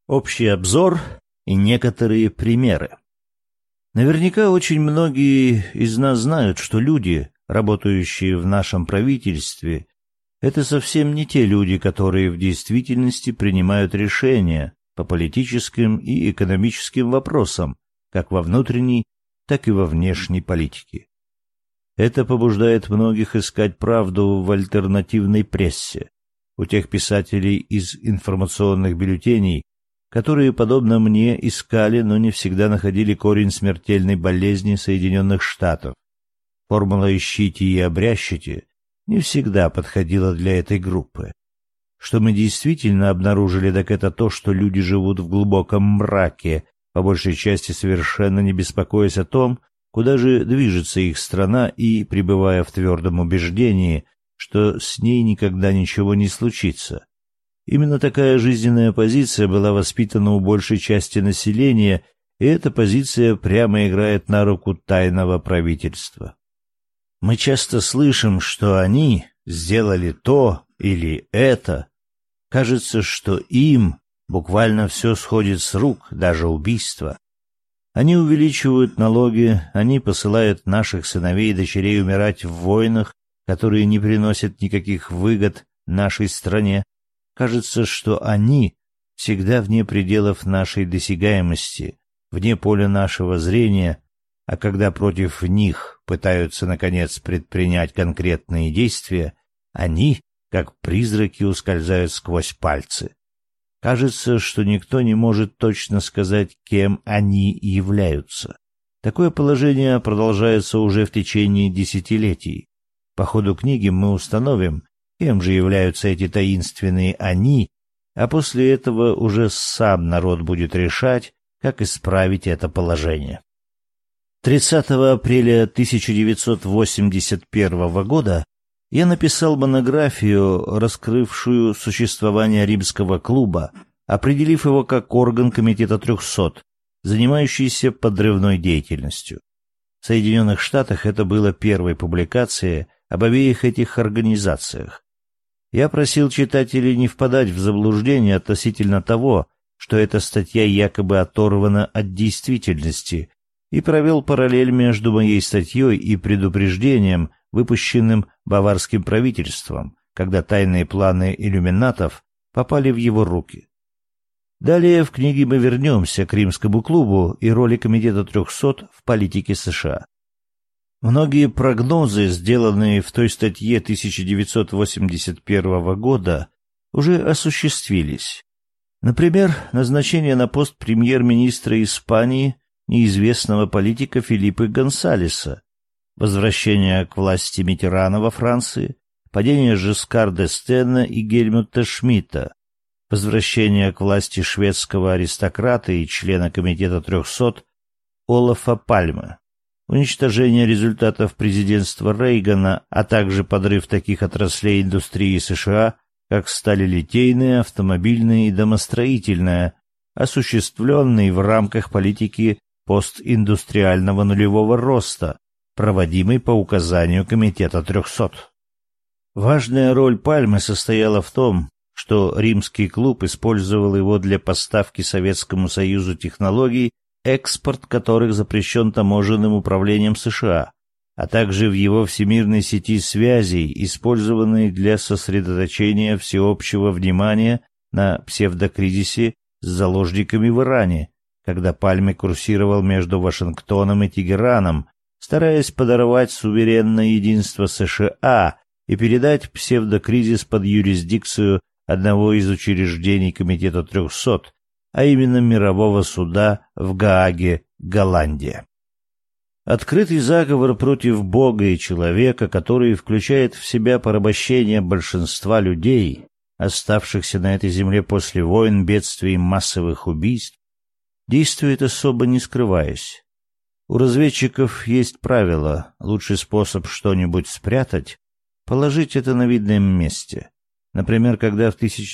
Общий обзор и некоторые примеры. Наверняка очень многие из нас знают, что люди, работающие в нашем правительстве, это совсем не те люди, которые в действительности принимают решения по политическим и экономическим вопросам, как во внутренней, так и во внешней политике. Это побуждает многих искать правду в альтернативной прессе, у тех писателей из информационных бюллетеней, которые, подобно мне, искали, но не всегда находили корень смертельной болезни Соединенных Штатов. Формула «ищите и обрящите» не всегда подходила для этой группы. Что мы действительно обнаружили, так это то, что люди живут в глубоком мраке, по большей части совершенно не беспокоясь о том, куда же движется их страна и пребывая в твердом убеждении, что с ней никогда ничего не случится. Именно такая жизненная позиция была воспитана у большей части населения, и эта позиция прямо играет на руку тайного правительства. Мы часто слышим, что они сделали то или это. Кажется, что им буквально все сходит с рук, даже убийство. Они увеличивают налоги, они посылают наших сыновей и дочерей умирать в войнах, которые не приносят никаких выгод нашей стране. Кажется, что они всегда вне пределов нашей досягаемости, вне поля нашего зрения, а когда против них пытаются, наконец, предпринять конкретные действия, они, как призраки, ускользают сквозь пальцы. Кажется, что никто не может точно сказать, кем они являются. Такое положение продолжается уже в течение десятилетий. По ходу книги мы установим, кем же являются эти таинственные «они», а после этого уже сам народ будет решать, как исправить это положение. 30 апреля 1981 года я написал монографию, раскрывшую существование Римского клуба, определив его как орган Комитета 300, занимающийся подрывной деятельностью. В Соединенных Штатах это было первой публикацией об обеих этих организациях. Я просил читателей не впадать в заблуждение относительно того, что эта статья якобы оторвана от действительности, и провел параллель между моей статьей и предупреждением, выпущенным баварским правительством, когда тайные планы иллюминатов попали в его руки. Далее в книге мы вернемся к Римскому клубу и роли Комитета 300 в политике США. Многие прогнозы, сделанные в той статье 1981 года, уже осуществились. Например, назначение на пост премьер-министра Испании неизвестного политика Фелипе Гонсалеса, возвращение к власти Миттерана во Франции, падение Жискар д'Эстена и Гельмута Шмидта, возвращение к власти шведского аристократа и члена Комитета 300 Олафа Пальме, уничтожение результатов президентства Рейгана, а также подрыв таких отраслей индустрии США, как сталелитейная, автомобильная и домостроительная, осуществленный в рамках политики постиндустриального нулевого роста, проводимой по указанию Комитета 300. Важная роль Пальмы состояла в том, что Римский клуб использовал его для поставки Советскому Союзу технологий, экспорт которых запрещен таможенным управлением США, а также в его всемирной сети связей, использованной для сосредоточения всеобщего внимания на псевдокризисе с заложниками в Иране, когда Пальме курсировал между Вашингтоном и Тегераном, стараясь подорвать суверенное единство США и передать псевдокризис под юрисдикцию одного из учреждений Комитета 300, а именно Мирового суда в Гааге, Голландия. Открытый заговор против Бога и человека, который включает в себя порабощение большинства людей, оставшихся на этой земле после войн, бедствий и массовых убийств, действует особо не скрываясь. У разведчиков есть правило: лучший способ что-нибудь спрятать — положить это на видном месте. Например, когда в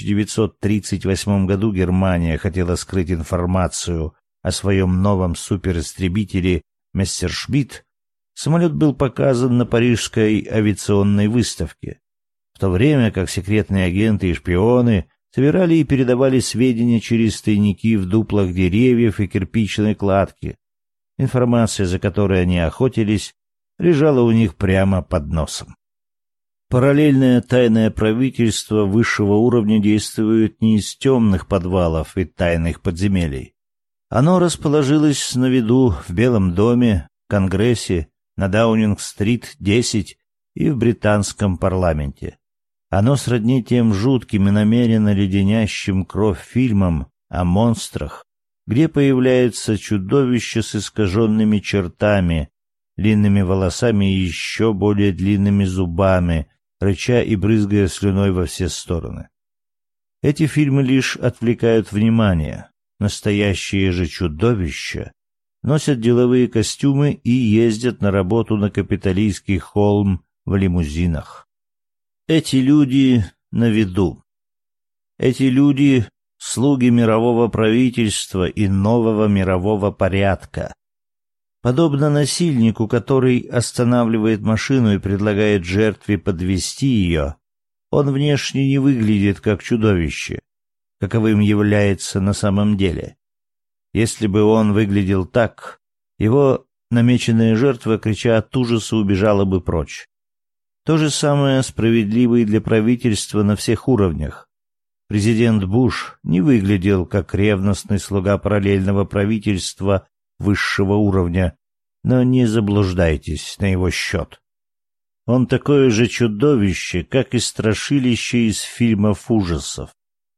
1938 году Германия хотела скрыть информацию о своем новом суперистребителе Мессершмитт, самолет был показан на Парижской авиационной выставке, в то время как секретные агенты и шпионы собирали и передавали сведения через тайники в дуплах деревьев и кирпичной кладки. Информация, за которой они охотились, лежала у них прямо под носом. Параллельное тайное правительство высшего уровня действует не из темных подвалов и тайных подземелий. Оно расположилось на виду в Белом доме, Конгрессе, на Даунинг-стрит 10 и в британском парламенте. Оно сродни тем жутким и намеренно леденящим кровь фильмам о монстрах, где появляются чудовища с искаженными чертами, длинными волосами и еще более длинными зубами, рыча и брызгая слюной во все стороны. Эти фильмы лишь отвлекают внимание. Настоящие же чудовища носят деловые костюмы и ездят на работу на Капитолийский холм в лимузинах. Эти люди на виду. Эти люди — слуги мирового правительства и нового мирового порядка. Подобно насильнику, который останавливает машину и предлагает жертве подвезти ее, он внешне не выглядит как чудовище, каковым является на самом деле. Если бы он выглядел так, его намеченная жертва, крича от ужаса, убежала бы прочь. То же самое справедливо и для правительства на всех уровнях. Президент Буш не выглядел как ревностный слуга параллельного правительства высшего уровня, но не заблуждайтесь на его счет. Он такое же чудовище, как и страшилище из фильмов ужасов.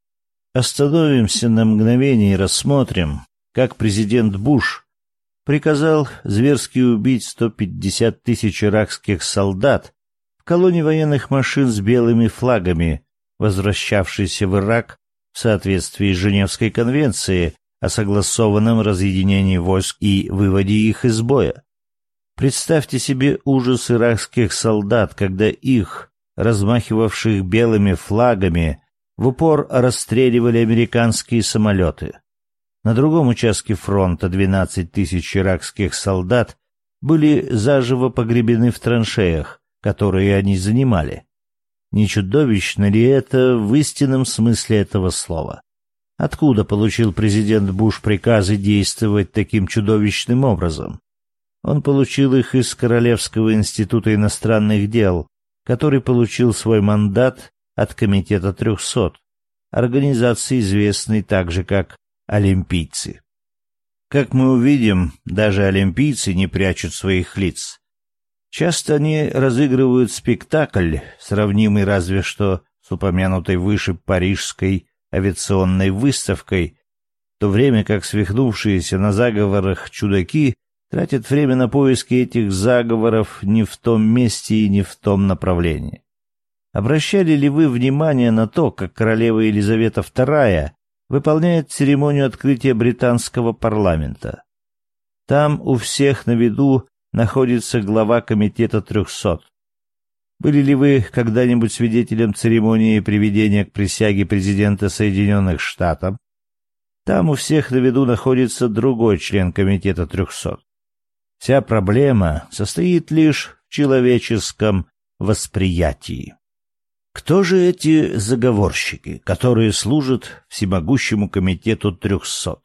Остановимся на мгновение и рассмотрим, как президент Буш приказал зверски убить 150 тысяч иракских солдат в колонне военных машин с белыми флагами, возвращавшейся в Ирак в соответствии с Женевской конвенцией о согласованном разъединении войск и выводе их из боя. Представьте себе ужас иракских солдат, когда их, размахивавших белыми флагами, в упор расстреливали американские самолеты. На другом участке фронта 12 тысяч иракских солдат были заживо погребены в траншеях, которые они занимали. Не чудовищно ли это в истинном смысле этого слова? Откуда получил президент Буш приказы действовать таким чудовищным образом? Он получил их из Королевского института иностранных дел, который получил свой мандат от Комитета 300, организации, известной также как олимпийцы. Как мы увидим, даже олимпийцы не прячут своих лиц. Часто они разыгрывают спектакль, сравнимый разве что с упомянутой выше парижской авиационной выставкой, в то время как свихнувшиеся на заговорах чудаки тратят время на поиски этих заговоров не в том месте и не в том направлении. Обращали ли вы внимание на то, как королева Елизавета II выполняет церемонию открытия британского парламента? Там у всех на виду находится глава Комитета 300. Были ли вы когда-нибудь свидетелем церемонии приведения к присяге президента Соединенных Штатов? Там у всех на виду находится другой член Комитета 300. Вся проблема состоит лишь в человеческом восприятии. Кто же эти заговорщики, которые служат всемогущему Комитету 300?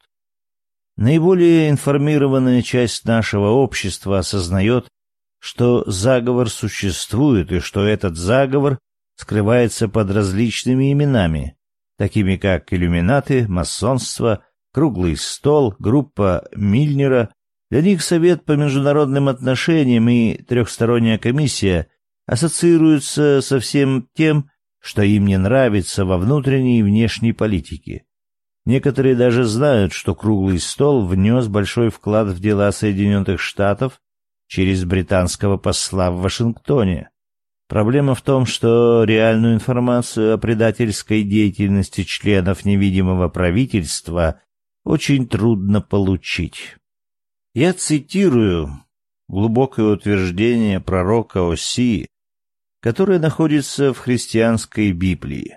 Наиболее информированная часть нашего общества осознает, что заговор существует и что этот заговор скрывается под различными именами, такими как иллюминаты, масонство, круглый стол, группа Мильнера. Для них Совет по международным отношениям и трехсторонняя комиссия ассоциируются со всем тем, что им не нравится во внутренней и внешней политике. Некоторые даже знают, что круглый стол внес большой вклад в дела Соединенных Штатов через британского посла в Вашингтоне. Проблема в том, что реальную информацию о предательской деятельности членов невидимого правительства очень трудно получить. Я цитирую глубокое утверждение пророка Осии, которое находится в христианской Библии.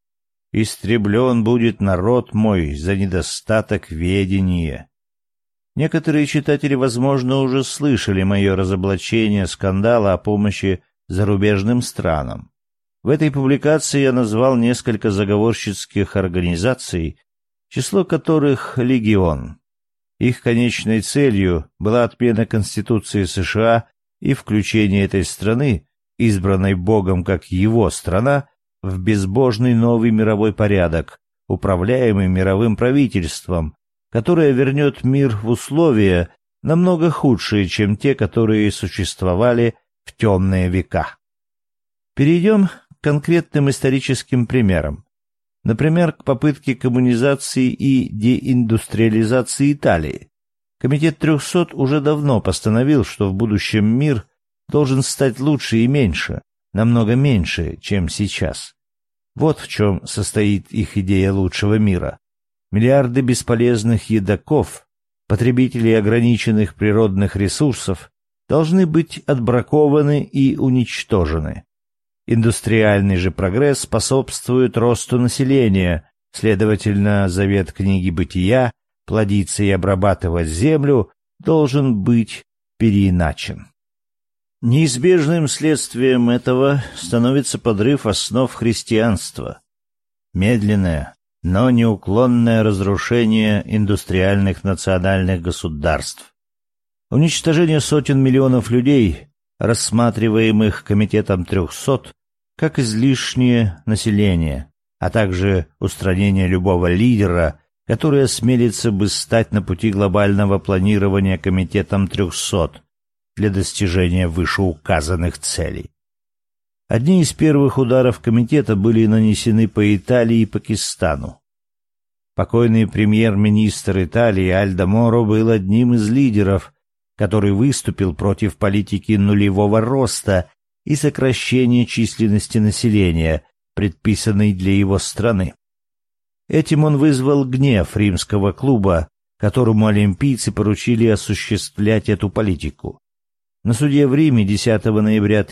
«Истреблен будет народ мой за недостаток ведения». Некоторые читатели, возможно, уже слышали мое разоблачение скандала о помощи зарубежным странам. В этой публикации я назвал несколько заговорщицких организаций, число которых «Легион». Их конечной целью была отмена Конституции США и включение этой страны, избранной Богом как его страна, в безбожный новый мировой порядок, управляемый мировым правительством, которое вернет мир в условия, намного худшие, чем те, которые существовали в темные века. Перейдем к конкретным историческим примерам. Например, к попытке коммунизации и деиндустриализации Италии. Комитет 300 уже давно постановил, что в будущем мир должен стать лучше и меньше, намного меньше, чем сейчас. Вот в чем состоит их идея лучшего мира. Миллиарды бесполезных едоков, потребителей ограниченных природных ресурсов, должны быть отбракованы и уничтожены. Индустриальный же прогресс способствует росту населения, следовательно, завет книги Бытия «плодиться и обрабатывать землю» должен быть переиначен. Неизбежным следствием этого становится подрыв основ христианства, медленное, но неуклонное разрушение индустриальных национальных государств, уничтожение сотен миллионов людей, рассматриваемых Комитетом 300 как излишнее население, а также устранение любого лидера, который осмелится бы стать на пути глобального планирования Комитетом 300 для достижения вышеуказанных целей. Одни из первых ударов комитета были нанесены по Италии и Пакистану. Покойный премьер-министр Италии Альдо Моро был одним из лидеров, который выступил против политики нулевого роста и сокращения численности населения, предписанной для его страны. Этим он вызвал гнев римского клуба, которому олимпийцы поручили осуществлять эту политику. На суде в Риме 10 ноября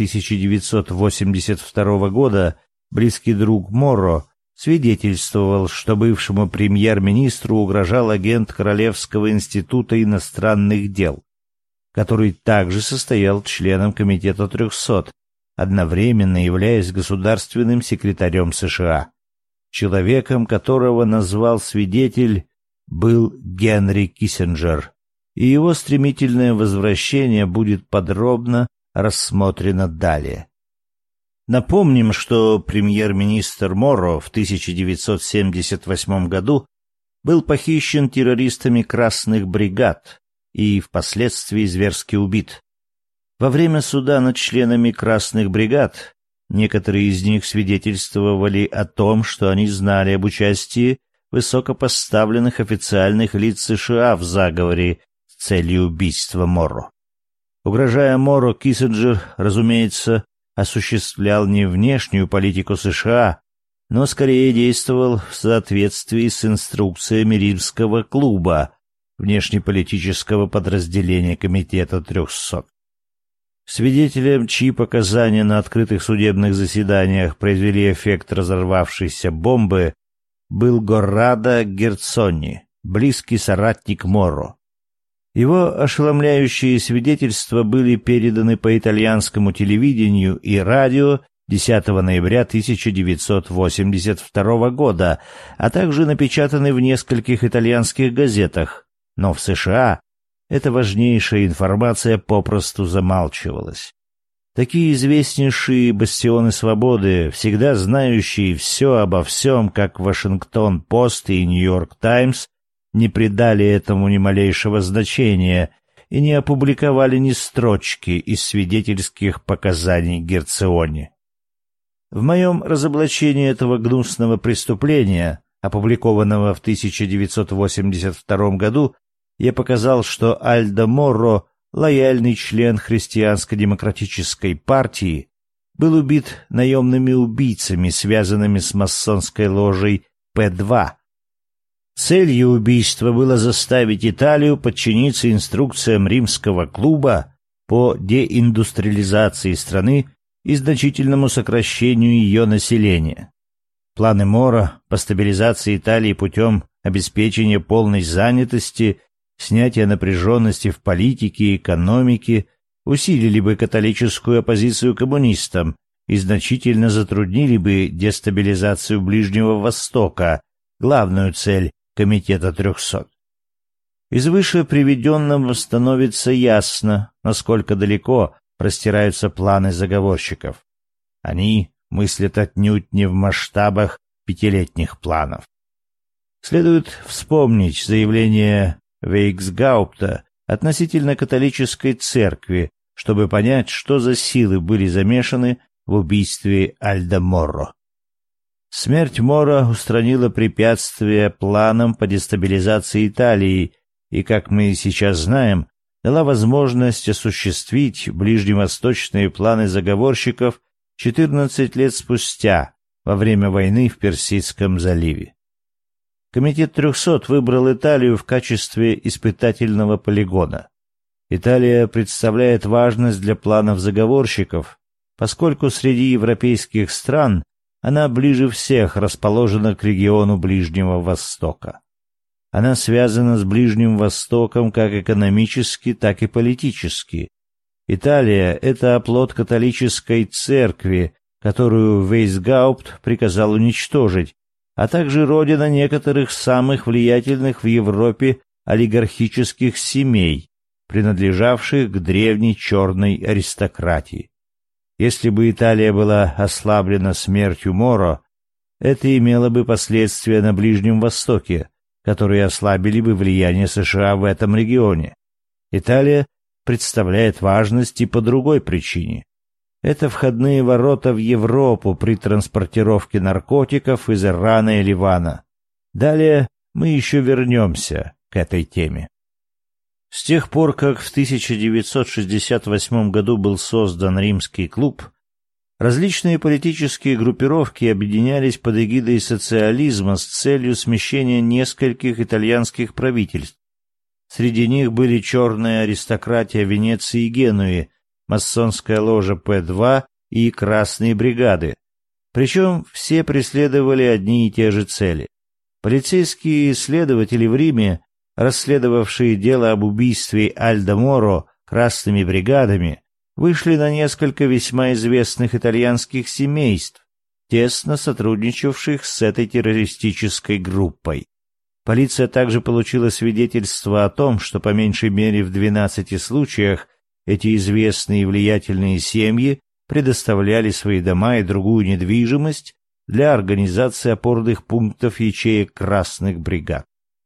1982 года близкий друг Моро свидетельствовал, что бывшему премьер-министру угрожал агент Королевского института иностранных дел, который также состоял членом Комитета 300, одновременно являясь государственным секретарем США. Человеком, которого назвал свидетель, был Генри Киссинджер, и его стремительное возвращение будет подробно рассмотрено далее. Напомним, что премьер-министр Моро в 1978 году был похищен террористами красных бригад и впоследствии зверски убит. Во время суда над членами красных бригад некоторые из них свидетельствовали о том, что они знали об участии высокопоставленных официальных лиц США в заговоре с целью убийства Моро. Угрожая Моро, Киссинджер, разумеется, осуществлял не внешнюю политику США, но скорее действовал в соответствии с инструкциями Римского клуба, внешнеполитического подразделения Комитета 300. Свидетелем, чьи показания на открытых судебных заседаниях произвели эффект разорвавшейся бомбы, был Горрадо Герцони, близкий соратник Моро. Его ошеломляющие свидетельства были переданы по итальянскому телевидению и радио 10 ноября 1982 года, а также напечатаны в нескольких итальянских газетах, но в США эта важнейшая информация попросту замалчивалась. Такие известнейшие бастионы свободы, всегда знающие все обо всем, как Вашингтон-Пост и Нью-Йорк Таймс, не придали этому ни малейшего значения и не опубликовали ни строчки из свидетельских показаний Герциони. В моем разоблачении этого гнусного преступления, опубликованного в 1982 году, я показал, что Альдо Моро, лояльный член христианско-демократической партии, был убит наемными убийцами, связанными с масонской ложей П2. Целью убийства было заставить Италию подчиниться инструкциям Римского клуба по деиндустриализации страны и значительному сокращению ее населения. Планы Моро по стабилизации Италии путем обеспечения полной занятости, снятия напряженности в политике и экономике усилили бы католическую оппозицию коммунистам и значительно затруднили бы дестабилизацию Ближнего Востока, главную цель Комитета 300. Из выше приведенного становится ясно, насколько далеко простираются планы заговорщиков. Они мыслят отнюдь не в масштабах пятилетних планов. Следует вспомнить заявление Вейхсгаупта относительно католической церкви, чтобы понять, что за силы были замешаны в убийстве Альдо Моро. Смерть Моро устранила препятствия планам по дестабилизации Италии и, как мы сейчас знаем, дала возможность осуществить ближневосточные планы заговорщиков 14 лет спустя, во время войны в Персидском заливе. Комитет 300 выбрал Италию в качестве испытательного полигона. Италия представляет важность для планов заговорщиков, поскольку среди европейских стран она ближе всех расположена к региону Ближнего Востока. Она связана с Ближним Востоком как экономически, так и политически. Италия — это оплот католической церкви, которую Вейхсгаупт приказал уничтожить, а также родина некоторых самых влиятельных в Европе олигархических семей, принадлежавших к древней черной аристократии. Если бы Италия была ослаблена смертью Моро, это имело бы последствия на Ближнем Востоке, которые ослабили бы влияние США в этом регионе. Италия представляет важность и по другой причине. Это входные ворота в Европу при транспортировке наркотиков из Ирана и Ливана. Далее мы еще вернемся к этой теме. С тех пор, как в 1968 году был создан Римский клуб, различные политические группировки объединялись под эгидой социализма с целью смещения нескольких итальянских правительств. Среди них были черная аристократия Венеции и Генуи, масонская ложа П-2 и красные бригады. Причем все преследовали одни и те же цели. Полицейские следователи в Риме, расследовавшие дело об убийстве Альдо Моро красными бригадами, вышли на несколько весьма известных итальянских семейств, тесно сотрудничавших с этой террористической группой. Полиция также получила свидетельство о том, что по меньшей мере в 12 случаях эти известные и влиятельные семьи предоставляли свои дома и другую недвижимость для организации опорных пунктов ячеек красных бригад.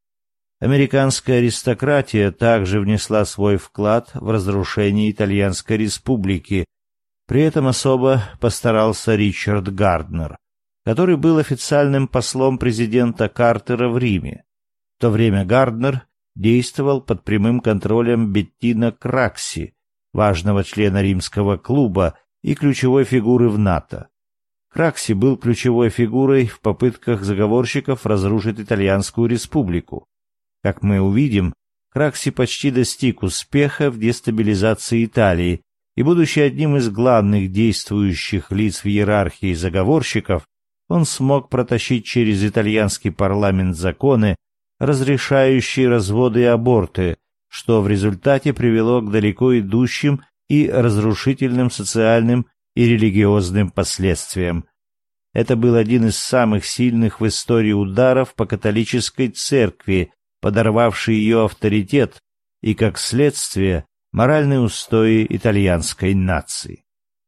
Американская аристократия также внесла свой вклад в разрушение Итальянской республики. При этом особо постарался Ричард Гарднер, который был официальным послом президента Картера в Риме. В то время Гарднер действовал под прямым контролем Беттино Кракси, важного члена Римского клуба и ключевой фигуры в НАТО. Кракси был ключевой фигурой в попытках заговорщиков разрушить Итальянскую республику. Как мы увидим, Кракси почти достиг успеха в дестабилизации Италии, и, будучи одним из главных действующих лиц в иерархии заговорщиков, он смог протащить через итальянский парламент законы, разрешающие разводы и аборты, что в результате привело к далеко идущим и разрушительным социальным и религиозным последствиям. Это был один из самых сильных в истории ударов по католической церкви, подорвавший ее авторитет и, как следствие, моральные устои итальянской нации.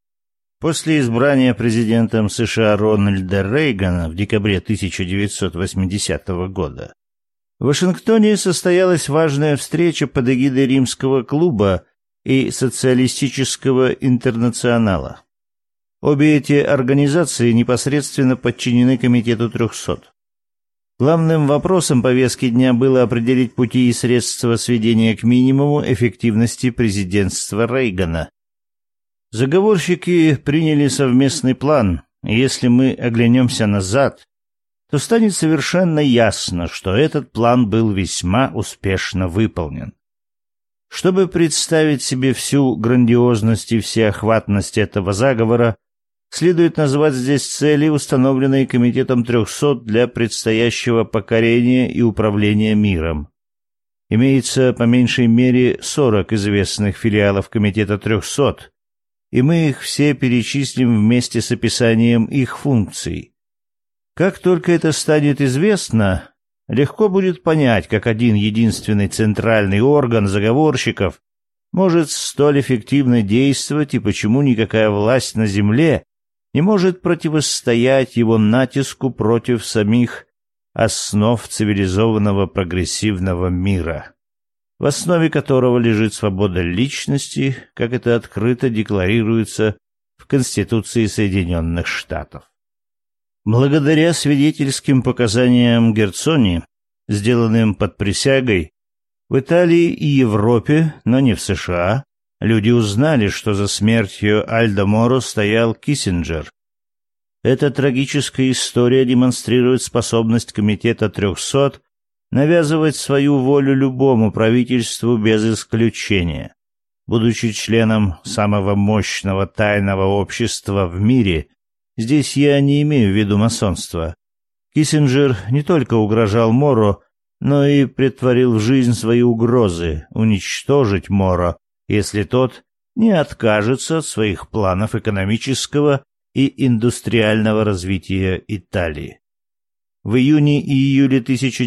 После избрания президентом США Рональда Рейгана в декабре 1980 года в Вашингтоне состоялась важная встреча под эгидой Римского клуба и Социалистического интернационала. Обе эти организации непосредственно подчинены Комитету 300. Главным вопросом повестки дня было определить пути и средства сведения к минимуму эффективности президентства Рейгана. Заговорщики приняли совместный план, и если мы оглянемся назад, то станет совершенно ясно, что этот план был весьма успешно выполнен. Чтобы представить себе всю грандиозность и всеохватность этого заговора, следует назвать здесь цели, установленные Комитетом 300 для предстоящего покорения и управления миром. Имеется по меньшей мере 40 известных филиалов Комитета 300, и мы их все перечислим вместе с описанием их функций. Как только это станет известно, легко будет понять, как один единственный центральный орган заговорщиков может столь эффективно действовать и почему никакая власть на земле не может противостоять его натиску против самих основ цивилизованного прогрессивного мира, в основе которого лежит свобода личности, как это открыто декларируется в Конституции Соединенных Штатов. Благодаря свидетельским показаниям Герцони, сделанным под присягой, в Италии и Европе, но не в США, люди узнали, что за смертью Альдо Моро стоял Киссинджер. Эта трагическая история демонстрирует способность Комитета 300 навязывать свою волю любому правительству без исключения. Будучи членом самого мощного тайного общества в мире, здесь я не имею в виду масонство, Киссинджер не только угрожал Моро, но и претворил в жизнь свои угрозы уничтожить Моро, если тот не откажется от своих планов экономического и индустриального развития Италии. В июне и июле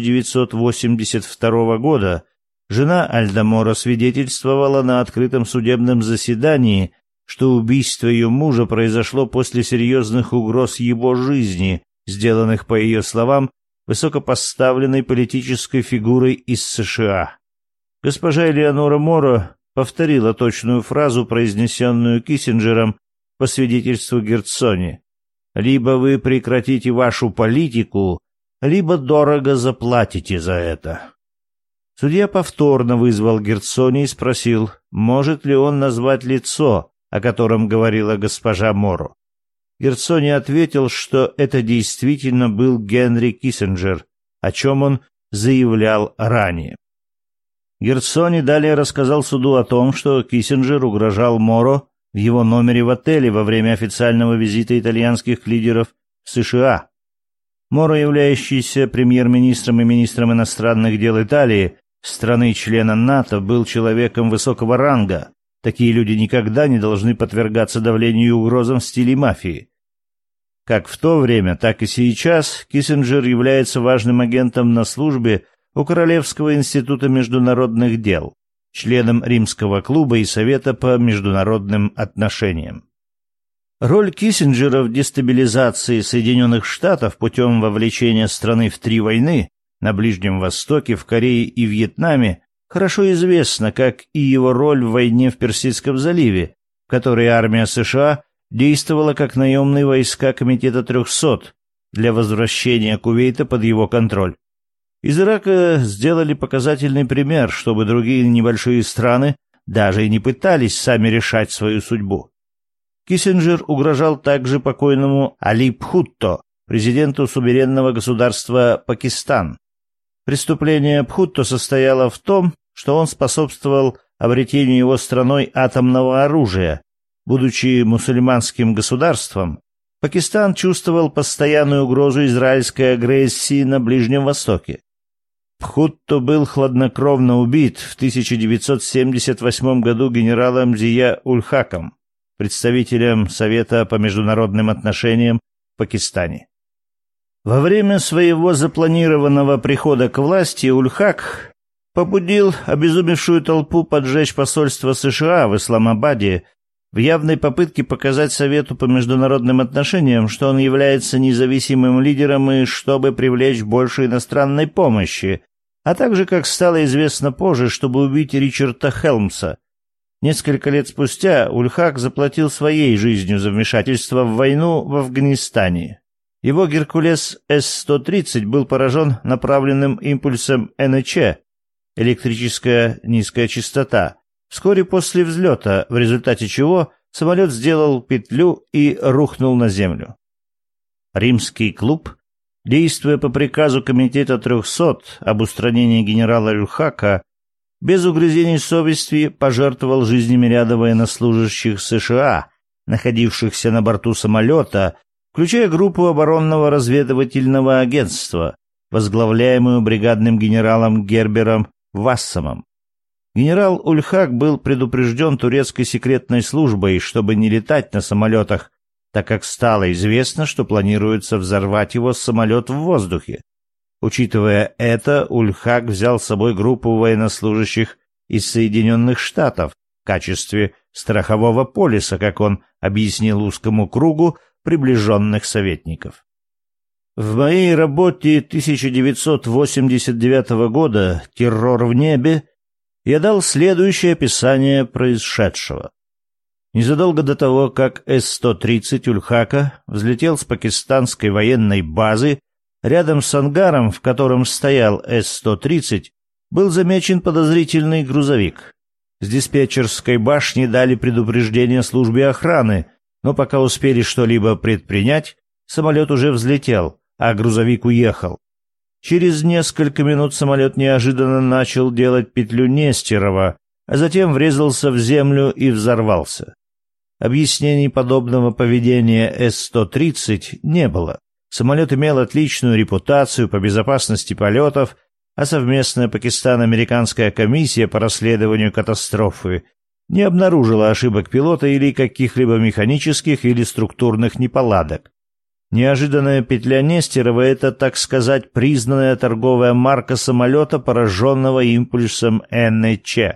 1982 года жена Альдо Моро свидетельствовала на открытом судебном заседании, что убийство ее мужа произошло после серьезных угроз его жизни, сделанных, по ее словам, высокопоставленной политической фигурой из США. Госпожа Элеонора Моро повторила точную фразу, произнесенную Киссинджером по свидетельству Герцони: «Либо вы прекратите вашу политику, либо дорого заплатите за это». Судья повторно вызвал Герцони и спросил, может ли он назвать лицо, о котором говорила госпожа Моро. Герцони ответил, что это действительно был Генри Киссинджер, о чем он заявлял ранее. Герцони далее рассказал суду о том, что Киссинджер угрожал Моро в его номере в отеле во время официального визита итальянских лидеров в США. Моро, являющийся премьер-министром и министром иностранных дел Италии, страны-члена НАТО, был человеком высокого ранга. Такие люди никогда не должны подвергаться давлению и угрозам в стиле мафии. Как в то время, так и сейчас Киссинджер является важным агентом на службе у Королевского института международных дел, членом Римского клуба и Совета по международным отношениям. Роль Киссинджера в дестабилизации Соединенных Штатов путем вовлечения страны в 3 войны на Ближнем Востоке, в Корее и Вьетнаме хорошо известна, как и его роль в войне в Персидском заливе, в которой армия США действовала как наемные войска Комитета 300 для возвращения Кувейта под его контроль. Из Ирака сделали показательный пример, чтобы другие небольшие страны даже и не пытались сами решать свою судьбу. Киссинджер угрожал также покойному Али Бхутто, президенту суверенного государства Пакистан. Преступление Бхутто состояло в том, что он способствовал обретению его страной атомного оружия. Будучи мусульманским государством, Пакистан чувствовал постоянную угрозу израильской агрессии на Ближнем Востоке. Бхутто был хладнокровно убит в 1978 году генералом Зия-уль-Хаком, представителем Совета по международным отношениям в Пакистане. Во время своего запланированного прихода к власти Уль-Хак побудил обезумевшую толпу поджечь посольство США в Исламабаде в явной попытке показать Совету по международным отношениям, что он является независимым лидером и чтобы привлечь больше иностранной помощи, а также, как стало известно позже, чтобы убить Ричарда Хелмса. Несколько лет спустя Уль-Хак заплатил своей жизнью за вмешательство в войну в Афганистане. Его «Геркулес С-130» был поражен направленным импульсом НЧ, электрическая низкая частота, вскоре после взлета, в результате чего самолет сделал петлю и рухнул на землю. Римский клуб, действуя по приказу Комитета 300 об устранении генерала Уль-Хака, без угрызений совести пожертвовал жизнями ряда военнослужащих США, находившихся на борту самолета, включая группу оборонного разведывательного агентства, возглавляемую бригадным генералом Гербером Вассомом. Генерал Ульхак был предупрежден турецкой секретной службой, чтобы не летать на самолетах, так как стало известно, что планируется взорвать его самолет в воздухе. Учитывая это, Ульхак взял с собой группу военнослужащих из Соединенных Штатов в качестве страхового полиса, как он объяснил узкому кругу приближенных советников. В моей работе 1989 года «Террор в небе» я дал следующее описание происшедшего. Незадолго до того, как С-130 Ульхака взлетел с пакистанской военной базы, рядом с ангаром, в котором стоял С-130, был замечен подозрительный грузовик. С диспетчерской башни дали предупреждение службе охраны, но пока успели что-либо предпринять, самолет уже взлетел, а грузовик уехал. Через несколько минут самолет неожиданно начал делать петлю Нестерова, а затем врезался в землю и взорвался. Объяснений подобного поведения С-130 не было. Самолет имел отличную репутацию по безопасности полетов, а совместная Пакистано-американская комиссия по расследованию катастрофы не обнаружила ошибок пилота или каких-либо механических или структурных неполадок. Неожиданная петля Нестерова — это, так сказать, признанная торговая марка самолета, пораженного импульсом НЧ.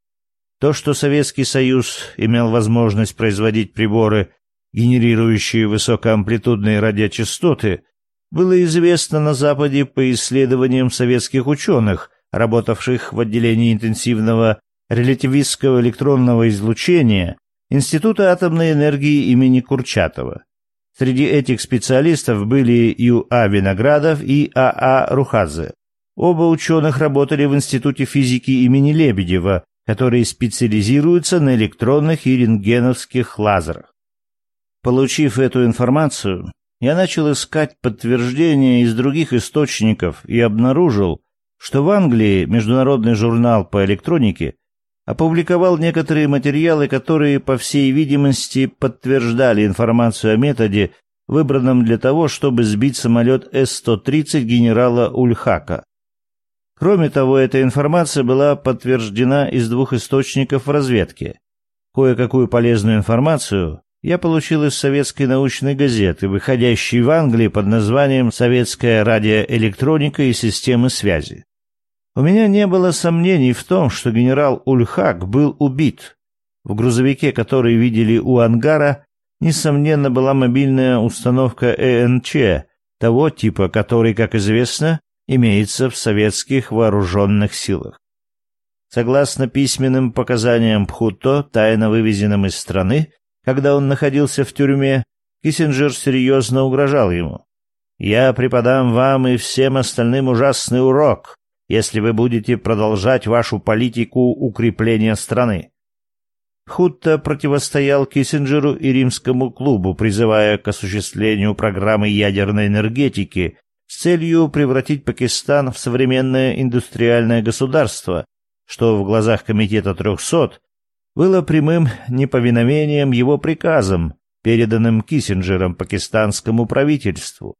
То, что Советский Союз имел возможность производить приборы, генерирующие высокоамплитудные радиочастоты, было известно на Западе по исследованиям советских ученых, работавших в отделении интенсивного релятивистского электронного излучения Института атомной энергии имени Курчатова. Среди этих специалистов были Ю.А. Виноградов и А.А. Рухадзе. Оба ученых работали в Институте физики имени Лебедева, который специализируется на электронных и рентгеновских лазерах. Получив эту информацию, я начал искать подтверждения из других источников и обнаружил, что в Англии Международный журнал по электронике опубликовал некоторые материалы, которые, по всей видимости, подтверждали информацию о методе, выбранном для того, чтобы сбить самолет С-130 генерала Ульхака. Кроме того, эта информация была подтверждена из двух источников в разведке. Кое-какую полезную информацию я получил из советской научной газеты, выходящей в Англии под названием «Советская радиоэлектроника и системы связи». У меня не было сомнений в том, что генерал Ульхак был убит. В грузовике, который видели у ангара, несомненно, была мобильная установка ЭНЧ, того типа, который, как известно, имеется в советских вооруженных силах. Согласно письменным показаниям Бхутто, тайно вывезенным из страны, когда он находился в тюрьме, Киссинджер серьезно угрожал ему. «Я преподам вам и всем остальным ужасный урок, если вы будете продолжать вашу политику укрепления страны». Бхутто противостоял Киссинджеру и Римскому клубу, призывая к осуществлению программы ядерной энергетики с целью превратить Пакистан в современное индустриальное государство, что в глазах Комитета 300 было прямым неповиновением его приказам, переданным Киссинджером пакистанскому правительству.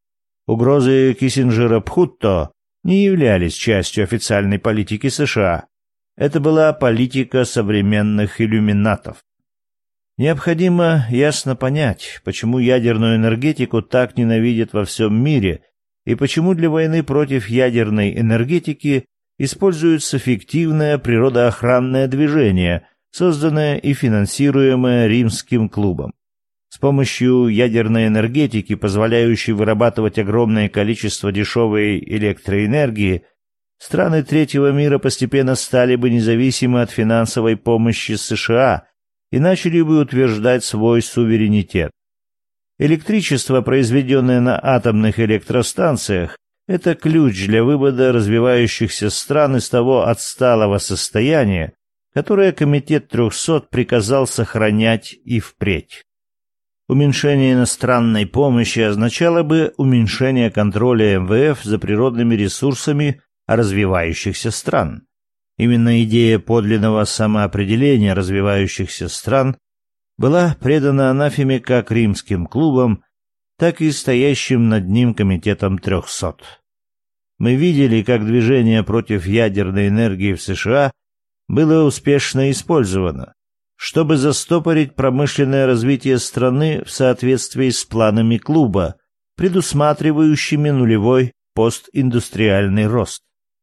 Угрозы Киссинджера Бхутто не являлись частью официальной политики США. Это была политика современных иллюминатов. Необходимо ясно понять, почему ядерную энергетику так ненавидят во всем мире и почему для войны против ядерной энергетики используется фиктивное природоохранное движение, созданное и финансируемое Римским клубом. С помощью ядерной энергетики, позволяющей вырабатывать огромное количество дешевой электроэнергии, страны третьего мира постепенно стали бы независимы от финансовой помощи США и начали бы утверждать свой суверенитет. Электричество, произведенное на атомных электростанциях, это ключ для вывода развивающихся стран из того отсталого состояния, которое Комитет 300 приказал сохранять и впредь. Уменьшение иностранной помощи означало бы уменьшение контроля МВФ за природными ресурсами развивающихся стран. Именно идея подлинного самоопределения развивающихся стран была предана анафеме как Римским клубом, так и стоящим над ним Комитетом 300. Мы видели, как движение против ядерной энергии в США было успешно использовано, чтобы застопорить промышленное развитие страны в соответствии с планами клуба, предусматривающими нулевой постиндустриальный рост.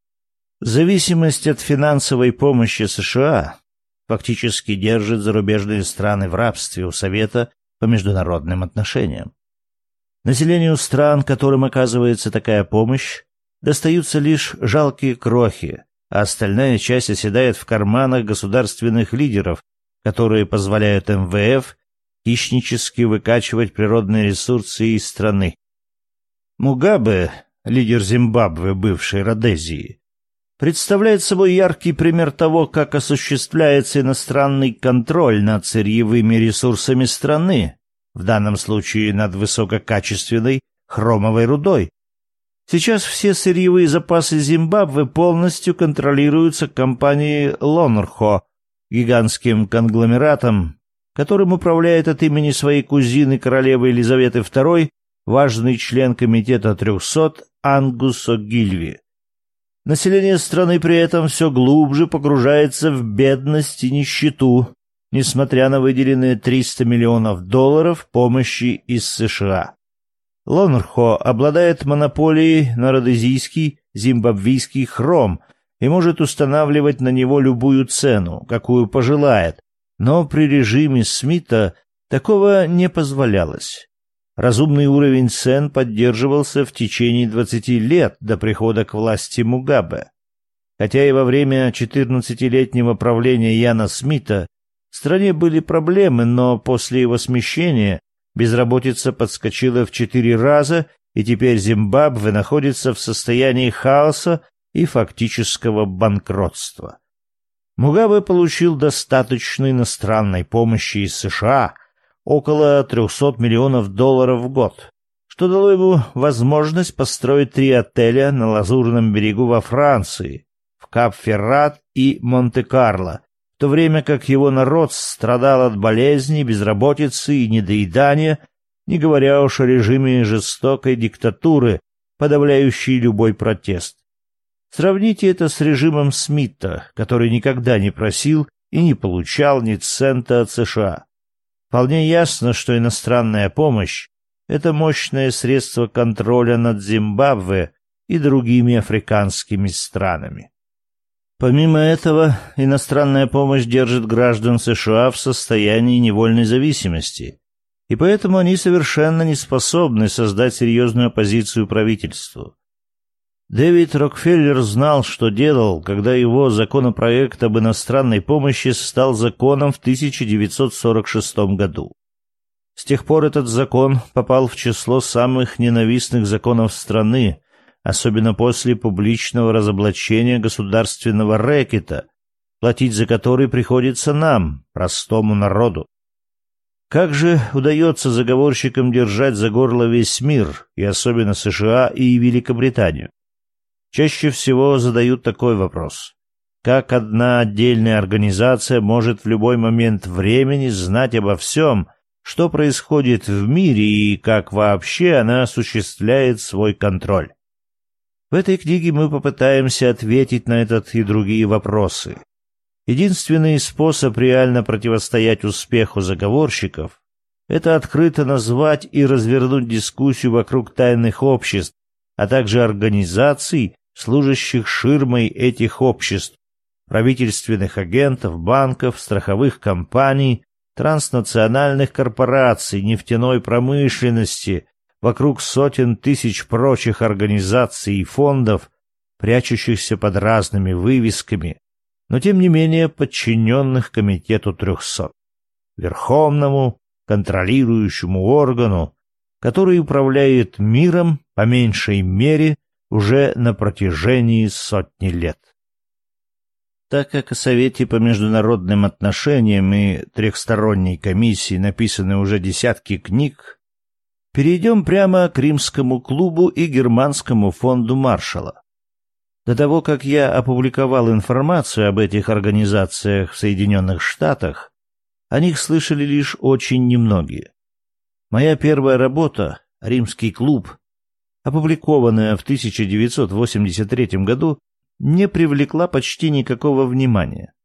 Зависимость от финансовой помощи США фактически держит зарубежные страны в рабстве у Совета по международным отношениям. Населению стран, которым оказывается такая помощь, достаются лишь жалкие крохи, а остальная часть оседает в карманах государственных лидеров, которые позволяют МВФ хищнически выкачивать природные ресурсы из страны. Мугабе, лидер Зимбабве, бывшей Родезии, представляет собой яркий пример того, как осуществляется иностранный контроль над сырьевыми ресурсами страны, в данном случае над высококачественной хромовой рудой. Сейчас все сырьевые запасы Зимбабве полностью контролируются компанией Лонрхо, гигантским конгломератом, которым управляет от имени своей кузины королевы Елизаветы II важный член комитета 300 Ангус Огильви. Население страны при этом все глубже погружается в бедность и нищету, несмотря на выделенные $300 миллионов помощи из США. Лонрхо обладает монополией на родезийский, зимбабвийский хром и может устанавливать на него любую цену, какую пожелает, но при режиме Смита такого не позволялось. Разумный уровень цен поддерживался в течение 20 лет до прихода к власти Мугабе. Хотя и во время 14-летнего правления Яна Смита в стране были проблемы, но после его смещения безработица подскочила в 4 раза, и теперь Зимбабве находится в состоянии хаоса и фактического банкротства. Мугабе получил достаточно иностранной помощи из США, около $300 миллионов в год, что дало ему возможность построить 3 отеля на Лазурном берегу во Франции, в Кап-Феррат и Монте-Карло, в то время как его народ страдал от болезней, безработицы и недоедания, не говоря уж о режиме жестокой диктатуры, подавляющей любой протест. Сравните это с режимом Смита, который никогда не просил и не получал ни цента от США. Вполне ясно, что иностранная помощь – это мощное средство контроля над Зимбабве и другими африканскими странами. Помимо этого, иностранная помощь держит граждан США в состоянии невольной зависимости, и поэтому они совершенно не способны создать серьезную оппозицию правительству. Дэвид Рокфеллер знал, что делал, когда его законопроект об иностранной помощи стал законом в 1946 году. С тех пор этот закон попал в число самых ненавистных законов страны, особенно после публичного разоблачения государственного рэкета, платить за который приходится нам, простому народу. Как же удается заговорщикам держать за горло весь мир, и особенно США и Великобританию? Чаще всего задают такой вопрос. Как одна отдельная организация может в любой момент времени знать обо всем, что происходит в мире и как вообще она осуществляет свой контроль? В этой книге мы попытаемся ответить на этот и другие вопросы. Единственный способ реально противостоять успеху заговорщиков – это открыто назвать и развернуть дискуссию вокруг тайных обществ, а также организаций, служащих ширмой этих обществ, правительственных агентов, банков, страховых компаний, транснациональных корпораций, нефтяной промышленности, вокруг сотен тысяч прочих организаций и фондов, прячущихся под разными вывесками, но тем не менее подчиненных Комитету 300, верховному контролирующему органу, который управляет миром по меньшей мере уже на протяжении сотни лет. Так как о Совете по международным отношениям и трехсторонней комиссии написаны уже десятки книг, перейдем прямо к Римскому клубу и Германскому фонду Маршалла. До того, как я опубликовал информацию об этих организациях в Соединенных Штатах, о них слышали лишь очень немногие. Моя первая работа «Римский клуб», опубликованная в 1983 году, не привлекла почти никакого внимания.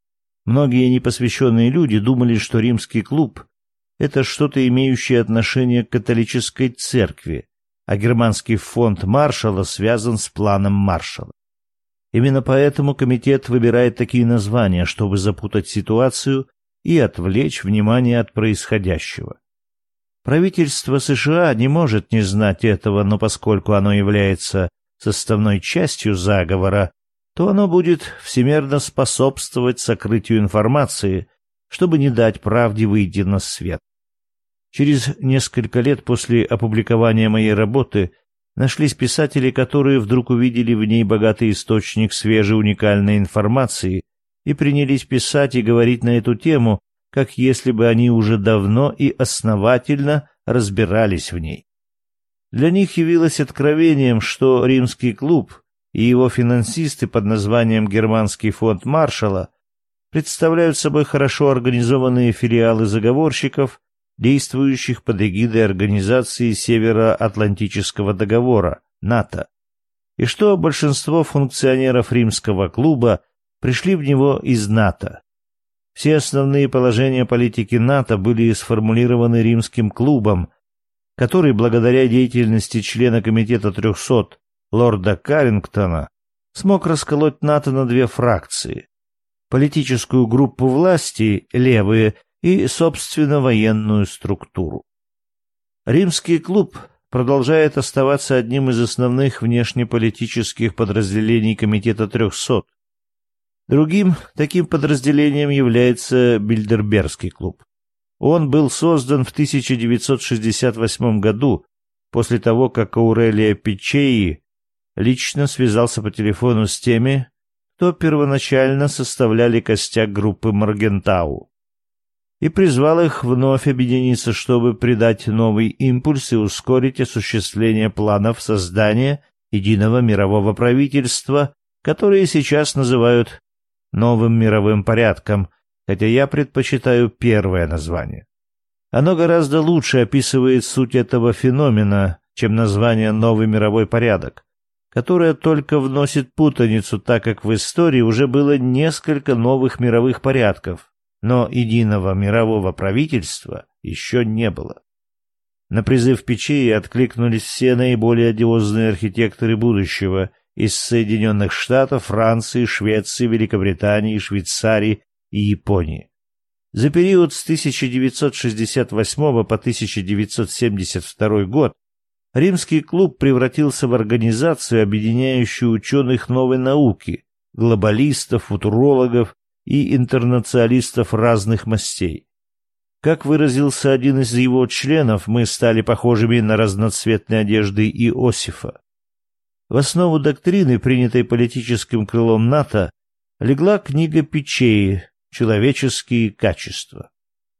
Многие непосвященные люди думали, что римский клуб — это что-то имеющее отношение к католической церкви, а германский фонд Маршалла связан с планом Маршалла. Именно поэтому комитет выбирает такие названия, чтобы запутать ситуацию и отвлечь внимание от происходящего. Правительство США не может не знать этого, но поскольку оно является составной частью заговора, то оно будет всемерно способствовать сокрытию информации, чтобы не дать правде выйти на свет. Через несколько лет после опубликования моей работы нашлись писатели, которые вдруг увидели в ней богатый источник свежей уникальной информации и принялись писать и говорить на эту тему, как если бы они уже давно и основательно разбирались в ней. Для них явилось откровением, что римский клуб и его финансисты под названием Германский фонд Маршалла представляют собой хорошо организованные филиалы заговорщиков, действующих под эгидой Организации Североатлантического договора, НАТО, и что большинство функционеров римского клуба пришли в него из НАТО. Все основные положения политики НАТО были сформулированы римским клубом, который, благодаря деятельности члена комитета 300 лорда Каррингтона, смог расколоть НАТО на две фракции: политическую группу власти, левые, и, собственно, военную структуру. Римский клуб продолжает оставаться одним из основных внешнеполитических подразделений комитета 300. Другим таким подразделением является Бильдербергский клуб. Он был создан в 1968 году, после того, как Аурелия Пиччеи лично связался по телефону с теми, кто первоначально составляли костяк группы Моргентау, и призвал их вновь объединиться, чтобы придать новый импульс и ускорить осуществление планов создания единого мирового правительства, которые сейчас называют новым мировым порядком, хотя я предпочитаю первое название. Оно гораздо лучше описывает суть этого феномена, чем название «новый мировой порядок», которое только вносит путаницу, так как в истории уже было несколько новых мировых порядков, но единого мирового правительства еще не было. На призыв Пиччеи откликнулись все наиболее одиозные архитекторы будущего из Соединенных Штатов, Франции, Швеции, Великобритании, Швейцарии и Японии. За период с 1968 по 1972 год Римский клуб превратился в организацию, объединяющую ученых новой науки, глобалистов, футурологов и интернационалистов разных мастей. Как выразился один из его членов, мы стали похожими на разноцветные одежды Иосифа. В основу доктрины, принятой политическим крылом НАТО, легла книга Пиччеи «Человеческие качества».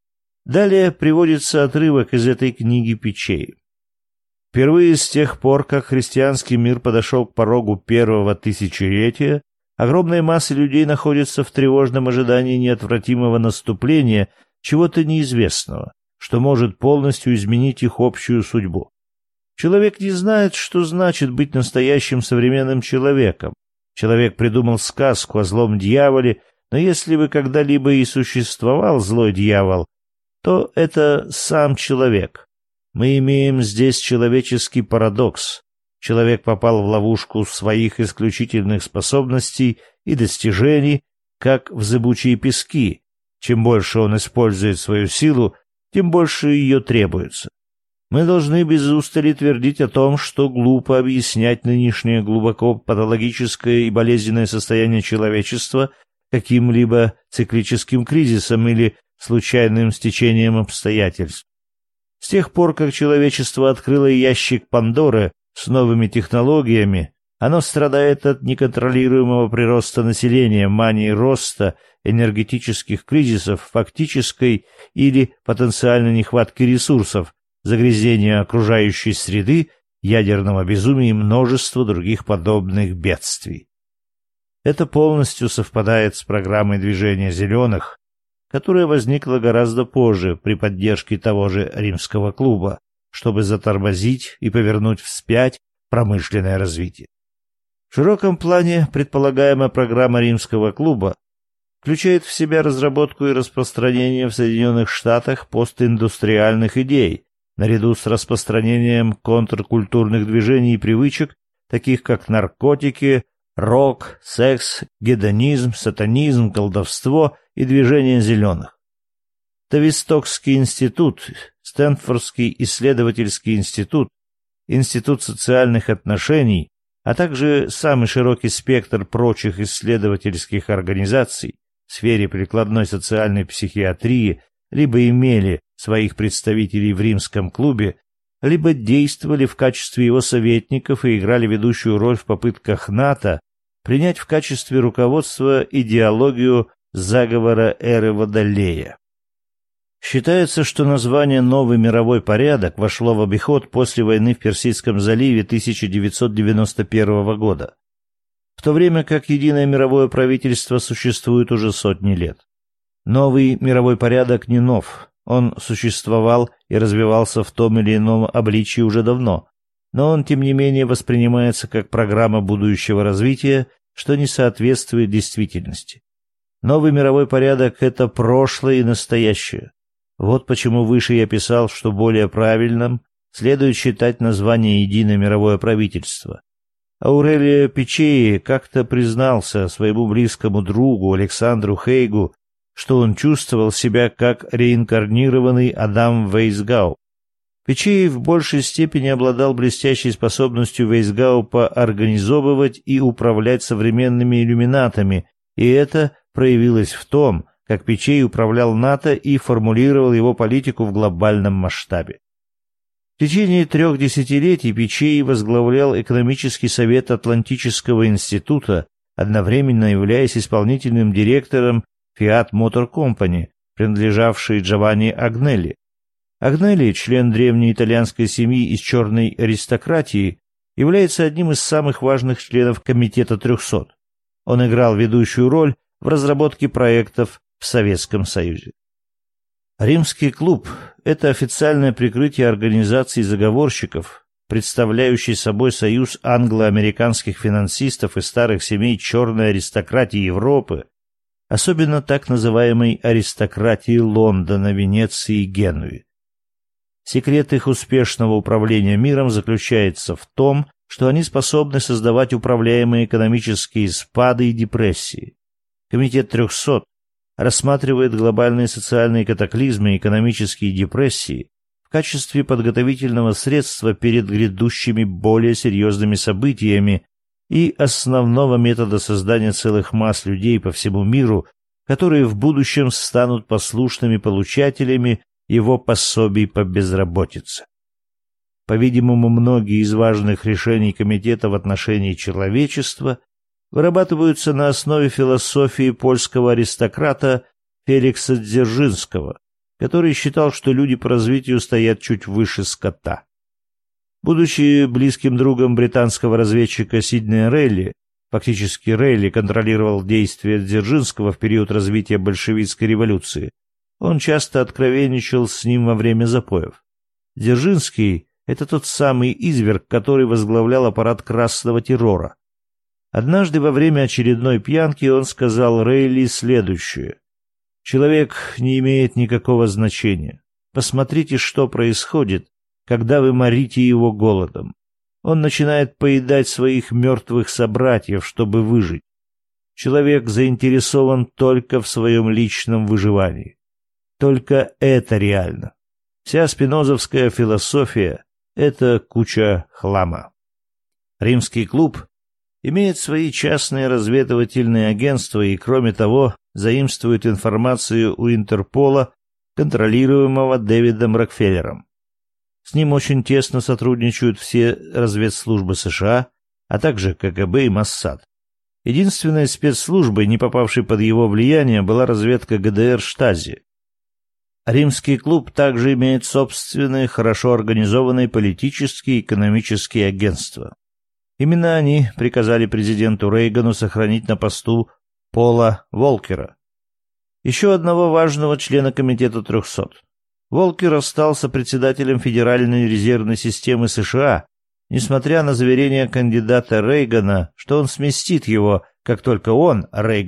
Далее приводится отрывок из этой книги Пиччеи. Впервые с тех пор, как христианский мир подошел к порогу первого тысячелетия, огромная масса людей находится в тревожном ожидании неотвратимого наступления чего-то неизвестного, что может полностью изменить их общую судьбу. Человек не знает, что значит быть настоящим современным человеком. Человек придумал сказку о злом дьяволе, но если бы когда-либо и существовал злой дьявол, то это сам человек. Мы имеем здесь человеческий парадокс. Человек попал в ловушку своих исключительных способностей и достижений, как в зыбучие пески. Чем больше он использует свою силу, тем больше ее требуется. Мы должны без устали твердить о том, что глупо объяснять нынешнее глубоко патологическое и болезненное состояние человечества каким-либо циклическим кризисом или случайным стечением обстоятельств. С тех пор, как человечество открыло ящик Пандоры с новыми технологиями, оно страдает от неконтролируемого прироста населения, мании роста, энергетических кризисов, фактической или потенциальной нехватки ресурсов, загрязнения окружающей среды, ядерного безумия и множества других подобных бедствий. Это полностью совпадает с программой движения «Зеленых», которая возникла гораздо позже при поддержке того же Римского клуба, чтобы затормозить и повернуть вспять промышленное развитие. В широком плане предполагаемая программа Римского клуба включает в себя разработку и распространение в Соединенных Штатах постиндустриальных идей, наряду с распространением контркультурных движений и привычек, таких как наркотики, рок, секс, гедонизм, сатанизм, колдовство и движение зеленых. Тавистокский институт, Стэнфордский исследовательский институт, Институт социальных отношений, а также самый широкий спектр прочих исследовательских организаций в сфере прикладной социальной психиатрии либо имели своих представителей в Римском клубе, либо действовали в качестве его советников и играли ведущую роль в попытках НАТО принять в качестве руководства идеологию заговора эры Водолея. Считается, что название «Новый мировой порядок» вошло в обиход после войны в Персидском заливе 1991 года, в то время как единое мировое правительство существует уже сотни лет. Новый мировой порядок не нов, он существовал и развивался в том или ином обличии уже давно, но он, тем не менее, воспринимается как программа будущего развития, что не соответствует действительности. Новый мировой порядок – это прошлое и настоящее. Вот почему выше я писал, что более правильным следует считать название «Единое мировое правительство». Аурелио Пичей как-то признался своему близкому другу Александру Хейгу, что он чувствовал себя как реинкарнированный Адам Вейсгауп. Пичей в большей степени обладал блестящей способностью Вейсгаупа организовывать и управлять современными иллюминатами, и это проявилось в том, как Пичей управлял НАТО и формулировал его политику в глобальном масштабе. В течение 3 десятилетий Пичей возглавлял экономический совет Атлантического института, одновременно являясь исполнительным директором Fiat Motor Company, принадлежавшей Джованни Агнелли. Агнелли, член древней итальянской семьи из черной аристократии, является одним из самых важных членов Комитета 300. Он играл ведущую роль в разработке проектов в Советском Союзе. Римский клуб – это официальное прикрытие организации заговорщиков, представляющий собой союз англо-американских финансистов и старых семей черной аристократии Европы, особенно так называемой аристократии Лондона, Венеции и Генуи. Секрет их успешного управления миром заключается в том, что они способны создавать управляемые экономические спады и депрессии. Комитет 300 рассматривает глобальные социальные катаклизмы и экономические депрессии в качестве подготовительного средства перед грядущими более серьезными событиями и основного метода создания целых масс людей по всему миру, которые в будущем станут послушными получателями его пособий по безработице. По-видимому, многие из важных решений Комитета в отношении человечества вырабатываются на основе философии польского аристократа Феликса Дзержинского, который считал, что люди по развитию стоят чуть выше скота. Будучи близким другом британского разведчика Сиднея Рейли, фактически Рейли контролировал действия Дзержинского в период развития большевистской революции, он часто откровенничал с ним во время запоев. Дзержинский – это тот самый изверг, который возглавлял аппарат красного террора. Однажды во время очередной пьянки он сказал Рейли следующее: «Человек не имеет никакого значения. Посмотрите, что происходит, когда вы морите его голодом. Он начинает поедать своих мертвых собратьев, чтобы выжить. Человек заинтересован только в своем личном выживании. Только это реально. Вся спинозовская философия — это куча хлама». Римский клуб имеет свои частные разведывательные агентства и, кроме того, заимствует информацию у Интерпола, контролируемого Дэвидом Рокфеллером. С ним очень тесно сотрудничают все разведслужбы США, а также КГБ и Моссад. Единственной спецслужбой, не попавшей под его влияние, была разведка ГДР Штази. Римский клуб также имеет собственные, хорошо организованные политические и экономические агентства. Именно они приказали президенту Рейгану сохранить на посту Пола Волкера, еще одного важного члена Комитета 300. Волкер остался председателем Федеральной резервной системы США, несмотря на заверения кандидата Рейгана, что он сместит его, как только он, Рейган,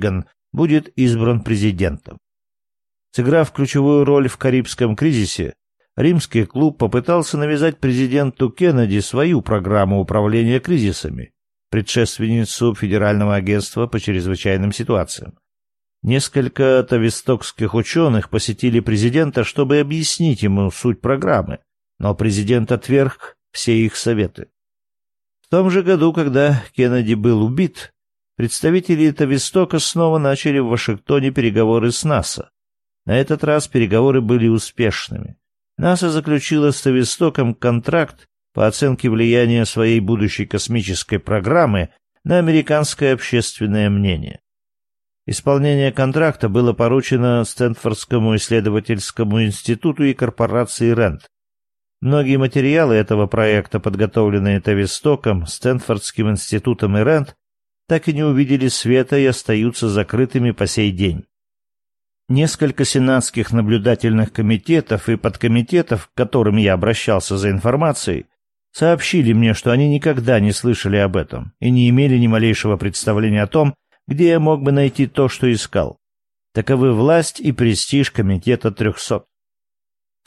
будет избран президентом. Сыграв ключевую роль в Карибском кризисе, Римский клуб попытался навязать президенту Кеннеди свою программу управления кризисами, предшественницу Федерального агентства по чрезвычайным ситуациям. Несколько тавистокских ученых посетили президента, чтобы объяснить ему суть программы, но президент отверг все их советы. В том же году, когда Кеннеди был убит, представители Тавистока снова начали в Вашингтоне переговоры с НАСА. На этот раз переговоры были успешными. НАСА заключила с Тавистоком контракт по оценке влияния своей будущей космической программы на американское общественное мнение. Исполнение контракта было поручено Стэнфордскому исследовательскому институту и корпорации РЭНД. Многие материалы этого проекта, подготовленные Тавистоком, Стэнфордским институтом и РЭНД, так и не увидели света и остаются закрытыми по сей день. Несколько сенатских наблюдательных комитетов и подкомитетов, к которым я обращался за информацией, сообщили мне, что они никогда не слышали об этом и не имели ни малейшего представления о том, где я мог бы найти то, что искал. Таковы власть и престиж Комитета 300. В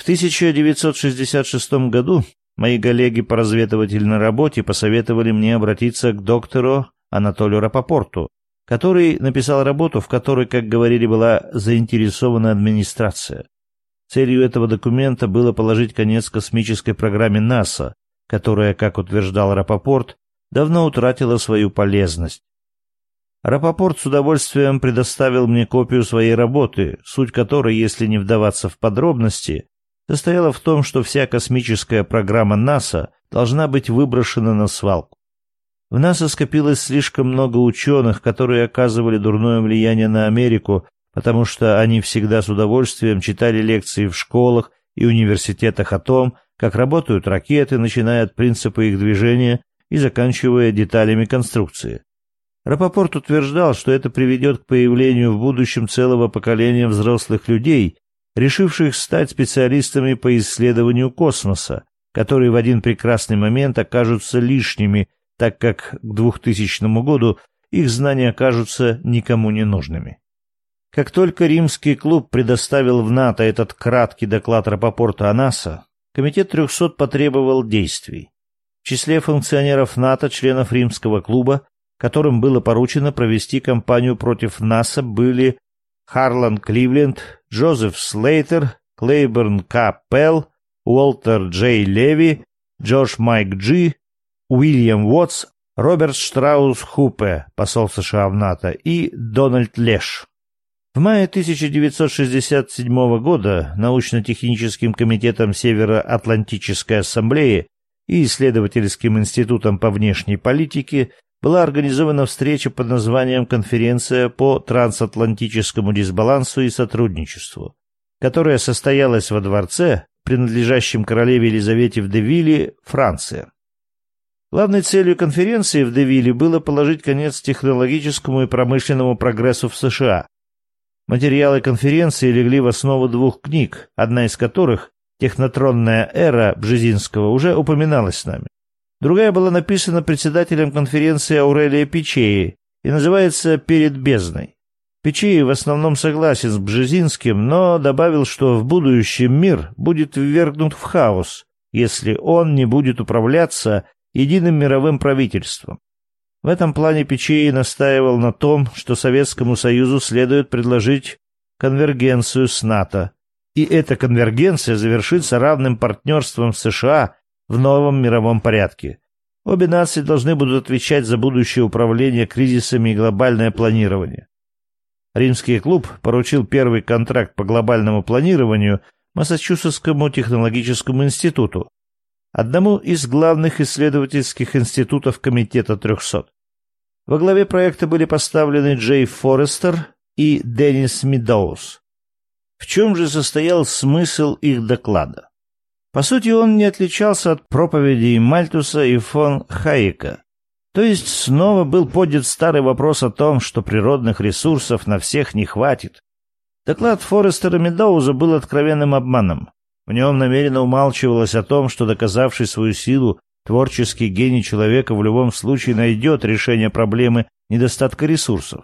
1966 году мои коллеги по разведывательной работе посоветовали мне обратиться к доктору Анатолию Рапопорту, который написал работу, в которой, как говорили, была заинтересована администрация. Целью этого документа было положить конец космической программе НАСА, которая, как утверждал Рапопорт, давно утратила свою полезность. Рапопорт с удовольствием предоставил мне копию своей работы, суть которой, если не вдаваться в подробности, состояла в том, что вся космическая программа НАСА должна быть выброшена на свалку. В НАСА скопилось слишком много ученых, которые оказывали дурное влияние на Америку, потому что они всегда с удовольствием читали лекции в школах и университетах о том, как работают ракеты, начиная от принципа их движения и заканчивая деталями конструкции. Рапопорт утверждал, что это приведет к появлению в будущем целого поколения взрослых людей, решивших стать специалистами по исследованию космоса, которые в один прекрасный момент окажутся лишними, так как к 2000 году их знания окажутся никому не нужными. Как только Римский клуб предоставил в НАТО этот краткий доклад Рапопорта о НАСА, Комитет 300 потребовал действий. В числе функционеров НАТО, членов Римского клуба, которым было поручено провести кампанию против НАСА, были Харлан Кливленд, Джозеф Слейтер, Клейборн К. Пелл, Уолтер Джей Леви, Джордж Майк Джи, Уильям Уотс, Роберт Штраус Хупе, посол США в НАТО, и Дональд Леш. В мае 1967 года научно-техническим комитетом Североатлантической ассамблеи и исследовательским институтом по внешней политике была организована встреча под названием «Конференция по трансатлантическому дисбалансу и сотрудничеству», которая состоялась во дворце, принадлежащем королеве Елизавете в Девилле, Франция. Главной целью конференции в Девилле было положить конец технологическому и промышленному прогрессу в США. Материалы конференции легли в основу двух книг, одна из которых, «Технотронная эра» Бжезинского, уже упоминалась нами. Другая была написана председателем конференции Аурелио Пичеи и называется «Перед бездной». Пичеи в основном согласен с Бжезинским, но добавил, что в будущем мир будет ввергнут в хаос, если он не будет управляться единым мировым правительством. В этом плане Пичеи настаивал на том, что Советскому Союзу следует предложить конвергенцию с НАТО, и эта конвергенция завершится равным партнерством с США в новом мировом порядке. Обе нации должны будут отвечать за будущее управление кризисами и глобальное планирование. Римский клуб поручил первый контракт по глобальному планированию Массачусетскому технологическому институту, одному из главных исследовательских институтов Комитета 300. Во главе проекта были поставлены Джей Форестер и Деннис Медоуз. В чем же состоял смысл их доклада? По сути, он не отличался от проповедей Мальтуса и фон Хайека. То есть снова был поднят старый вопрос о том, что природных ресурсов на всех не хватит. Доклад Форестера Медоуза был откровенным обманом. В нем намеренно умалчивалось о том, что доказавший свою силу творческий гений человека в любом случае найдет решение проблемы недостатка ресурсов.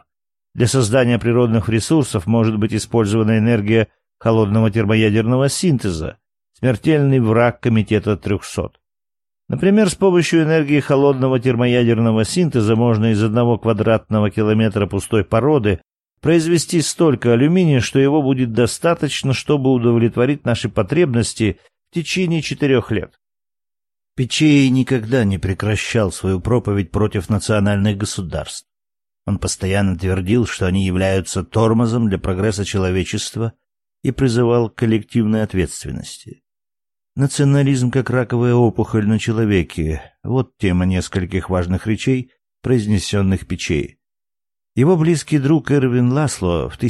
Для создания природных ресурсов может быть использована энергия холодного термоядерного синтеза, смертельный враг Комитета 300. Например, с помощью энергии холодного термоядерного синтеза можно из 1 квадратного километра пустой породы произвести столько алюминия, что его будет достаточно, чтобы удовлетворить наши потребности в течение 4 лет. Пичей никогда не прекращал свою проповедь против национальных государств. Он постоянно твердил, что они являются тормозом для прогресса человечества, и призывал к коллективной ответственности. Национализм как раковая опухоль на человеке — вот тема нескольких важных речей, произнесенных Пичей. Его близкий друг Эрвин Ласло в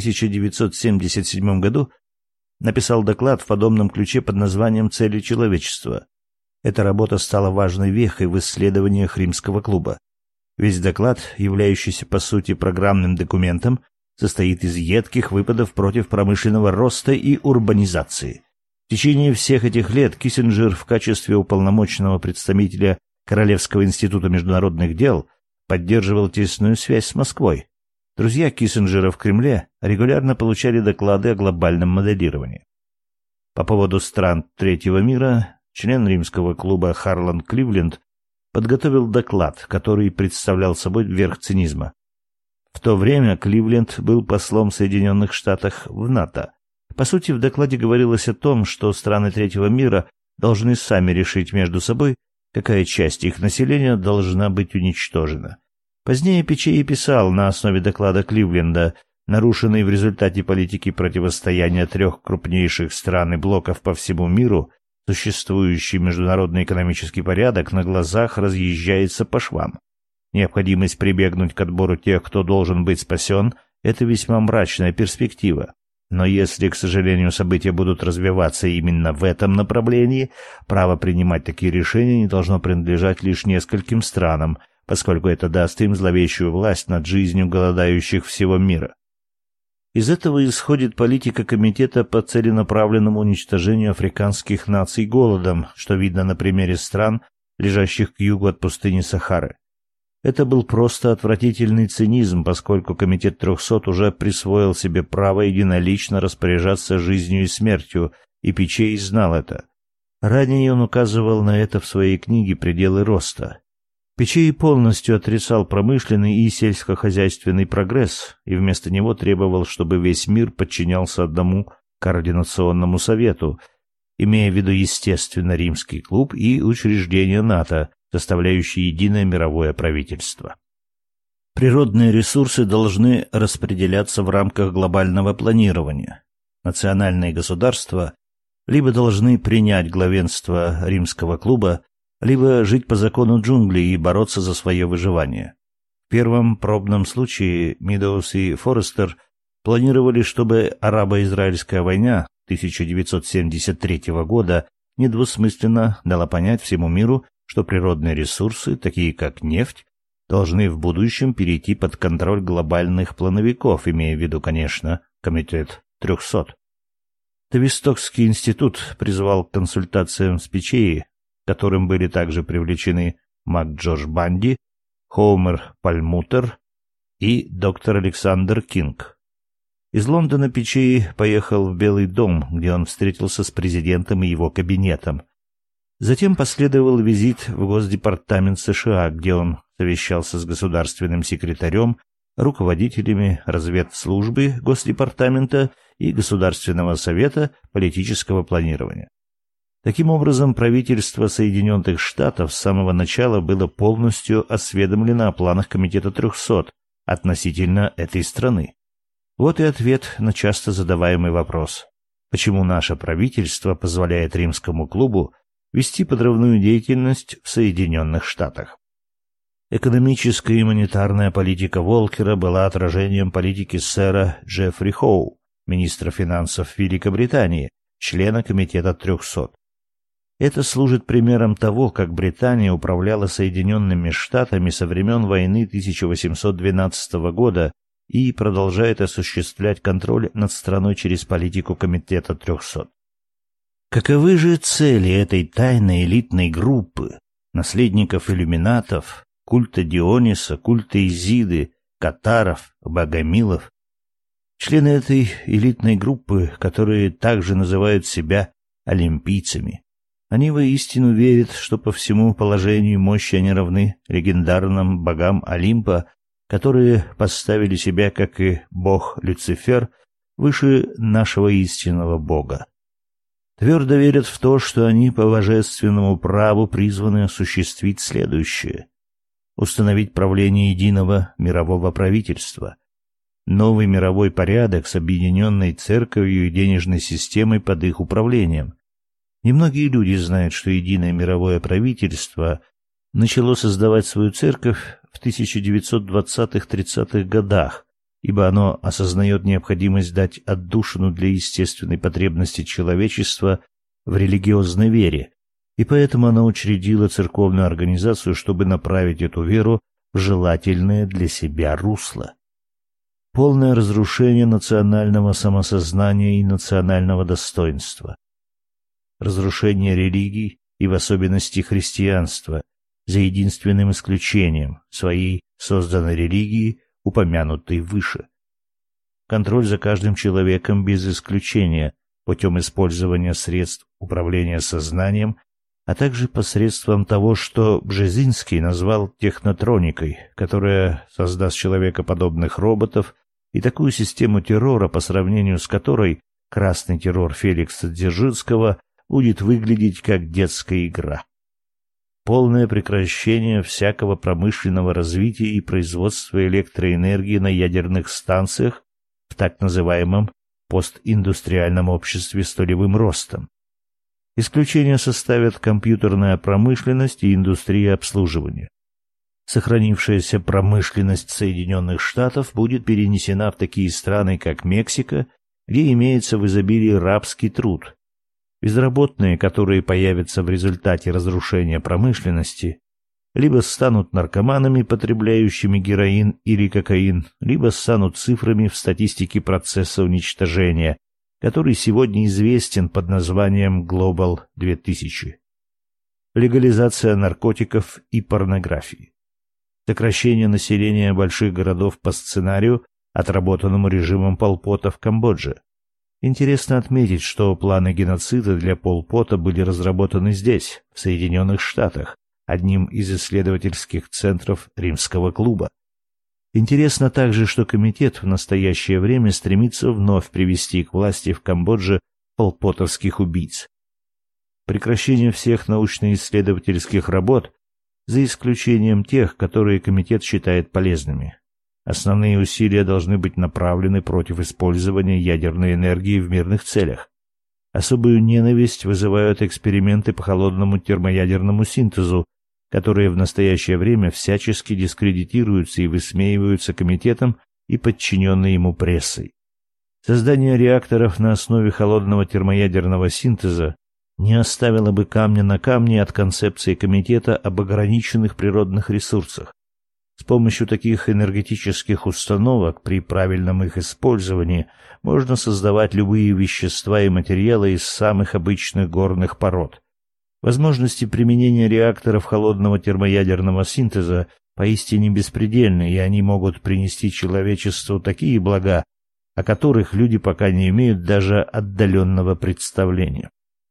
1977 году написал доклад в подобном ключе под названием «Цели человечества». Эта работа стала важной вехой в исследованиях Римского клуба. Весь доклад, являющийся по сути программным документом, состоит из едких выпадов против промышленного роста и урбанизации. В течение всех этих лет Киссинджер в качестве уполномоченного представителя Королевского института международных дел поддерживал тесную связь с Москвой. Друзья Киссинджера в Кремле регулярно получали доклады о глобальном моделировании. По поводу стран Третьего мира член Римского клуба Харлан Кливленд подготовил доклад, который представлял собой верх цинизма. В то время Кливленд был послом Соединенных Штатов в НАТО. По сути, в докладе говорилось о том, что страны Третьего мира должны сами решить между собой, какая часть их населения должна быть уничтожена. Позднее Пичей писал на основе доклада Кливленда, нарушенный в результате политики противостояния 3 крупнейших стран и блоков по всему миру, существующий международный экономический порядок на глазах разъезжается по швам. Необходимость прибегнуть к отбору тех, кто должен быть спасен, это весьма мрачная перспектива. Но если, к сожалению, события будут развиваться именно в этом направлении, право принимать такие решения не должно принадлежать лишь нескольким странам, поскольку это даст им зловещую власть над жизнью голодающих всего мира. Из этого исходит политика Комитета по целенаправленному уничтожению африканских наций голодом, что видно на примере стран, лежащих к югу от пустыни Сахары. Это был просто отвратительный цинизм, поскольку Комитет 300 уже присвоил себе право единолично распоряжаться жизнью и смертью, и Пичей знал это. Ранее он указывал на это в своей книге «Пределы роста». Пичей полностью отрицал промышленный и сельскохозяйственный прогресс и вместо него требовал, чтобы весь мир подчинялся одному координационному совету, имея в виду, естественно, Римский клуб и учреждения НАТО, составляющие единое мировое правительство. Природные ресурсы должны распределяться в рамках глобального планирования. Национальные государства либо должны принять главенство Римского клуба, либо жить по закону джунглей и бороться за свое выживание. В первом пробном случае Мидоус и Форестер планировали, чтобы арабо-израильская война 1973 года недвусмысленно дала понять всему миру, что природные ресурсы, такие как нефть, должны в будущем перейти под контроль глобальных плановиков, имея в виду, конечно, Комитет 300. Тавистокский институт призвал к консультациям с Пичей, к которым были также привлечены МакДжордж Банди, Хоумер Пальмутер и доктор Александр Кинг. Из Лондона Пичей поехал в Белый дом, где он встретился с президентом и его кабинетом. Затем последовал визит в Госдепартамент США, где он совещался с государственным секретарем, руководителями разведслужбы Госдепартамента и Государственного совета политического планирования. Таким образом, правительство Соединенных Штатов с самого начала было полностью осведомлено о планах Комитета 300 относительно этой страны. Вот и ответ на часто задаваемый вопрос: почему наше правительство позволяет Римскому клубу вести подрывную деятельность в Соединенных Штатах? Экономическая и монетарная политика Волкера была отражением политики сэра Джеффри Хоу, министра финансов Великобритании, члена Комитета 300. Это служит примером того, как Британия управляла Соединенными Штатами со времен войны 1812 года и продолжает осуществлять контроль над страной через политику Комитета 300. Каковы же цели этой тайной элитной группы, наследников иллюминатов, культа Диониса, культа Изиды, катаров, богомилов. Члены этой элитной группы, которые также называют себя олимпийцами. Они воистину верят, что по всему положению и мощи они равны легендарным богам Олимпа, которые поставили себя, как и бог Люцифер, выше нашего истинного бога. Твердо верят в то, что они по божественному праву призваны осуществить следующее: установить правление единого мирового правительства, новый мировой порядок с объединенной церковью и денежной системой под их управлением. Немногие люди знают, что единое мировое правительство начало создавать свою церковь в 1920-30-х годах, ибо оно осознает необходимость дать отдушину для естественной потребности человечества в религиозной вере, и поэтому оно учредило церковную организацию, чтобы направить эту веру в желательное для себя русло. Полное разрушение национального самосознания и национального достоинства. Разрушение религий и в особенности христианства, за единственным исключением своей созданной религии, упомянутой выше. Контроль за каждым человеком без исключения путем использования средств управления сознанием, а также посредством того, что Бжезинский назвал технотроникой, которая создаст человекоподобных роботов, и такую систему террора, по сравнению с которой красный террор Феликса Дзержинского будет выглядеть как детская игра. Полное прекращение всякого промышленного развития и производства электроэнергии на ядерных станциях в так называемом постиндустриальном обществе с нулевым ростом. Исключение составят компьютерная промышленность и индустрия обслуживания. Сохранившаяся промышленность Соединенных Штатов будет перенесена в такие страны, как Мексика, где имеется в изобилии рабский труд. Безработные, которые появятся в результате разрушения промышленности, либо станут наркоманами, потребляющими героин или кокаин, либо станут цифрами в статистике процесса уничтожения, который сегодня известен под названием Global 2000. Легализация наркотиков и порнографии. Сокращение населения больших городов по сценарию, отработанному режимом Пол Пота в Камбодже. Интересно отметить, что планы геноцида для Пол Пота были разработаны здесь, в Соединенных Штатах, одним из исследовательских центров Римского клуба. Интересно также, что комитет в настоящее время стремится вновь привести к власти в Камбодже полпотовских убийц. Прекращение всех научно-исследовательских работ, за исключением тех, которые комитет считает полезными. Основные усилия должны быть направлены против использования ядерной энергии в мирных целях. Особую ненависть вызывают эксперименты по холодному термоядерному синтезу, которые в настоящее время всячески дискредитируются и высмеиваются комитетом и подчиненной ему прессой. Создание реакторов на основе холодного термоядерного синтеза не оставило бы камня на камне от концепции комитета об ограниченных природных ресурсах. С помощью таких энергетических установок при правильном их использовании можно создавать любые вещества и материалы из самых обычных горных пород. Возможности применения реакторов холодного термоядерного синтеза поистине беспредельны, и они могут принести человечеству такие блага, о которых люди пока не имеют даже отдаленного представления.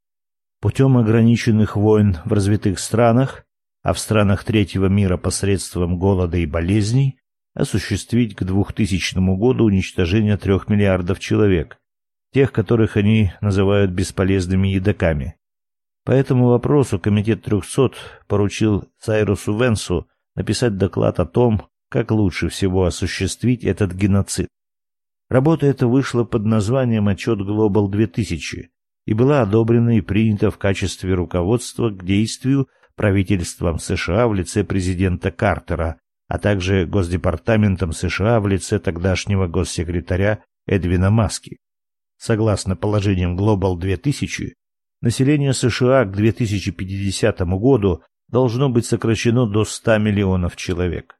Путем ограниченных войн в развитых странах, а в странах третьего мира посредством голода и болезней, осуществить к 2000 году уничтожение 3 миллиардов человек, тех, которых они называют бесполезными едоками. По этому вопросу Комитет 300 поручил Сайрусу Венсу написать доклад о том, как лучше всего осуществить этот геноцид. Работа эта вышла под названием «Отчет Global 2000» и была одобрена и принята в качестве руководства к действию правительством США в лице президента Картера, а также Госдепартаментом США в лице тогдашнего госсекретаря Эдвина Маски. Согласно положениям Global 2000, население США к 2050 году должно быть сокращено до 100 миллионов человек.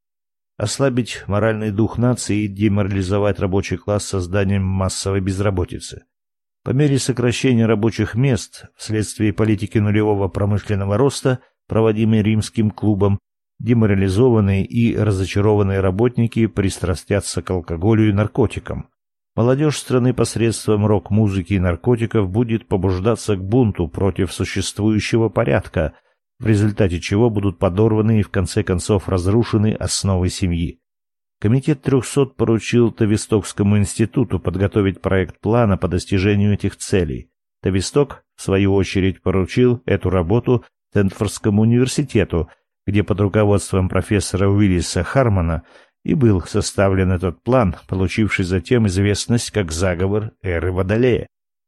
Ослабить моральный дух нации и деморализовать рабочий класс созданием массовой безработицы. По мере сокращения рабочих мест вследствие политики нулевого промышленного роста, проводимой Римским клубом, деморализованные и разочарованные работники пристрастятся к алкоголю и наркотикам. Молодежь страны посредством рок-музыки и наркотиков будет побуждаться к бунту против существующего порядка, в результате чего будут подорваны и в конце концов разрушены основы семьи. Комитет 300 поручил Тавистокскому институту подготовить проект плана по достижению этих целей. Тависток, в свою очередь, поручил эту работу Стэнфордскому университету, где под руководством профессора Уиллиса Хармона и был составлен этот план, получивший затем известность как заговор эры Водолея.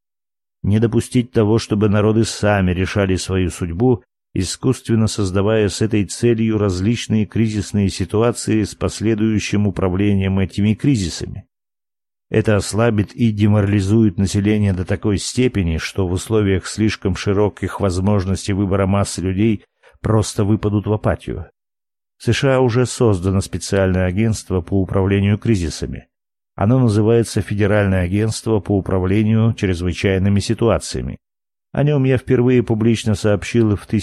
Не допустить того, чтобы народы сами решали свою судьбу, искусственно создавая с этой целью различные кризисные ситуации с последующим управлением этими кризисами. Это ослабит и деморализует население до такой степени, что в условиях слишком широких возможностей выбора массы людей просто выпадут в апатию. В США уже создано специальное агентство по управлению кризисами. Оно называется Федеральное агентство по управлению чрезвычайными ситуациями. О нем я впервые публично сообщил в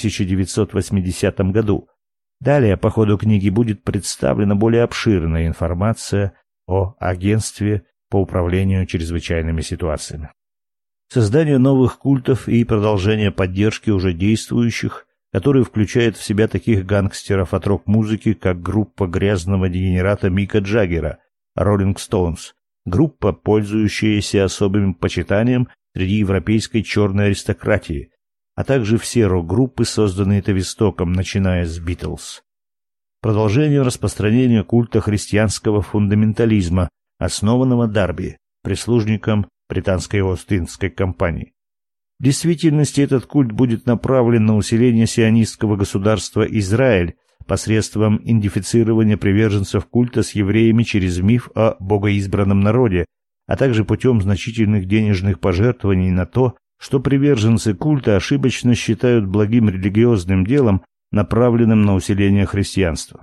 1980 году. Далее по ходу книги будет представлена более обширная информация о агентстве по управлению чрезвычайными ситуациями. Создание новых культов и продолжение поддержки уже действующих, которые включают в себя таких гангстеров от рок-музыки, как группа грязного дегенерата Мика Джаггера, Rolling Stones, группа, пользующаяся особым почитанием среди европейской черной аристократии, а также все рок-группы, созданные Тавистоком, начиная с Beatles. Продолжение распространения культа христианского фундаментализма, основанного Дарби, прислужником британской Ост-Индской компании. В действительности этот культ будет направлен на усиление сионистского государства Израиль посредством идентифицирования приверженцев культа с евреями через миф о богоизбранном народе, а также путем значительных денежных пожертвований на то, что приверженцы культа ошибочно считают благим религиозным делом, направленным на усиление христианства.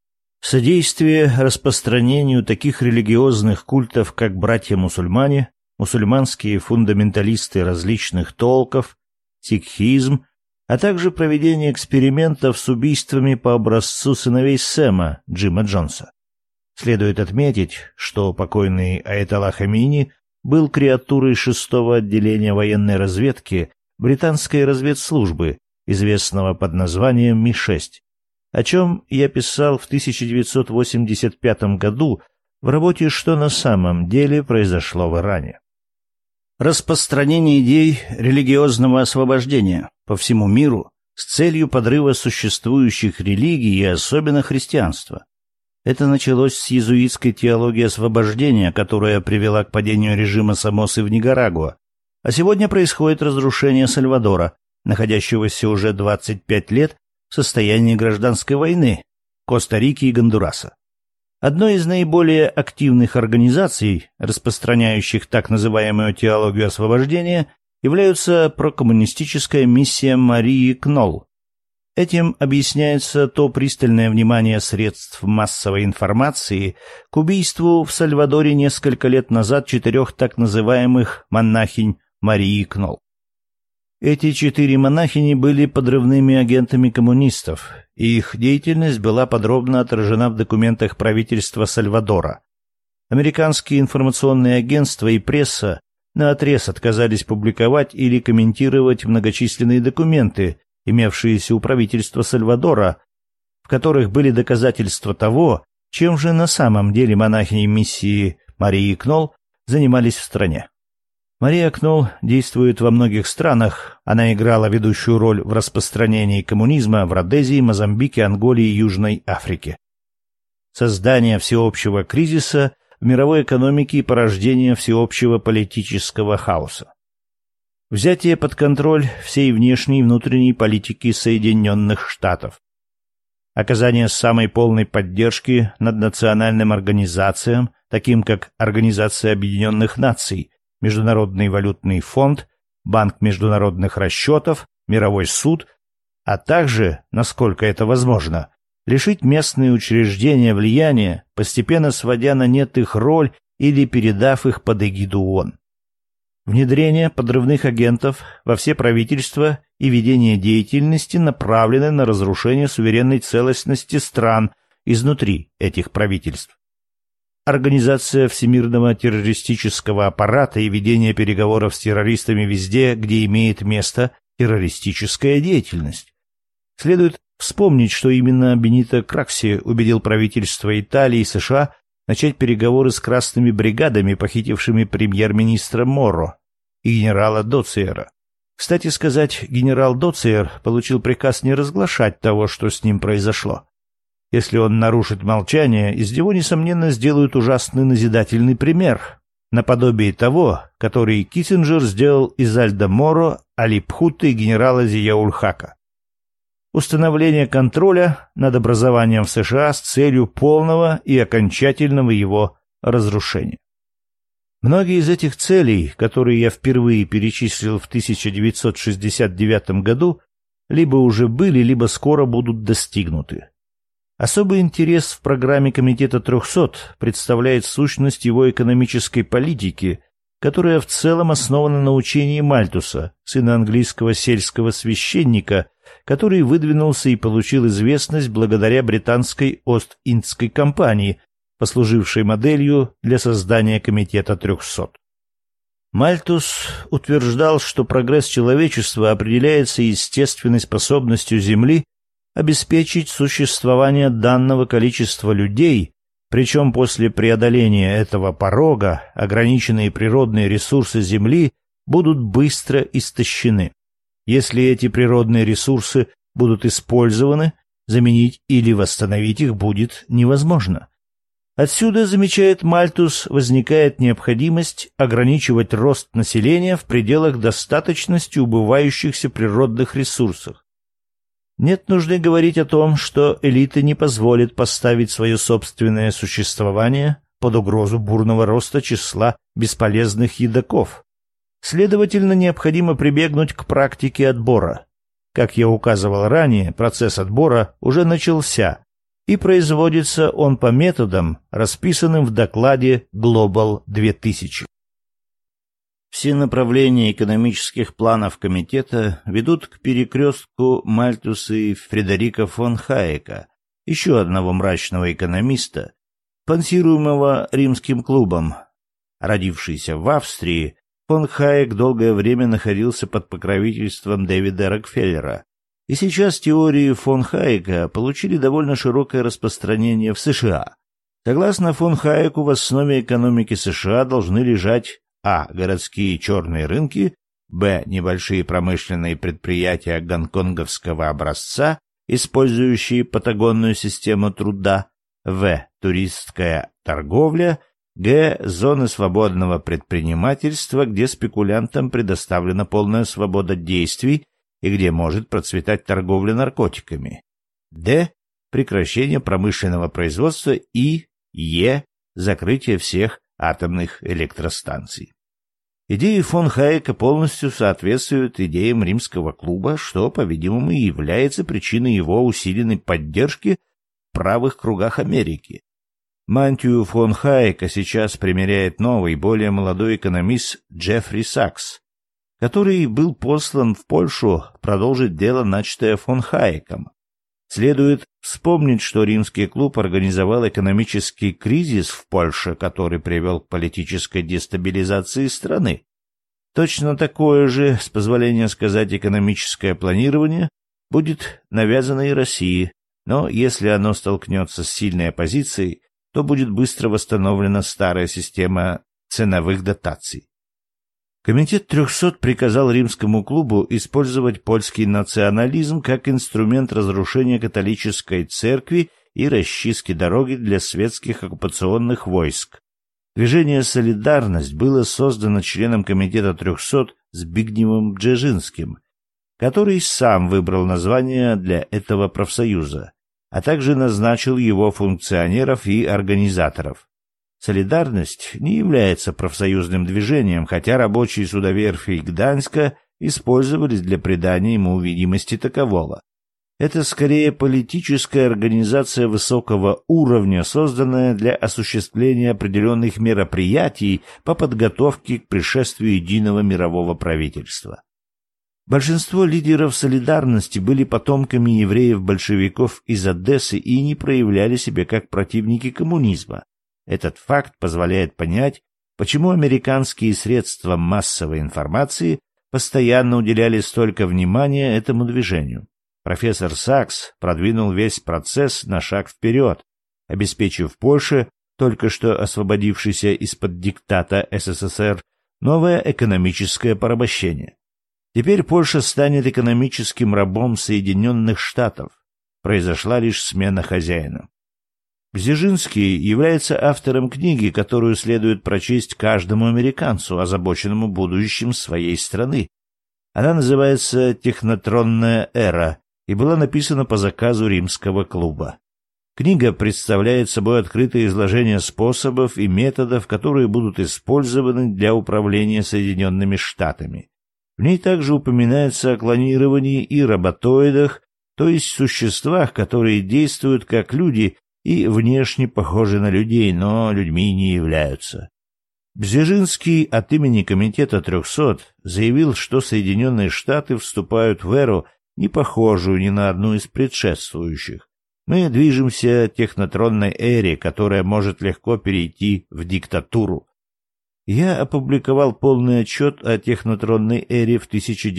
Содействие распространению таких религиозных культов, как братья-мусульмане, мусульманские фундаменталисты различных толков, сикхизм, а также проведение экспериментов с убийствами по образцу сыновей Сэма, Джима Джонса. Следует отметить, что покойный Аятолла Хамини был креатурой 6-го отделения военной разведки британской разведслужбы, известного под названием Ми-6, о чем я писал в 1985 году в работе «Что на самом деле произошло в Иране». Распространение идей религиозного освобождения по всему миру с целью подрыва существующих религий и особенно христианства. Это началось с иезуитской теологии освобождения, которая привела к падению режима Сомосы в Никарагуа. А сегодня происходит разрушение Сальвадора, находящегося уже 25 лет в состоянии гражданской войны, Коста-Рики и Гондураса. Одной из наиболее активных организаций, распространяющих так называемую теологию освобождения, является прокоммунистическая миссия Марии Кнолл. Этим объясняется то пристальное внимание средств массовой информации к убийству в Сальвадоре несколько лет назад 4 так называемых монахинь Марии Кнолл. Эти 4 монахини были подрывными агентами коммунистов, и их деятельность была подробно отражена в документах правительства Сальвадора. Американские информационные агентства и пресса наотрез отказались публиковать или комментировать многочисленные документы, имевшиеся у правительства Сальвадора, в которых были доказательства того, чем же на самом деле монахини миссии Марии Кнолл занимались в стране. Мария Кнолл действует во многих странах. Она играла ведущую роль в распространении коммунизма в Родезии, Мозамбике, Анголе и Южной Африке. Создание всеобщего кризиса в мировой экономике и порождение всеобщего политического хаоса. Взятие под контроль всей внешней и внутренней политики Соединенных Штатов. Оказание самой полной поддержки наднациональным организациям, таким как Организация Объединенных Наций, Международный валютный фонд, Банк международных расчетов, Мировой суд, а также, насколько это возможно, лишить местные учреждения влияния, постепенно сводя на нет их роль или передав их под эгиду ООН. внедрение подрывных агентов во все правительства и ведение деятельности, направленной на разрушение суверенной целостности стран изнутри этих правительств. Организация всемирного террористического аппарата и ведение переговоров с террористами везде, где имеет место террористическая деятельность. Следует вспомнить, что именно Бенито Кракси убедил правительства Италии и США начать переговоры с красными бригадами, похитившими премьер-министра Моро и генерала Доциера. Кстати сказать, генерал Доциер получил приказ не разглашать того, что с ним произошло. Если он нарушит молчание, из него, несомненно, сделают ужасный назидательный пример, наподобие того, который Киссинджер сделал из Альдо Моро, Али Пхута и генерала Зияуль-Хака. Установление контроля над образованием в США с целью полного и окончательного его разрушения. Многие из этих целей, которые я впервые перечислил в 1969 году, либо уже были, либо скоро будут достигнуты. Особый интерес в программе Комитета 300 представляет сущность его экономической политики, которая в целом основана на учении Мальтуса, сына английского сельского священника, который выдвинулся и получил известность благодаря британской Ост-Индской компании, послужившей моделью для создания Комитета 300. Мальтус утверждал, что прогресс человечества определяется естественной способностью Земли обеспечить существование данного количества людей, причем после преодоления этого порога ограниченные природные ресурсы Земли будут быстро истощены. Если эти природные ресурсы будут использованы, заменить или восстановить их будет невозможно. Отсюда, замечает Мальтус, возникает необходимость ограничивать рост населения в пределах достаточности убывающихся природных ресурсов. Нет нужды говорить о том, что элита не позволит поставить свое собственное существование под угрозу бурного роста числа бесполезных едоков. Следовательно, необходимо прибегнуть к практике отбора. Как я указывал ранее, процесс отбора уже начался, и производится он по методам, расписанным в докладе Global 2000. Все направления экономических планов комитета ведут к перекрестку Мальтуса и Фредерика фон Хайека, еще одного мрачного экономиста, спонсируемого римским клубом. Родившийся в Австрии, фон Хайек долгое время находился под покровительством Дэвида Рокфеллера, и сейчас теории фон Хайека получили довольно широкое распространение в США. Согласно фон Хайеку, в основе экономики США должны лежать а. городские черные рынки, б. небольшие промышленные предприятия гонконговского образца, использующие патагонную систему труда, в. туристская торговля, г. зоны свободного предпринимательства, где спекулянтам предоставлена полная свобода действий и где может процветать торговля наркотиками, д. прекращение промышленного производства и е. закрытие всех атомных электростанций. Идеи фон Хайека полностью соответствуют идеям римского клуба, что, по-видимому, и является причиной его усиленной поддержки в правых кругах Америки. Мантию фон Хайека сейчас примеряет новый, более молодой экономист Джеффри Сакс, который был послан в Польшу продолжить дело, начатое фон Хайеком. Следует вспомнить, что римский клуб организовал экономический кризис в Польше, который привел к политической дестабилизации страны. Точно такое же, с позволения сказать, экономическое планирование будет навязано и России, но если оно столкнется с сильной оппозицией, то будет быстро восстановлена старая система ценовых дотаций. Комитет 300 приказал римскому клубу использовать польский национализм как инструмент разрушения католической церкви и расчистки дороги для светских оккупационных войск. Движение «Солидарность» было создано членом Комитета 300 Збигневым Бжезинским, который сам выбрал название для этого профсоюза, а также назначил его функционеров и организаторов. «Солидарность» не является профсоюзным движением, хотя рабочие судоверфи Гданьска использовались для придания ему видимости такового. Это скорее политическая организация высокого уровня, созданная для осуществления определенных мероприятий по подготовке к пришествию единого мирового правительства. Большинство лидеров солидарности были потомками евреев-большевиков из Одессы и не проявляли себя как противники коммунизма. Этот факт позволяет понять, почему американские средства массовой информации постоянно уделяли столько внимания этому движению. Профессор Сакс продвинул весь процесс на шаг вперед, обеспечив Польше, только что освободившейся из-под диктата СССР, новое экономическое порабощение. Теперь Польша станет экономическим рабом Соединенных Штатов. Произошла лишь смена хозяина. Бзежинский является автором книги, которую следует прочесть каждому американцу, озабоченному будущим своей страны. Она называется «Технотронная эра» и была написана по заказу Римского клуба. Книга представляет собой открытое изложение способов и методов, которые будут использованы для управления Соединенными Штатами. В ней также упоминается о клонировании и роботоидах, то есть существах, которые действуют как люди и внешне похожи на людей, но людьми не являются. Бзежинский от имени Комитета 300 заявил, что Соединенные Штаты вступают в эру, не похожую ни на одну из предшествующих. Мы движемся к технотронной эре, которая может легко перейти в диктатуру. Я опубликовал полный отчет о технотронной эре в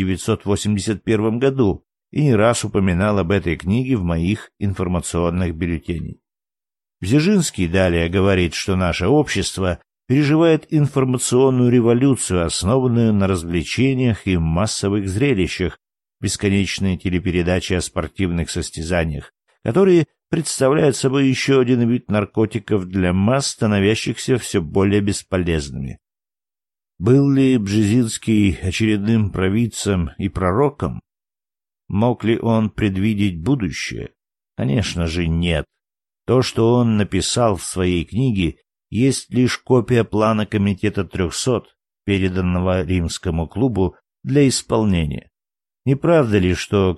1981 году и не раз упоминал об этой книге в моих информационных бюллетенях. Бзежинский далее говорит, что наше общество переживает информационную революцию, основанную на развлечениях и массовых зрелищах, бесконечные телепередачи о спортивных состязаниях, которые представляют собой еще один вид наркотиков для масс, становящихся все более бесполезными. Был ли Бжезинский очередным провидцем и пророком? Мог ли он предвидеть будущее? Конечно же, нет. То, что он написал в своей книге, есть лишь копия плана Комитета 300, переданного Римскому клубу для исполнения. Не правда ли, что к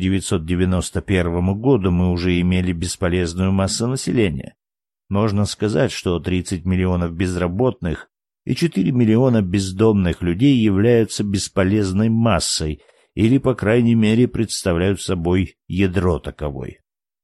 1991 году мы уже имели бесполезную массу населения? Можно сказать, что 30 миллионов безработных и 4 миллиона бездомных людей являются бесполезной массой или, по крайней мере, представляют собой ядро таковой.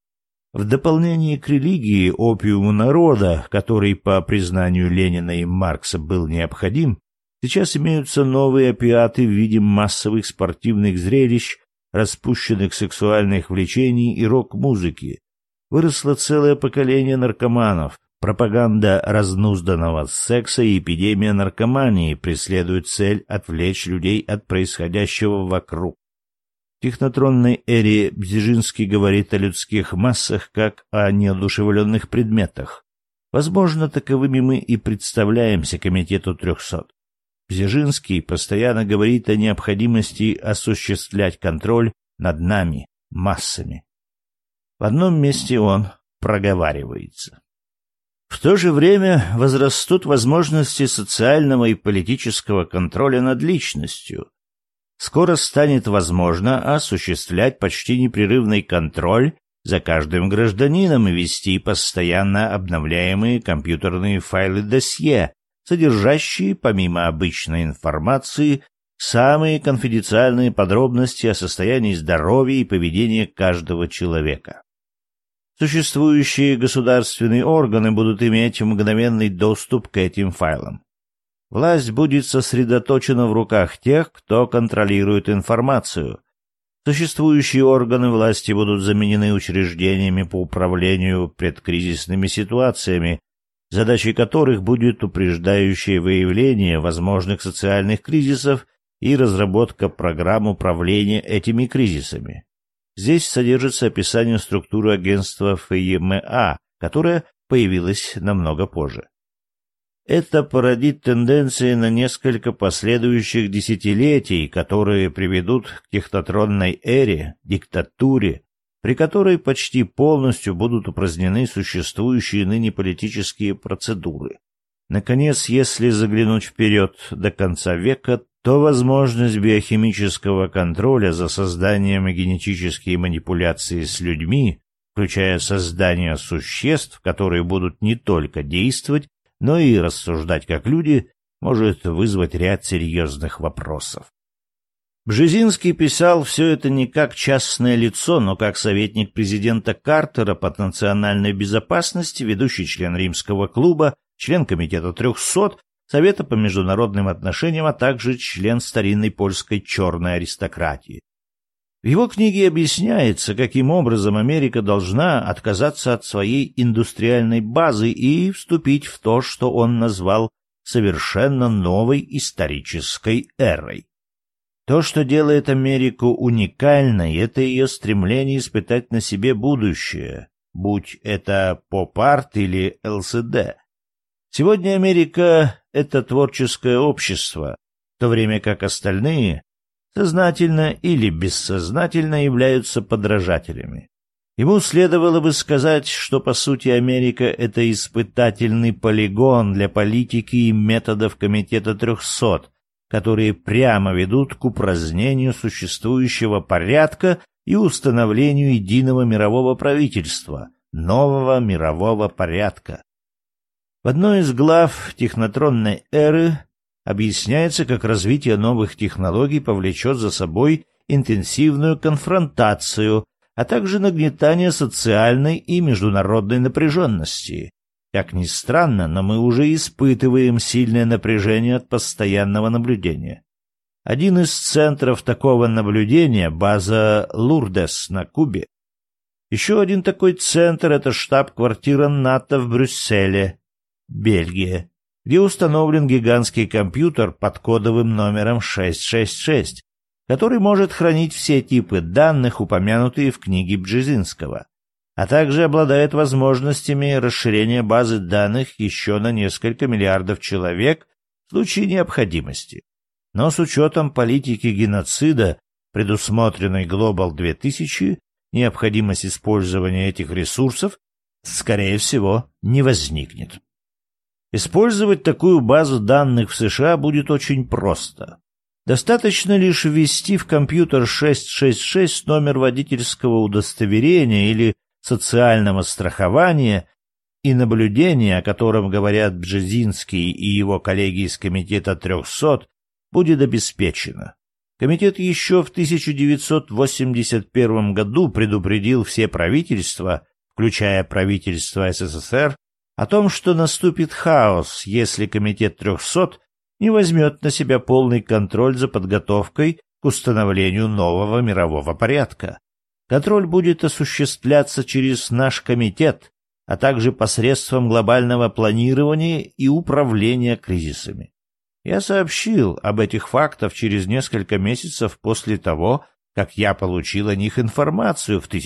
В дополнение к религии, опиуму народа, который, по признанию Ленина и Маркса, был необходим, сейчас имеются новые опиаты в виде массовых спортивных зрелищ, распущенных сексуальных влечений и рок-музыки. Выросло целое поколение наркоманов. Пропаганда разнузданного секса и эпидемия наркомании преследуют цель отвлечь людей от происходящего вокруг. В технотронной эре Бзежинский говорит о людских массах как о неодушевленных предметах. Возможно, таковыми мы и представляемся Комитету 300. Бзежинский постоянно говорит о необходимости осуществлять контроль над нами, массами. В одном месте он проговаривается. В то же время возрастут возможности социального и политического контроля над личностью. Скоро станет возможно осуществлять почти непрерывный контроль за каждым гражданином и вести постоянно обновляемые компьютерные файлы досье, содержащие, помимо обычной информации, самые конфиденциальные подробности о состоянии здоровья и поведении каждого человека. Существующие государственные органы будут иметь мгновенный доступ к этим файлам. Власть будет сосредоточена в руках тех, кто контролирует информацию. Существующие органы власти будут заменены учреждениями по управлению предкризисными ситуациями, задачей которых будет упреждающее выявление возможных социальных кризисов и разработка программ управления этими кризисами. Здесь содержится описание структуры агентства ФЕМА, которая появилась намного позже. Это породит тенденции на несколько последующих десятилетий, которые приведут к технотронной эре, диктатуре, при которой почти полностью будут упразднены существующие ныне политические процедуры. Наконец, если заглянуть вперед до конца века, то возможность биохимического контроля за созданием и генетические манипуляции с людьми, включая создание существ, которые будут не только действовать, но и рассуждать как люди, может вызвать ряд серьезных вопросов. Бжезинский писал все это не как частное лицо, но как советник президента Картера по национальной безопасности, ведущий член Римского клуба, член комитета 300, Совета по международным отношениям, а также член старинной польской черной аристократии. В его книге объясняется, каким образом Америка должна отказаться от своей индустриальной базы и вступить в то, что он назвал совершенно новой исторической эрой. То, что делает Америку уникальной, это ее стремление испытать на себе будущее, будь это поп-арт или ЛСД. Сегодня Америка — это творческое общество, в то время как остальные сознательно или бессознательно являются подражателями. Ему следовало бы сказать, что по сути Америка — это испытательный полигон для политики и методов Комитета 300, которые прямо ведут к упразднению существующего порядка и установлению единого мирового правительства, нового мирового порядка. В одной из глав технотронной эры объясняется, как развитие новых технологий повлечет за собой интенсивную конфронтацию, а также нагнетание социальной и международной напряженности. Как ни странно, но мы уже испытываем сильное напряжение от постоянного наблюдения. Один из центров такого наблюдения — база Лурдес на Кубе. Еще один такой центр — это штаб-квартира НАТО в Брюсселе, Бельгия, где установлен гигантский компьютер под кодовым номером 666, который может хранить все типы данных, упомянутые в книге Бжезинского, а также обладает возможностями расширения базы данных еще на несколько миллиардов человек в случае необходимости. Но с учетом политики геноцида, предусмотренной Global 2000, необходимость использования этих ресурсов, скорее всего, не возникнет. Использовать такую базу данных в США будет очень просто. Достаточно лишь ввести в компьютер 666 номер водительского удостоверения или социального страхования, и наблюдение, о котором говорят Бжезинский и его коллеги из Комитета 300, будет обеспечено. Комитет еще в 1981 году предупредил все правительства, включая правительство СССР, о том, что наступит хаос, если Комитет 300 не возьмет на себя полный контроль за подготовкой к установлению нового мирового порядка. Контроль будет осуществляться через наш комитет, а также посредством глобального планирования и управления кризисами. Я сообщил об этих фактах через несколько месяцев после того, как я получил о них информацию в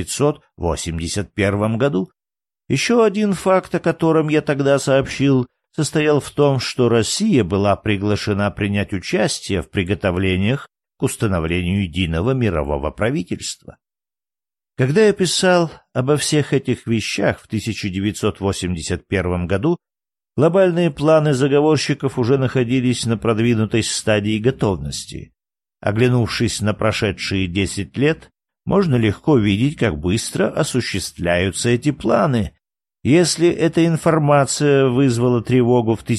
1981 году. Еще один факт, о котором я тогда сообщил, состоял в том, что Россия была приглашена принять участие в приготовлениях к установлению единого мирового правительства. Когда я писал обо всех этих вещах в 1981 году, глобальные планы заговорщиков уже находились на продвинутой стадии готовности. Оглянувшись на прошедшие 10 лет, можно легко видеть, как быстро осуществляются эти планы. Если эта информация вызвала тревогу в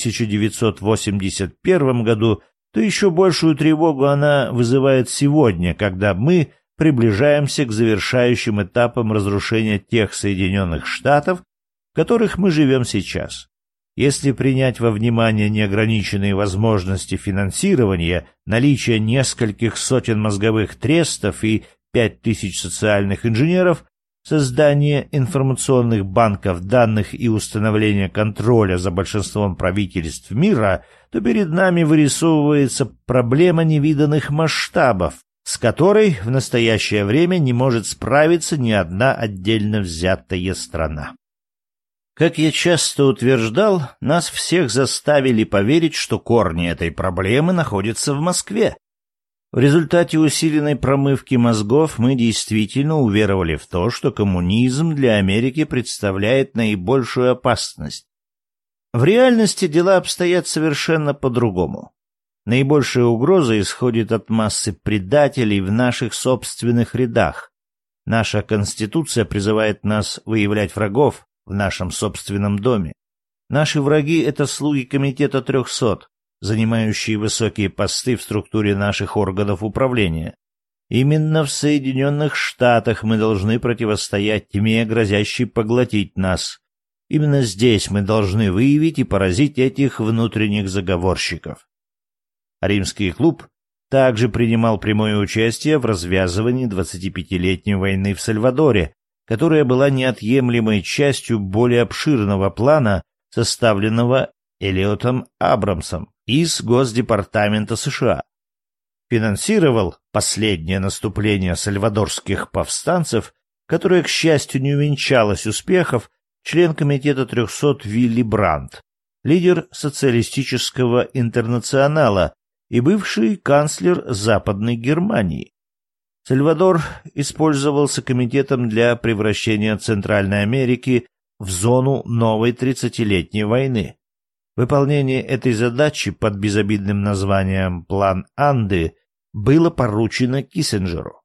1981 году, то еще большую тревогу она вызывает сегодня, когда мы приближаемся к завершающим этапам разрушения тех Соединенных Штатов, в которых мы живем сейчас. Если принять во внимание неограниченные возможности финансирования, наличие нескольких сотен мозговых трестов и 5000 социальных инженеров, создание информационных банков данных и установление контроля за большинством правительств мира, то перед нами вырисовывается проблема невиданных масштабов, с которой в настоящее время не может справиться ни одна отдельно взятая страна. Как я часто утверждал, нас всех заставили поверить, что корни этой проблемы находятся в Москве. В результате усиленной промывки мозгов мы действительно уверовали в то, что коммунизм для Америки представляет наибольшую опасность. В реальности дела обстоят совершенно по-другому. Наибольшая угроза исходит от массы предателей в наших собственных рядах. Наша Конституция призывает нас выявлять врагов в нашем собственном доме. Наши враги — это слуги Комитета 300, занимающие высокие посты в структуре наших органов управления. Именно в Соединенных Штатах мы должны противостоять тьме, грозящей поглотить нас. Именно здесь мы должны выявить и поразить этих внутренних заговорщиков. Римский клуб также принимал прямое участие в развязывании 25-летней войны в Сальвадоре, которая была неотъемлемой частью более обширного плана, составленного Элиотом Абрамсом из Госдепартамента США. Финансировал последнее наступление сальвадорских повстанцев, которое, к счастью, не увенчалось успехов, член Комитета 300 Вилли Брандт, лидер социалистического интернационала и бывший канцлер Западной Германии. Сальвадор использовался комитетом для превращения Центральной Америки в зону новой 30-летней войны. Выполнение этой задачи под безобидным названием «План Анды» было поручено Киссинджеру.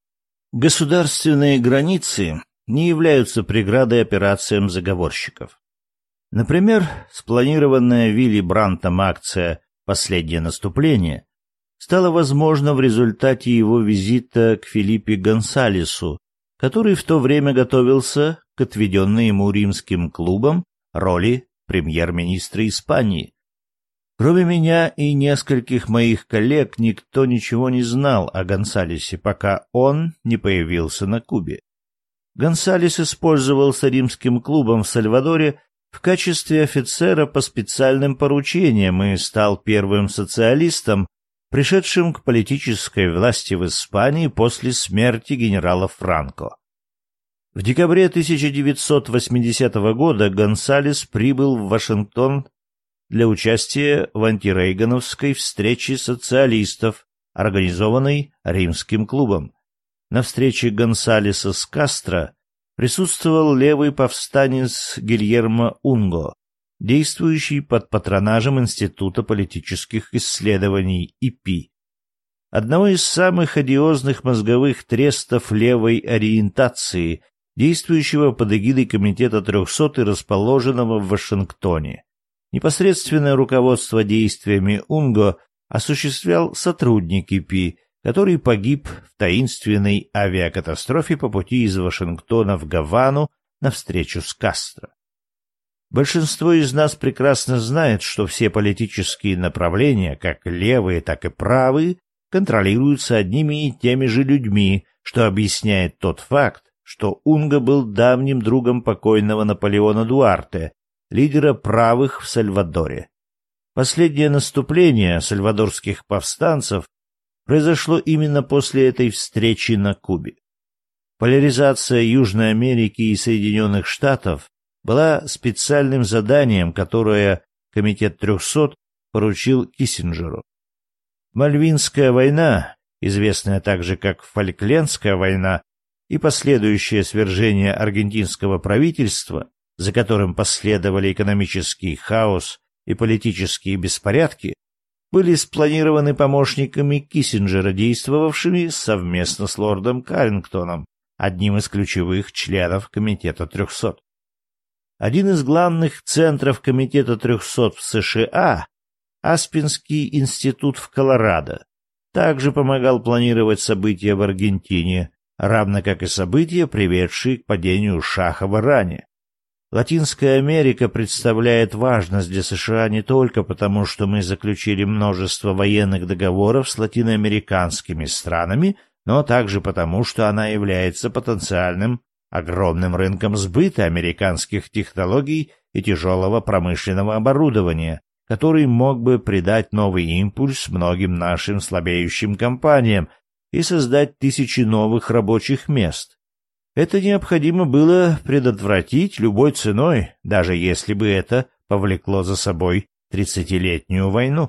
Государственные границы не являются преградой операциям заговорщиков. Например, спланированная Вилли Брандтом акция «Последнее наступление» стала возможна в результате его визита к Фелипе Гонсалесу, который в то время готовился к отведенной ему римским клубом роли премьер-министра Испании. Кроме меня и нескольких моих коллег, никто ничего не знал о Гонсалесе, пока он не появился на Кубе. Гонсалес использовался римским клубом в Сальвадоре в качестве офицера по специальным поручениям и стал первым социалистом, пришедшим к политической власти в Испании после смерти генерала Франко. В декабре 1980 года Гонсалес прибыл в Вашингтон для участия в антирейгановской встрече социалистов, организованной Римским клубом. На встрече Гонсалеса с Кастро присутствовал левый повстанец Гильермо Унго, действующий под патронажем Института политических исследований ИПИ, одного из самых одиозных мозговых трестов левой ориентации, действующего под эгидой Комитета 300 и расположенного в Вашингтоне. Непосредственное руководство действиями Унго осуществлял сотрудник ИПИ, который погиб в таинственной авиакатастрофе по пути из Вашингтона в Гавану на встречу с Кастро. Большинство из нас прекрасно знает, что все политические направления, как левые, так и правые, контролируются одними и теми же людьми, что объясняет тот факт, что Унго был давним другом покойного Наполеона Дуарте, лидера правых в Сальвадоре. Последнее наступление сальвадорских повстанцев произошло именно после этой встречи на Кубе. Поляризация Южной Америки и Соединенных Штатов была специальным заданием, которое Комитет 300 поручил Киссинджеру. Мальвинская война, известная также как Фолклендская война, и последующее свержение аргентинского правительства, за которым последовали экономический хаос и политические беспорядки, были спланированы помощниками Киссинджера, действовавшими совместно с лордом Каррингтоном, одним из ключевых членов Комитета 300. Один из главных центров Комитета 300 в США, Аспенский институт в Колорадо, также помогал планировать события в Аргентине, равно как и события, приведшие к падению Шаха в Иране. Латинская Америка представляет важность для США не только потому, что мы заключили множество военных договоров с латиноамериканскими странами, но также потому, что она является потенциальным огромным рынком сбыта американских технологий и тяжелого промышленного оборудования, который мог бы придать новый импульс многим нашим слабеющим компаниям и создать тысячи новых рабочих мест. Это необходимо было предотвратить любой ценой, даже если бы это повлекло за собой 30-летнюю войну.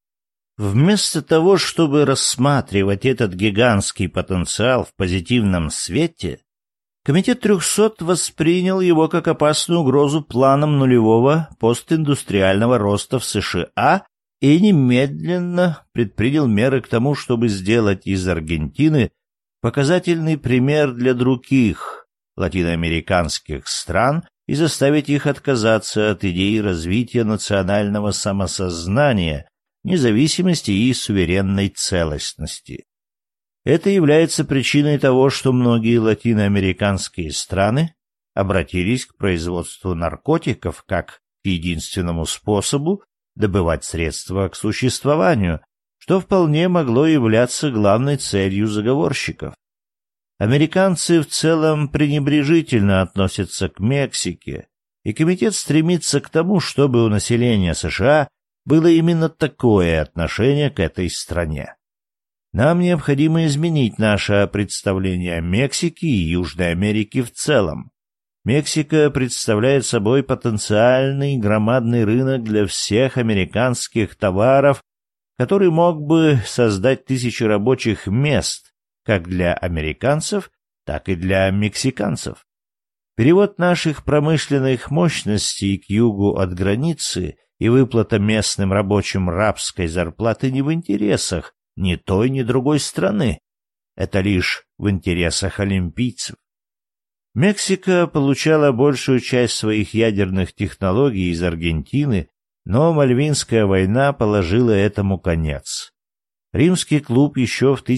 Вместо того, чтобы рассматривать этот гигантский потенциал в позитивном свете, Комитет 300 воспринял его как опасную угрозу планам нулевого постиндустриального роста в США и немедленно предпринял меры к тому, чтобы сделать из Аргентины показательный пример для других латиноамериканских стран и заставить их отказаться от идеи развития национального самосознания, независимости и суверенной целостности. Это является причиной того, что многие латиноамериканские страны обратились к производству наркотиков как к единственному способу добывать средства к существованию, что вполне могло являться главной целью заговорщиков. Американцы в целом пренебрежительно относятся к Мексике, и комитет стремится к тому, чтобы у населения США было именно такое отношение к этой стране. Нам необходимо изменить наше представление о Мексике и Южной Америке в целом. Мексика представляет собой потенциальный громадный рынок для всех американских товаров, который мог бы создать тысячи рабочих мест как для американцев, так и для мексиканцев. Перевод наших промышленных мощностей к югу от границы и выплата местным рабочим рабской зарплаты не в интересах ни той, ни другой страны. Это лишь в интересах олимпийцев. Мексика получала большую часть своих ядерных технологий из Аргентины, но Мальвинская война положила этому конец. Римский клуб еще в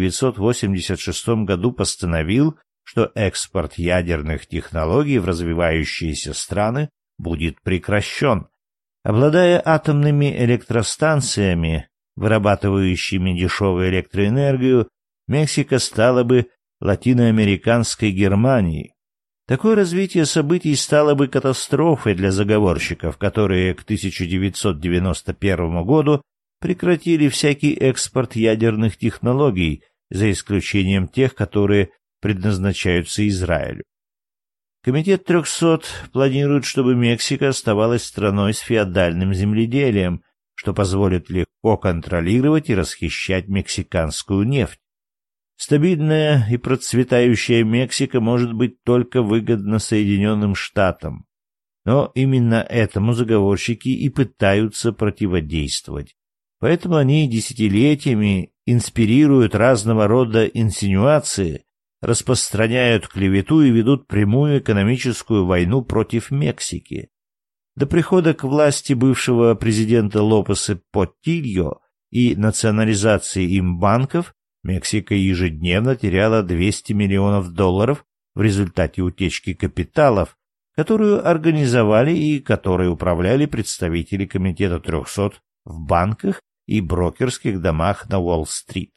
1986 году постановил, что экспорт ядерных технологий в развивающиеся страны будет прекращен. Обладая атомными электростанциями, вырабатывающими дешевую электроэнергию, Мексика стала бы латиноамериканской Германией. Такое развитие событий стало бы катастрофой для заговорщиков, которые к 1991 году прекратили всякий экспорт ядерных технологий, за исключением тех, которые предназначаются Израилю. Комитет 300 планирует, чтобы Мексика оставалась страной с феодальным земледелием, что позволит легко контролировать и расхищать мексиканскую нефть. Стабильная и процветающая Мексика может быть только выгодна Соединенным Штатам. Но именно этому заговорщики и пытаются противодействовать. Поэтому они десятилетиями инспирируют разного рода инсинуации, распространяют клевету и ведут прямую экономическую войну против Мексики. До прихода к власти бывшего президента Лопеса Портильо и национализации им банков Мексика ежедневно теряла $200 миллионов в результате утечки капиталов, которую организовали и которой управляли представители Комитета 300 в банках и брокерских домах на Уолл-стрит.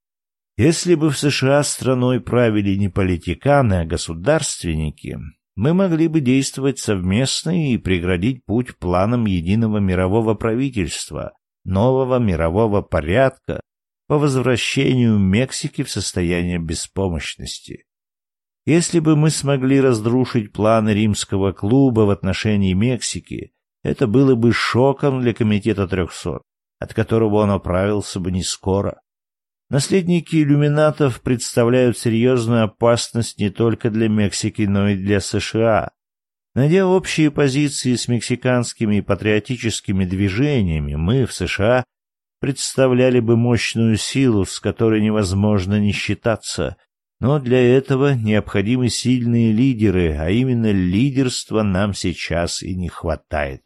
Если бы в США страной правили не политиканы, а государственники, мы могли бы действовать совместно и преградить путь планам единого мирового правительства, нового мирового порядка, по возвращению Мексики в состояние беспомощности. Если бы мы смогли разрушить планы Римского клуба в отношении Мексики, это было бы шоком для Комитета 300, от которого он оправился бы не скоро. Наследники иллюминатов представляют серьезную опасность не только для Мексики, но и для США. Найдя общие позиции с мексиканскими патриотическими движениями, мы в США представляли бы мощную силу, с которой невозможно не считаться, но для этого необходимы сильные лидеры, а именно лидерства нам сейчас и не хватает.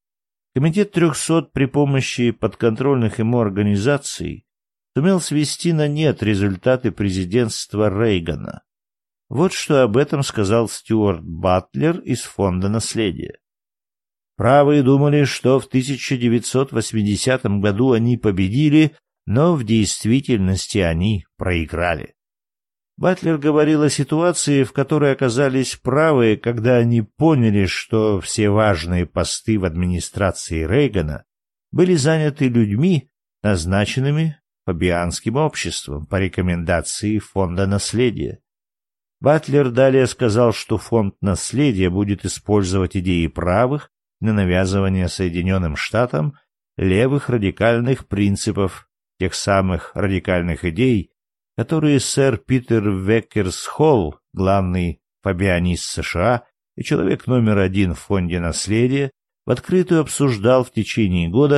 Комитет 300 при помощи подконтрольных ему организаций сумел свести на нет результаты президентства Рейгана. Вот что об этом сказал Стюарт Батлер из Фонда наследия. Правые думали, что в 1980 году они победили, но в действительности они проиграли. Батлер говорил о ситуации, в которой оказались правые, когда они поняли, что все важные посты в администрации Рейгана были заняты людьми, назначенными Фабианским обществом по рекомендации Фонда наследия. Батлер далее сказал, что Фонд наследия будет использовать идеи правых на навязывание Соединенным Штатам левых радикальных принципов, тех самых радикальных идей, которые сэр Питер Веккерс-Холл, главный фабианист США и человек номер 1 в Фонде наследия, в открытую обсуждал в течение года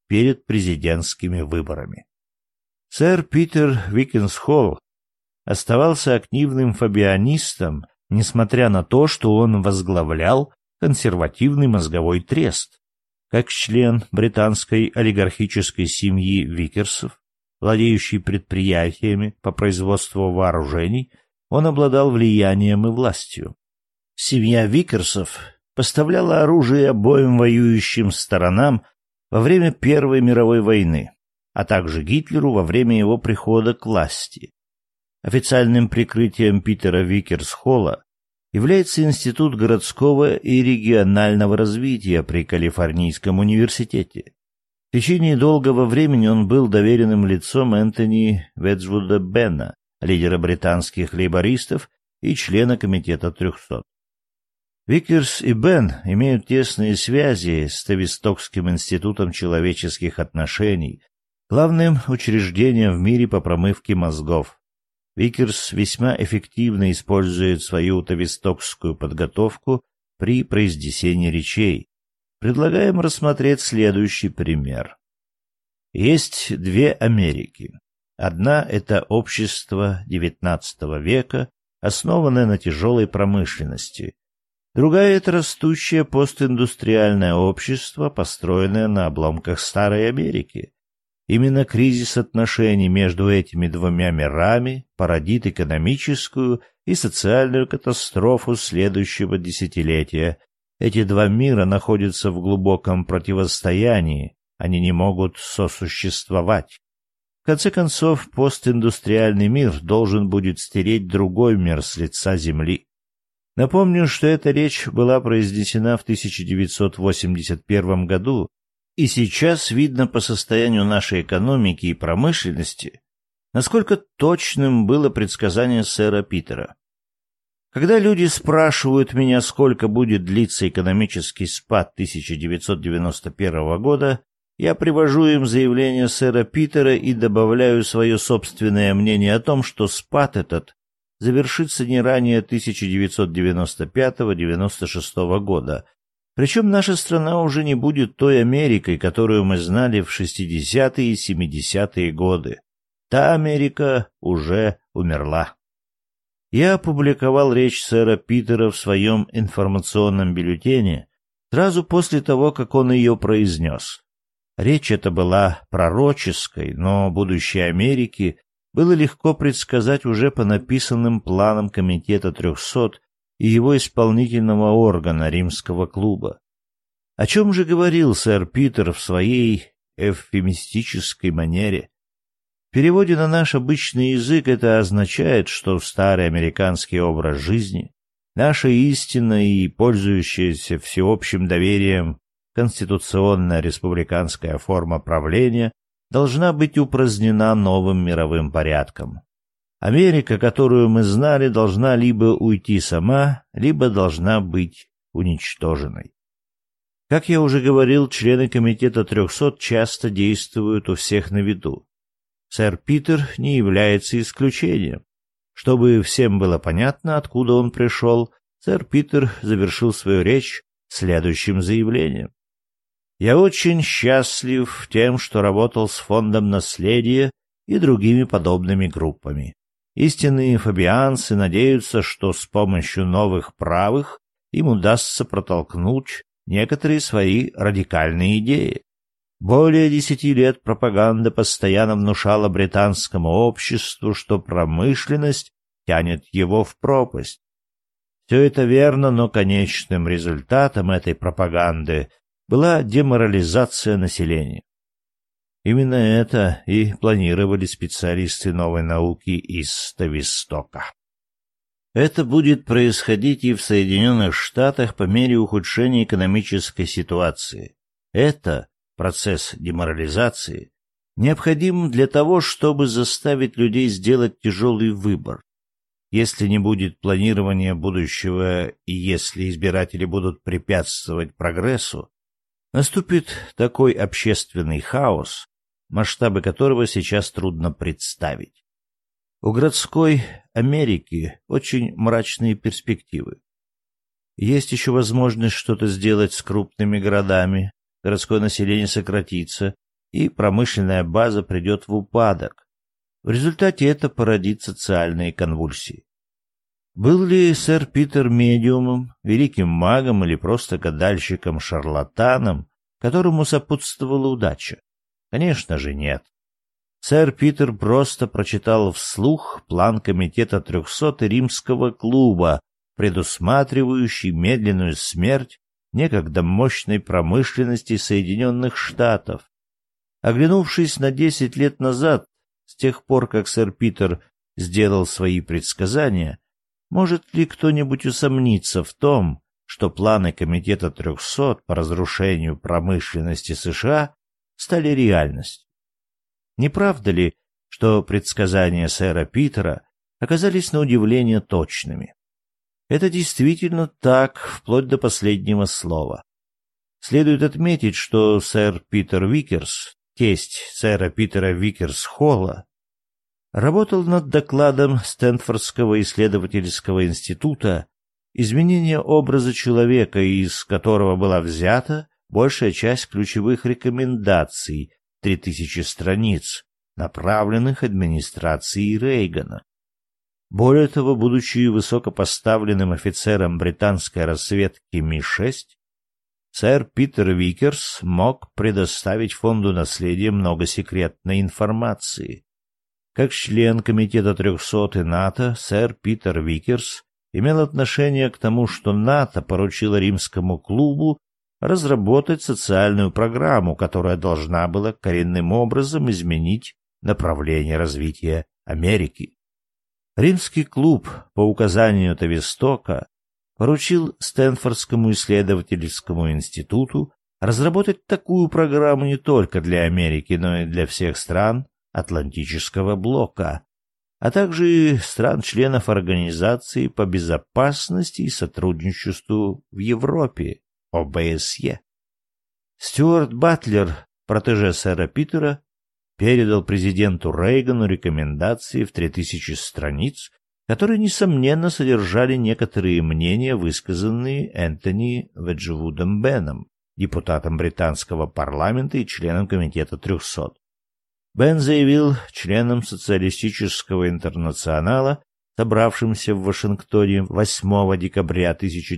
перед президентскими выборами. Сэр Питер Викинс-Холл оставался активным фабианистом, несмотря на то, что он возглавлял консервативный мозговой трест. Как член британской олигархической семьи Викерсов, владеющий предприятиями по производству вооружений, он обладал влиянием и властью. Семья Викерсов поставляла оружие обоим воюющим сторонам во время Первой мировой войны, а также Гитлеру во время его прихода к власти. Официальным прикрытием Питера Викерс-Холла является Институт городского и регионального развития при Калифорнийском университете. В течение долгого времени он был доверенным лицом Энтони Веджвуда Бенна, лидера британских лейбористов и члена Комитета 300. Викерс и Бенн имеют тесные связи с Тавистокским институтом человеческих отношений, главным учреждением в мире по промывке мозгов. Викерс весьма эффективно использует свою тавистокскую подготовку при произнесении речей. Предлагаем рассмотреть следующий пример. Есть две Америки. Одна — это общество XIX века, основанное на тяжелой промышленности. Другая — это растущее постиндустриальное общество, построенное на обломках Старой Америки. Именно кризис отношений между этими двумя мирами породит экономическую и социальную катастрофу следующего десятилетия. Эти два мира находятся в глубоком противостоянии, они не могут сосуществовать. В конце концов, постиндустриальный мир должен будет стереть другой мир с лица земли. Напомню, что эта речь была произнесена в 1981 году, и сейчас видно по состоянию нашей экономики и промышленности, насколько точным было предсказание сэра Питера. Когда люди спрашивают меня, сколько будет длиться экономический спад 1991 года, я привожу им заявление сэра Питера и добавляю свое собственное мнение о том, что спад этот завершится не ранее 1995-96 года. Причем наша страна уже не будет той Америкой, которую мы знали в 60-е и 70-е годы. Та Америка уже умерла. Я опубликовал речь сэра Питера в своем информационном бюллетене сразу после того, как он ее произнес. Речь эта была пророческой, но будущее Америки было легко предсказать уже по написанным планам Комитета 300 и его исполнительного органа Римского клуба. О чем же говорил сэр Питер в своей эвфемистической манере? В переводе на наш обычный язык это означает, что старый американский образ жизни, наша истинная и пользующаяся всеобщим доверием конституционная республиканская форма правления должна быть упразднена новым мировым порядком. Америка, которую мы знали, должна либо уйти сама, либо должна быть уничтоженной. Как я уже говорил, члены Комитета 300 часто действуют у всех на виду. Сэр Питер не является исключением. Чтобы всем было понятно, откуда он пришел, сэр Питер завершил свою речь следующим заявлением. «Я очень счастлив тем, что работал с Фондом наследия и другими подобными группами. Истинные фабианцы надеются, что с помощью новых правых им удастся протолкнуть некоторые свои радикальные идеи. Более 10 лет пропаганда постоянно внушала британскому обществу, что промышленность тянет его в пропасть. Все это верно, но конечным результатом этой пропаганды была деморализация населения. Именно это и планировали специалисты новой науки из Тавистока. Это будет происходить и в Соединенных Штатах по мере ухудшения экономической ситуации. Это процесс деморализации необходим для того, чтобы заставить людей сделать тяжелый выбор. Если не будет планирования будущего и если избиратели будут препятствовать прогрессу, наступит такой общественный хаос, масштабы которого сейчас трудно представить. У городской Америки очень мрачные перспективы. Есть еще возможность что-то сделать с крупными городами, городское население сократится, и промышленная база придет в упадок. В результате это породит социальные конвульсии. Был ли сэр Питер медиумом, великим магом или просто гадальщиком-шарлатаном, которому сопутствовала удача? Конечно же нет. Сэр Питер просто прочитал вслух план комитета 300 Римского клуба, предусматривающий медленную смерть некогда мощной промышленности Соединенных Штатов. Оглянувшись на 10 лет назад, с тех пор, как сэр Питер сделал свои предсказания, может ли кто-нибудь усомниться в том, что планы комитета 300 по разрушению промышленности США стали реальностью? Не правда ли, что предсказания сэра Питера оказались на удивление точными? Это действительно так, вплоть до последнего слова. Следует отметить, что сэр Питер Викерс, тесть сэра Питера Викерс-Холла, работал над докладом Стэнфордского исследовательского института «Изменение образа человека», из которого была взята большая часть ключевых рекомендаций, 3000 страниц, направленных администрацией Рейгана. Более того, будучи высокопоставленным офицером британской разведки Ми-6, сэр Питер Викерс мог предоставить фонду наследия много секретной информации. Как член комитета 300 и НАТО, сэр Питер Викерс имел отношение к тому, что НАТО поручило Римскому клубу разработать социальную программу, которая должна была коренным образом изменить направление развития Америки. Римский клуб по указанию Тавистока поручил Стэнфордскому исследовательскому институту разработать такую программу не только для Америки, но и для всех стран Атлантического блока, а также стран-членов Организации по безопасности и сотрудничеству в Европе, ОБСЕ. Стюарт Батлер, протеже сэра Питера, передал президенту Рейгану рекомендации в 3000 страниц, которые, несомненно, содержали некоторые мнения, высказанные Энтони Веджвудом Беном, депутатом британского парламента и членом комитета 300. Бен заявил членам социалистического интернационала, собравшимся в Вашингтоне 8 декабря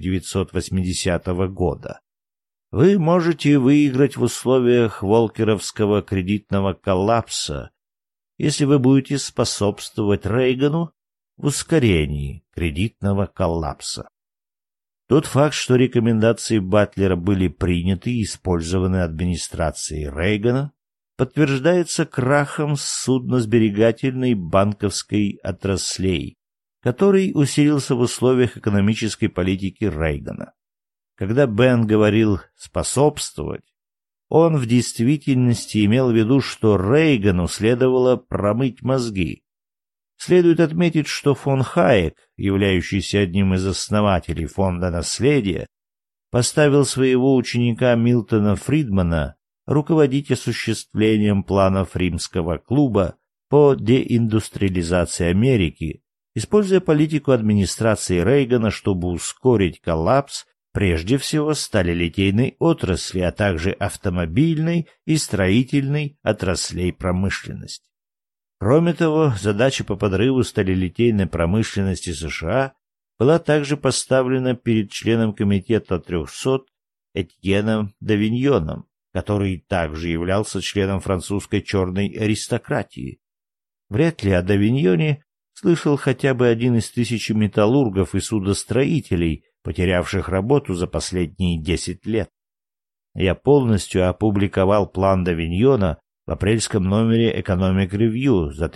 1980 года: «Вы можете выиграть в условиях волкеровского кредитного коллапса, если вы будете способствовать Рейгану в ускорении кредитного коллапса». Тот факт, что рекомендации Батлера были приняты и использованы администрацией Рейгана, подтверждается крахом судносберегательной банковской отраслей, который усилился в условиях экономической политики Рейгана. Когда Бен говорил «способствовать», он в действительности имел в виду, что Рейгану следовало промыть мозги. Следует отметить, что фон Хайек, являющийся одним из основателей фонда наследия, поставил своего ученика Милтона Фридмана руководить осуществлением планов Римского клуба по деиндустриализации Америки, используя политику администрации Рейгана, чтобы ускорить коллапс прежде всего сталелитейной отрасли, а также автомобильной и строительной отраслей промышленности. Кроме того, задача по подрыву сталелитейной промышленности США была также поставлена перед членом комитета 300 Этьеном Давиньоном, который также являлся членом французской черной аристократии. Вряд ли о Давиньоне слышал хотя бы один из 1000 металлургов и судостроителей, потерявших работу за последние 10 лет. Я полностью опубликовал план Давиньона в апрельском номере Economic Review за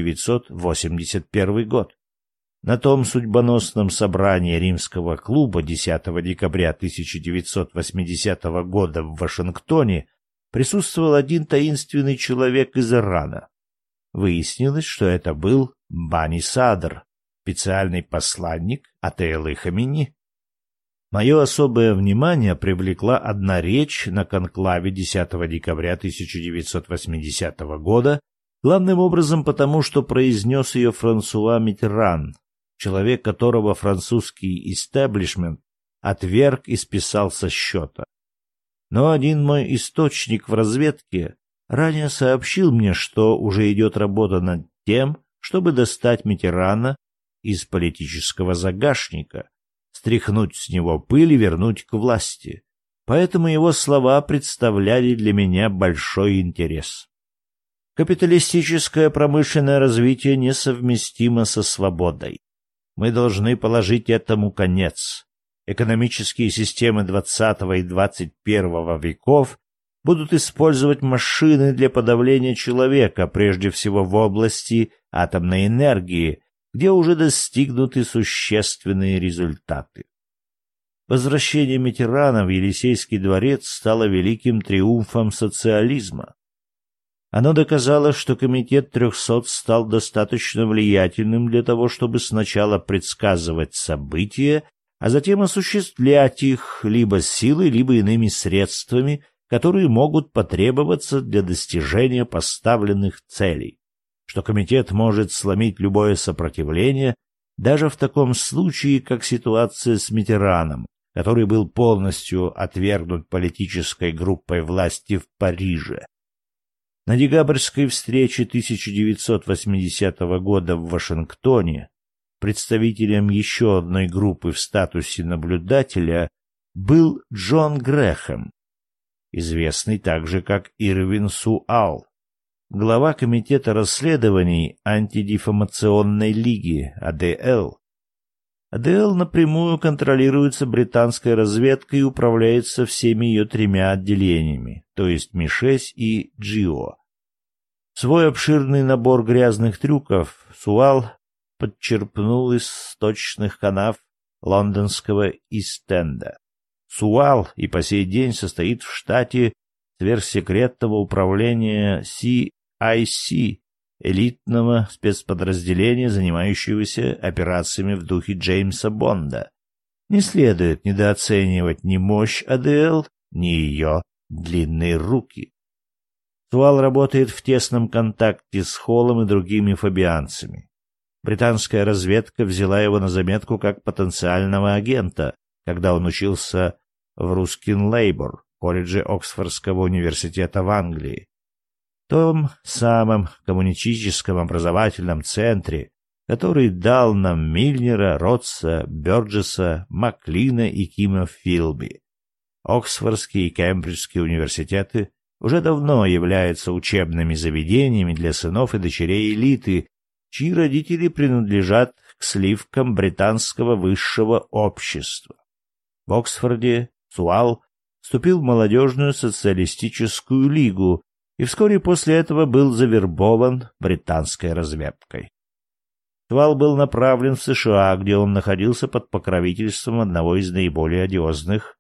1981 год. На том судьбоносном собрании Римского клуба 10 декабря 1980 года в Вашингтоне присутствовал один таинственный человек из Ирана. Выяснилось, что это был Бани Садр, специальный посланник Аятоллы Хамини. Мое особое внимание привлекла одна речь на конклаве 10 декабря 1980 года, главным образом потому, что произнес ее Франсуа Миттеран, человек, которого французский истеблишмент отверг и списал со счета. Но один мой источник в разведке ранее сообщил мне, что уже идет работа над тем, чтобы достать Миттерана из политического загашника, стряхнуть с него пыль и вернуть к власти. Поэтому его слова представляли для меня большой интерес. Капиталистическое промышленное развитие несовместимо со свободой. Мы должны положить этому конец. Экономические системы XX и XXI веков будут использовать машины для подавления человека, прежде всего в области атомной энергии, где уже достигнуты существенные результаты. Возвращение Миттерана в Елисейский дворец стало великим триумфом социализма. Оно доказало, что комитет 300 стал достаточно влиятельным для того, чтобы сначала предсказывать события, а затем осуществлять их либо силой, либо иными средствами, которые могут потребоваться для достижения поставленных целей, что комитет может сломить любое сопротивление, даже в таком случае, как ситуация с Миттераном, который был полностью отвергнут политической группой власти в Париже. На декабрьской встрече 1980 года в Вашингтоне представителем еще одной группы в статусе наблюдателя был Джон Грэхэм, известный также как Ирвин Суалл, глава комитета расследований Антидефамационной лиги АДЛ. АДЛ напрямую контролируется британской разведкой и управляется всеми ее тремя отделениями, то есть Ми-6 и GO. Свой обширный набор грязных трюков Суалл подчерпнул из точных канав лондонского Ист-Энда. Суалл и по сей день состоит в штате сверхсекретного управления CIC, элитного спецподразделения, занимающегося операциями в духе Джеймса Бонда. Не следует недооценивать ни мощь АДЛ, ни ее длинные руки. Суалл работает в тесном контакте с Холлом и другими фабианцами. Британская разведка взяла его на заметку как потенциального агента, когда он учился в Рускин-Лейбор, колледже Оксфордского университета в Англии. В том самом коммунистическом образовательном центре, который дал нам Мильнера, Ротса, Бёрджеса, Маклина и Кима Филби. Оксфордские и Кембриджские университеты уже давно являются учебными заведениями для сынов и дочерей элиты, чьи родители принадлежат к сливкам британского высшего общества. В Оксфорде Суалл вступил в молодежную социалистическую лигу и вскоре после этого был завербован британской разведкой. Суалл был направлен в США, где он находился под покровительством одного из наиболее одиозных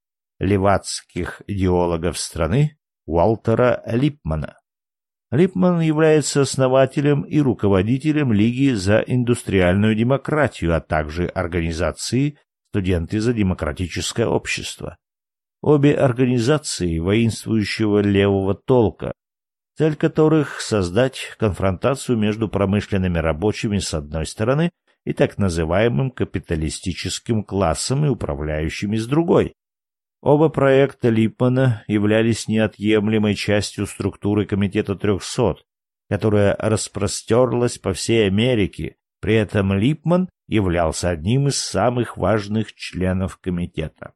левацких идеологов страны, Уолтера Липмана. Липман является основателем и руководителем Лиги за индустриальную демократию, а также организации «Студенты за демократическое общество». Обе организации воинствующего левого толка, цель которых — создать конфронтацию между промышленными рабочими с одной стороны и так называемым капиталистическим классом и управляющими с другой. Оба проекта Липмана являлись неотъемлемой частью структуры Комитета 300, которая распростерлась по всей Америке. При этом Липман являлся одним из самых важных членов комитета.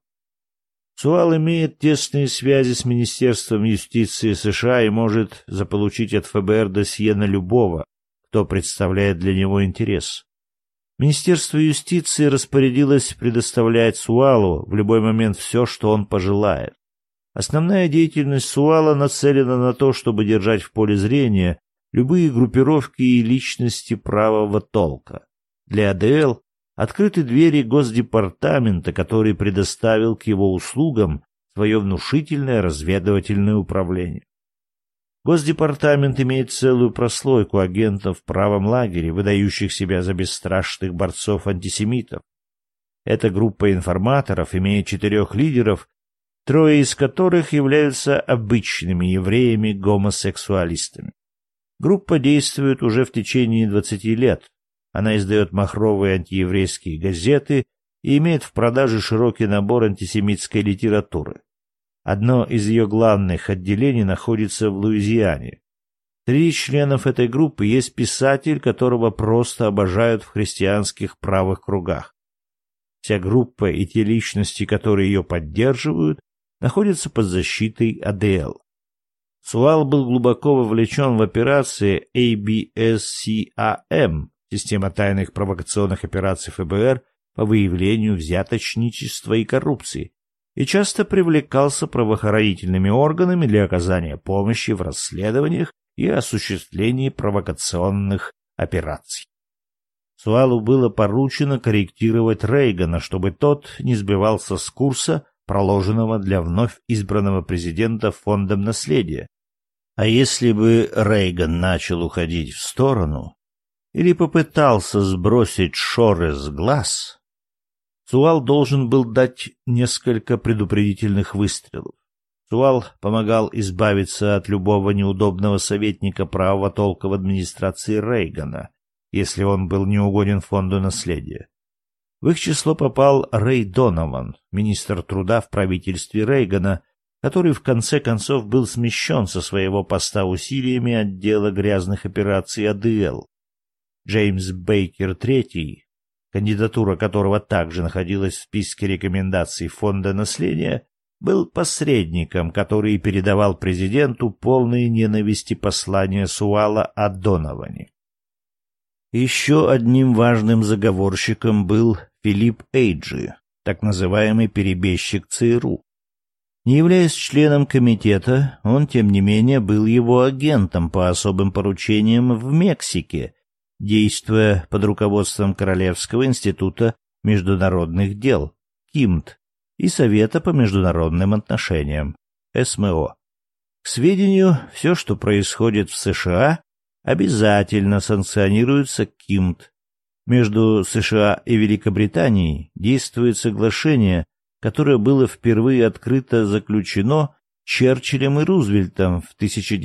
Суалл имеет тесные связи с Министерством юстиции США и может заполучить от ФБР досье на любого, кто представляет для него интерес. Министерство юстиции распорядилось предоставлять Суаллу в любой момент все, что он пожелает. Основная деятельность Суалла нацелена на то, чтобы держать в поле зрения любые группировки и личности правого толка. Для АДЛ открыты двери Госдепартамента, который предоставил к его услугам свое внушительное разведывательное управление. Госдепартамент имеет целую прослойку агентов в правом лагере, выдающих себя за бесстрашных борцов-антисемитов. Эта группа информаторов имеет 4 лидеров, 3 из которых являются обычными евреями-гомосексуалистами. Группа действует уже в течение 20 лет. Она издает махровые антиеврейские газеты и имеет в продаже широкий набор антисемитской литературы. Одно из ее главных отделений находится в Луизиане. Среди членов этой группы есть писатель, которого просто обожают в христианских правых кругах. Вся группа и те личности, которые ее поддерживают, находятся под защитой АДЛ. Суалл был глубоко вовлечен в операции ABSCAM, система тайных провокационных операций ФБР по выявлению взяточничества и коррупции, и часто привлекался правоохранительными органами для оказания помощи в расследованиях и осуществлении провокационных операций. Суаллу было поручено корректировать Рейгана, чтобы тот не сбивался с курса, проложенного для вновь избранного президента Фондом наследия. А если бы Рейган начал уходить в сторону или попытался сбросить шоры с глаз, Суалл должен был дать несколько предупредительных выстрелов. Суалл помогал избавиться от любого неудобного советника правого толка в администрации Рейгана, если он был неугоден Фонду наследия. В их число попал Рэй Донован, министр труда в правительстве Рейгана, который в конце концов был смещен со своего поста усилиями отдела грязных операций АДЛ. Джеймс Бейкер III, кандидатура которого также находилась в списке рекомендаций Фонда наследия, был посредником, который передавал президенту полные ненависти послания Суалла о Доноване. Еще одним важным заговорщиком был Филипп Эйджи, так называемый перебежчик ЦРУ. Не являясь членом комитета, он, тем не менее, был его агентом по особым поручениям в Мексике, действуя под руководством Королевского института международных дел, КИМТ, и Совета по международным отношениям, СМО. К сведению, все, что происходит в США, обязательно санкционируется КИМТ. Между США и Великобританией действует соглашение, которое было впервые открыто заключено Черчиллем и Рузвельтом в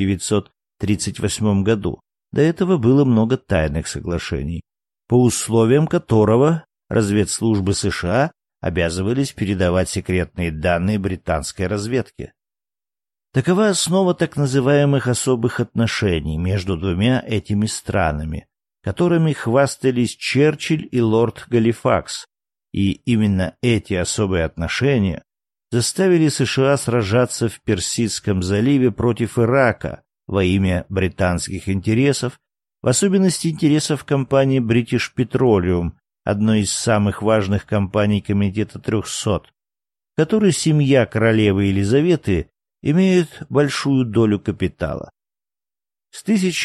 1938 году. До этого было много тайных соглашений, по условиям которого разведслужбы США обязывались передавать секретные данные британской разведке. Такова основа так называемых особых отношений между двумя этими странами, которыми хвастались Черчилль и лорд Галифакс, и именно эти особые отношения заставили США сражаться в Персидском заливе против Ирака во имя британских интересов, в особенности интересов компании British Petroleum, одной из самых важных компаний Комитета 300, в которой семья королевы Елизаветы имеет большую долю капитала. С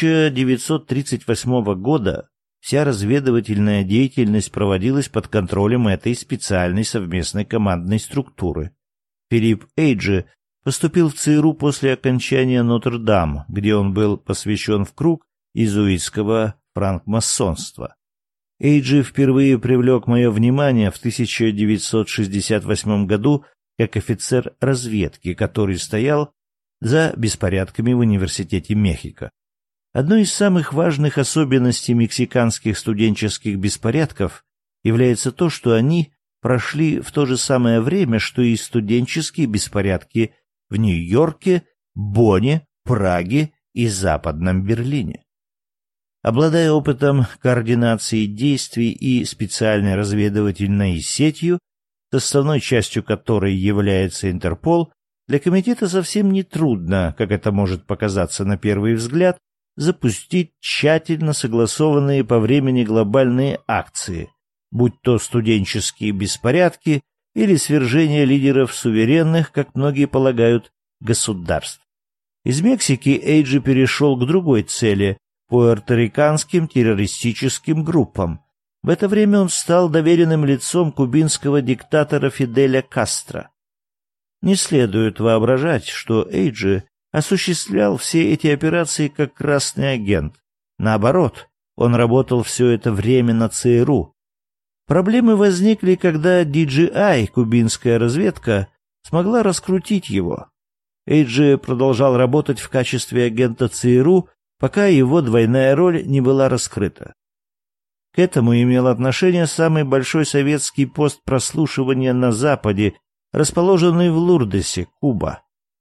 1938 года вся разведывательная деятельность проводилась под контролем этой специальной совместной командной структуры. Филипп Эйджи поступил в ЦРУ после окончания Нотр-Дам, где он был посвящен в круг иезуитского франкмасонства. Эйджи впервые привлек мое внимание в 1968 году как офицер разведки, который стоял за беспорядками в Университете Мехико. Одной из самых важных особенностей мексиканских студенческих беспорядков является то, что они прошли в то же самое время, что и студенческие беспорядки в Нью-Йорке, Бонне, Праге и Западном Берлине. Обладая опытом координации действий и специальной разведывательной сетью, составной частью которой является Интерпол, для комитета совсем не трудно, как это может показаться на первый взгляд, запустить тщательно согласованные по времени глобальные акции, будь то студенческие беспорядки или свержение лидеров суверенных, как многие полагают, государств. Из Мексики Эйджи перешел к другой цели – пуэрториканским террористическим группам. В это время он стал доверенным лицом кубинского диктатора Фиделя Кастро. Не следует воображать, что Эйджи осуществлял все эти операции как красный агент. Наоборот, он работал все это время на ЦРУ. Проблемы возникли, когда DJI, кубинская разведка, смогла раскрутить его. Эйджи продолжал работать в качестве агента ЦРУ, пока его двойная роль не была раскрыта. К этому имел отношение самый большой советский пост прослушивания на Западе, расположенный в Лурдесе, Куба.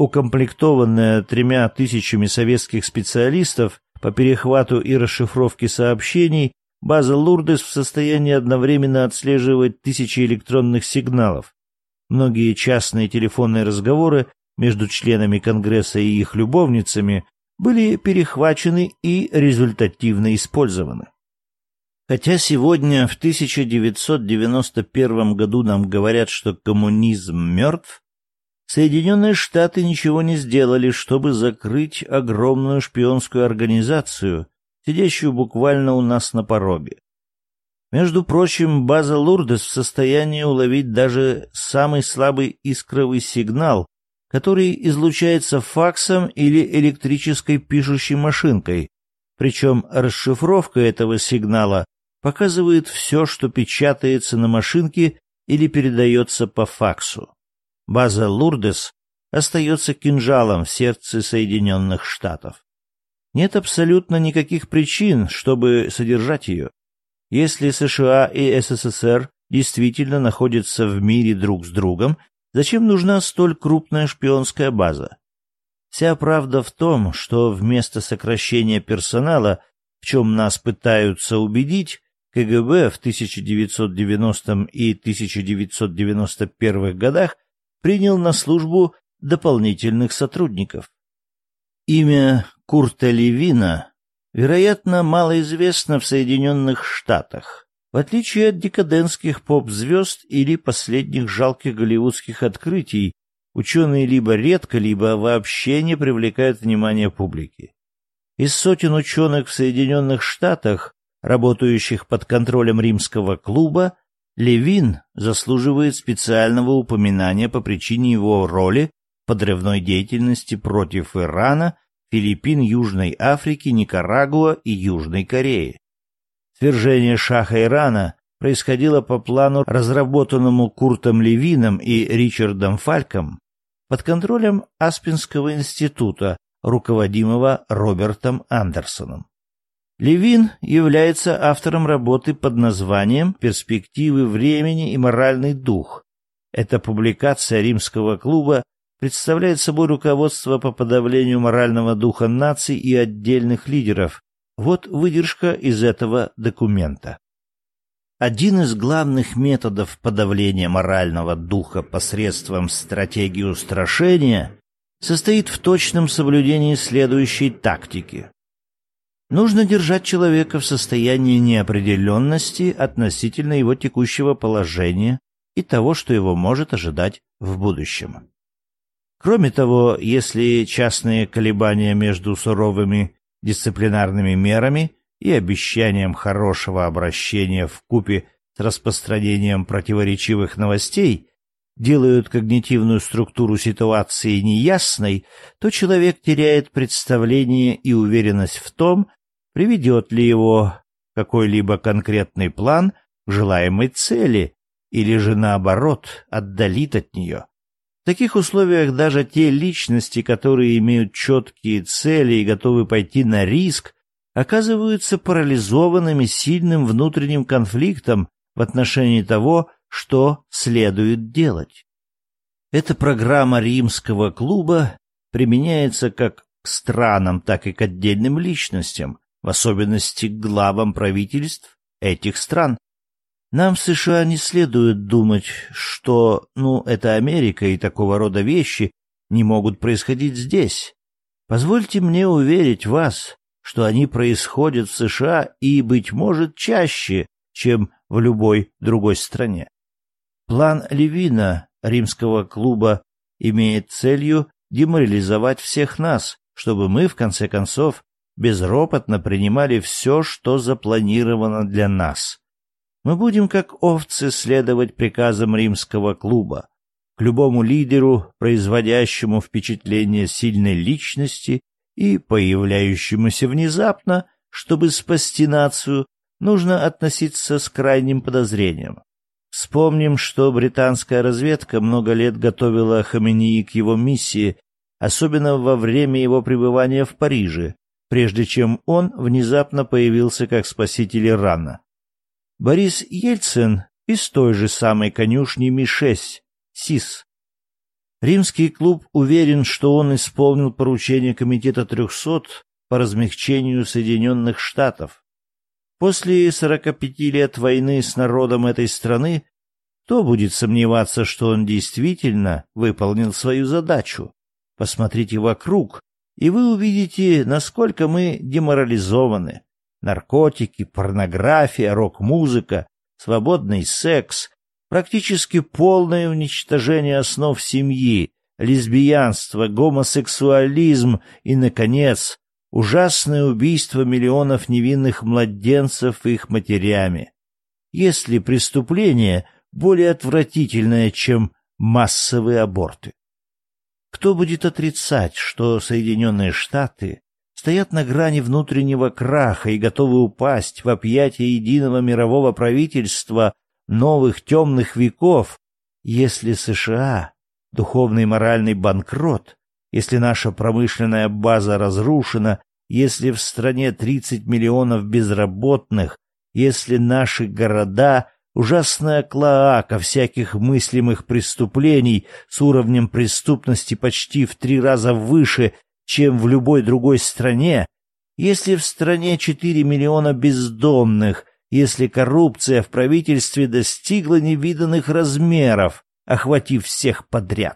укомплектованная 3000 советских специалистов по перехвату и расшифровке сообщений, база Лурдес в состоянии одновременно отслеживать тысячи электронных сигналов. Многие частные телефонные разговоры между членами Конгресса и их любовницами были перехвачены и результативно использованы. Хотя сегодня, в 1991 году, нам говорят, что коммунизм мертв, Соединенные Штаты ничего не сделали, чтобы закрыть огромную шпионскую организацию, сидящую буквально у нас на пороге. Между прочим, база Лурдес в состоянии уловить даже самый слабый искровый сигнал, который излучается факсом или электрической пишущей машинкой, причем расшифровка этого сигнала показывает все, что печатается на машинке или передается по факсу. База Лурдес остается кинжалом в сердце Соединенных Штатов. Нет абсолютно никаких причин, чтобы содержать ее. Если США и СССР действительно находятся в мире друг с другом, зачем нужна столь крупная шпионская база? Вся правда в том, что вместо сокращения персонала, в чем нас пытаются убедить, КГБ в 1990 и 1991 годах принял на службу дополнительных сотрудников. Имя Курта Левина, вероятно, малоизвестно в Соединенных Штатах. В отличие от декадентских поп-звезд или последних жалких голливудских открытий, ученые либо редко, либо вообще не привлекают внимания публики. Из сотен ученых в Соединенных Штатах, работающих под контролем Римского клуба, Левин заслуживает специального упоминания по причине его роли в подрывной деятельности против Ирана, Филиппин, Южной Африки, Никарагуа и Южной Кореи. Свержение шаха Ирана происходило по плану, разработанному Куртом Левином и Ричардом Фальком под контролем Аспенского института, руководимого Робертом Андерсоном. Левин является автором работы под названием «Перспективы времени и моральный дух». Эта публикация Римского клуба представляет собой руководство по подавлению морального духа наций и отдельных лидеров. Вот выдержка из этого документа. Один из главных методов подавления морального духа посредством стратегии устрашения состоит в точном соблюдении следующей тактики. Нужно держать человека в состоянии неопределенности относительно его текущего положения и того, что его может ожидать в будущем. Кроме того, если частные колебания между суровыми дисциплинарными мерами и обещанием хорошего обращения вкупе с распространением противоречивых новостей делают когнитивную структуру ситуации неясной, то человек теряет представление и уверенность в том, приведет ли его какой-либо конкретный план к желаемой цели или же наоборот отдалит от нее. В таких условиях даже те личности, которые имеют четкие цели и готовы пойти на риск, оказываются парализованными сильным внутренним конфликтом в отношении того, что следует делать. Эта программа Римского клуба применяется как к странам, так и к отдельным личностям, в особенности к главам правительств этих стран. Нам в США не следует думать, что, это Америка и такого рода вещи не могут происходить здесь. Позвольте мне уверить вас, что они происходят в США и, быть может, чаще, чем в любой другой стране. План Левина Римского клуба имеет целью деморализовать всех нас, чтобы мы, в конце концов, безропотно принимали все, что запланировано для нас. Мы будем, как овцы, следовать приказам Римского клуба, к любому лидеру, производящему впечатление сильной личности и появляющемуся внезапно, чтобы спасти нацию, нужно относиться с крайним подозрением. Вспомним, что британская разведка много лет готовила Хаменеи к его миссии, особенно во время его пребывания в Париже, прежде чем он внезапно появился как спаситель Ирана. Борис Ельцин из той же самой конюшни Ми-6, СИС. Римский клуб уверен, что он исполнил поручение Комитета 300 по размягчению Соединенных Штатов. После 45 лет войны с народом этой страны кто будет сомневаться, что он действительно выполнил свою задачу? Посмотрите вокруг, и вы увидите, насколько мы деморализованы. Наркотики, порнография, рок-музыка, свободный секс, практически полное уничтожение основ семьи, лесбиянство, гомосексуализм и, наконец, ужасное убийство миллионов невинных младенцев их матерями. Есть ли преступление более отвратительное, чем массовые аборты? Кто будет отрицать, что Соединенные Штаты стоят на грани внутреннего краха и готовы упасть в объятия единого мирового правительства новых темных веков, если США — духовный и моральный банкрот, если наша промышленная база разрушена, если в стране 30 миллионов безработных, если наши города — ужасная клоака всяких мыслимых преступлений с уровнем преступности почти в 3 раза выше, чем в любой другой стране, если в стране 4 миллиона бездомных, если коррупция в правительстве достигла невиданных размеров, охватив всех подряд.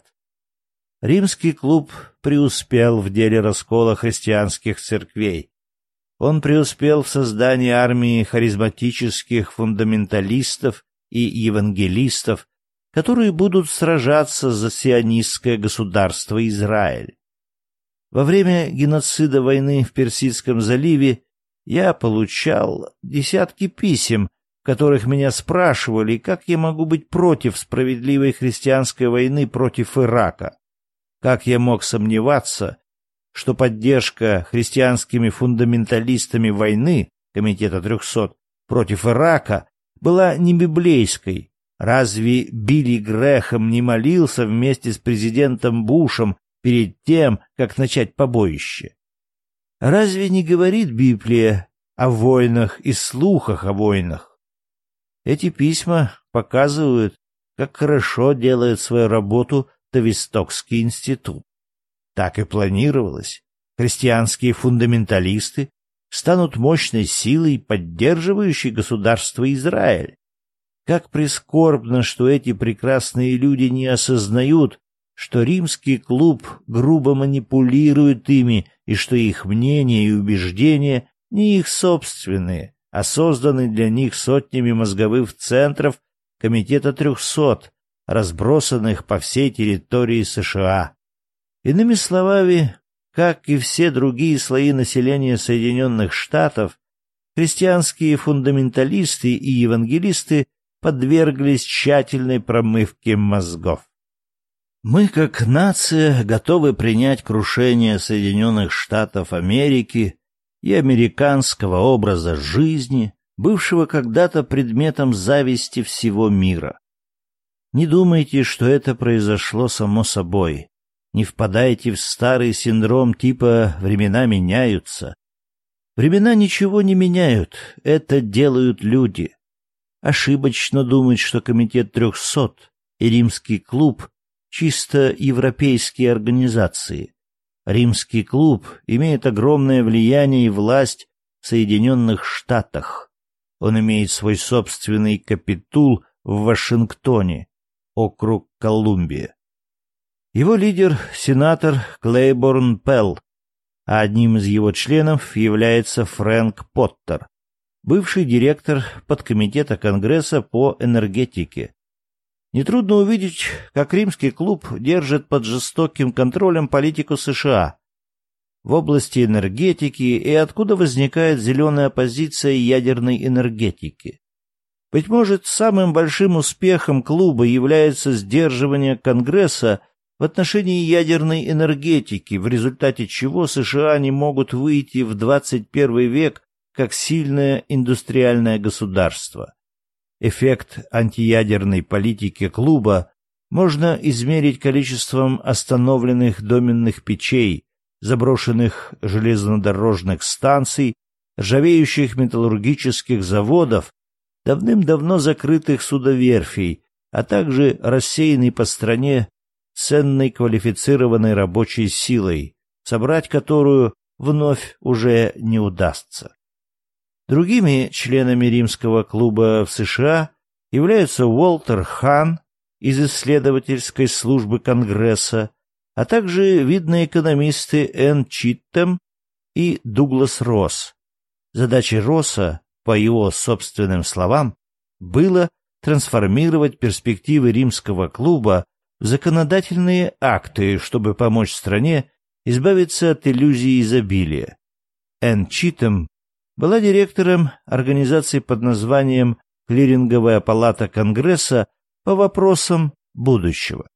Римский клуб преуспел в деле раскола христианских церквей. Он преуспел в создании армии харизматических фундаменталистов и евангелистов, которые будут сражаться за сионистское государство Израиль. Во время геноцида войны в Персидском заливе я получал десятки писем, в которых меня спрашивали, как я могу быть против справедливой христианской войны против Ирака. Как я мог сомневаться, что поддержка христианскими фундаменталистами войны Комитета 300 против Ирака была не библейской? Разве Билли Грэхэм не молился вместе с президентом Бушем перед тем, как начать побоище? Разве не говорит Библия о войнах и слухах о войнах? Эти письма показывают, как хорошо делает свою работу Тавистокский институт. Так и планировалось. Христианские фундаменталисты станут мощной силой, поддерживающей государство Израиль. Как прискорбно, что эти прекрасные люди не осознают, что римский клуб грубо манипулирует ими и что их мнения и убеждения не их собственные, а созданы для них сотнями мозговых центров Комитета 300, разбросанных по всей территории США. Иными словами, как и все другие слои населения Соединенных Штатов, христианские фундаменталисты и евангелисты подверглись тщательной промывке мозгов. Мы, как нация, готовы принять крушение Соединенных Штатов Америки и американского образа жизни, бывшего когда-то предметом зависти всего мира. Не думайте, что это произошло само собой. Не впадайте в старый синдром типа «времена меняются». Времена ничего не меняют, это делают люди. Ошибочно думать, что Комитет 300 и Римский клуб — чисто европейские организации. Римский клуб имеет огромное влияние и власть в Соединенных Штатах. Он имеет свой собственный капитул в Вашингтоне, округ Колумбия. Его лидер — сенатор Клейборн Пелл, а одним из его членов является Фрэнк Поттер, бывший директор подкомитета Конгресса по энергетике. Нетрудно увидеть, как Римский клуб держит под жестоким контролем политику США в области энергетики и откуда возникает зеленая оппозиция ядерной энергетики. Быть может, самым большим успехом клуба является сдерживание Конгресса в отношении ядерной энергетики, в результате чего США не могут выйти в 21 век как сильное индустриальное государство. Эффект антиядерной политики клуба можно измерить количеством остановленных доменных печей, заброшенных железнодорожных станций, ржавеющих металлургических заводов, давным-давно закрытых судоверфей, а также рассеянной по стране ценной квалифицированной рабочей силой, собрать которую вновь уже не удастся. Другими членами римского клуба в США являются Уолтер Хан из исследовательской службы Конгресса, а также видные экономисты Энн Читтэм и Дуглас Росс. Задачей Росса, по его собственным словам, было трансформировать перспективы римского клуба в законодательные акты, чтобы помочь стране избавиться от иллюзии изобилия. Энн Читтэм была директором организации под названием «Клиринговая палата Конгресса по вопросам будущего».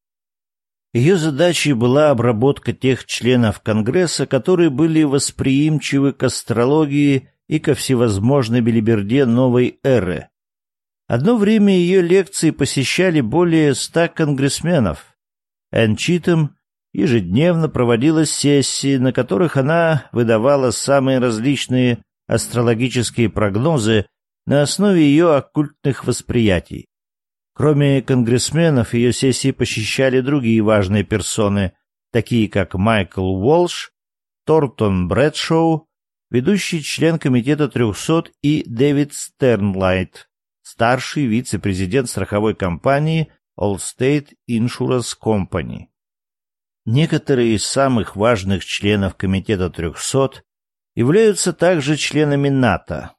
Ее задачей была обработка тех членов Конгресса, которые были восприимчивы к астрологии и ко всевозможной белиберде новой эры. Одно время ее лекции посещали более 100 конгрессменов. Энн Читтэм ежедневно проводила сессии, на которых она выдавала самые различные астрологические прогнозы на основе ее оккультных восприятий. Кроме конгрессменов, ее сессии посещали другие важные персоны, такие как Майкл Уолш, Тортон Брэдшоу, ведущий член Комитета 300, и Дэвид Стернлайт, старший вице-президент страховой компании Allstate Insurance Company. Некоторые из самых важных членов Комитета 300 являются также членами НАТО.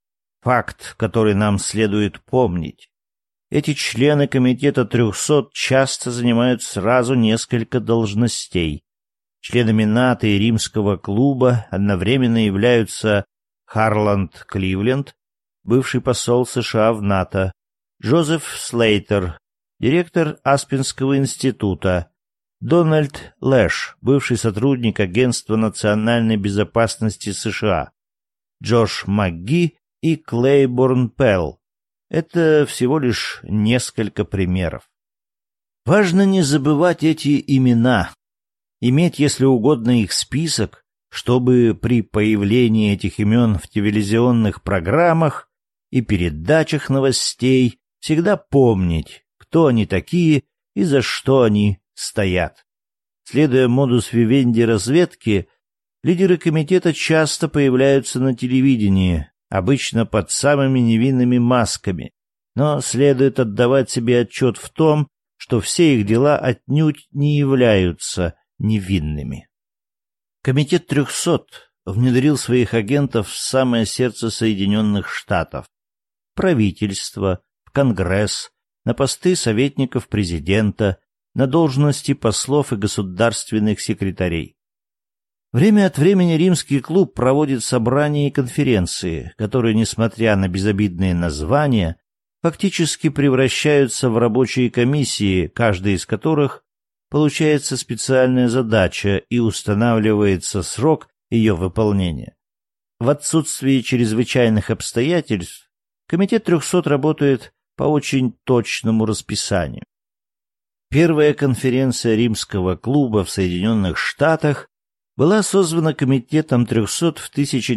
Факт, который нам следует помнить. Эти члены Комитета 300 часто занимают сразу несколько должностей. Членами НАТО и Римского клуба одновременно являются Харланд Кливленд, бывший посол США в НАТО, Джозеф Слейтер, директор Аспенского института, Дональд Лэш, бывший сотрудник Агентства национальной безопасности США, Джош МакГи и Клейборн Пелл. Это всего лишь несколько примеров. Важно не забывать эти имена, иметь, если угодно, их список, чтобы при появлении этих имен в телевизионных программах и передачах новостей всегда помнить, кто они такие и за что они стоят. Следуя модус вивенди разведки, лидеры комитета часто появляются на телевидении, обычно под самыми невинными масками, но следует отдавать себе отчет в том, что все их дела отнюдь не являются невинными. Комитет 300 внедрил своих агентов в самое сердце Соединенных Штатов, в правительство, в Конгресс, на посты советников президента, на должности послов и государственных секретарей. Время от времени Римский клуб проводит собрания и конференции, которые, несмотря на безобидные названия, фактически превращаются в рабочие комиссии, каждая из которых получается специальная задача и устанавливается срок ее выполнения. В отсутствии чрезвычайных обстоятельств Комитет 300 работает по очень точному расписанию. Первая конференция Римского клуба в Соединенных Штатах была созвана Комитетом 300 в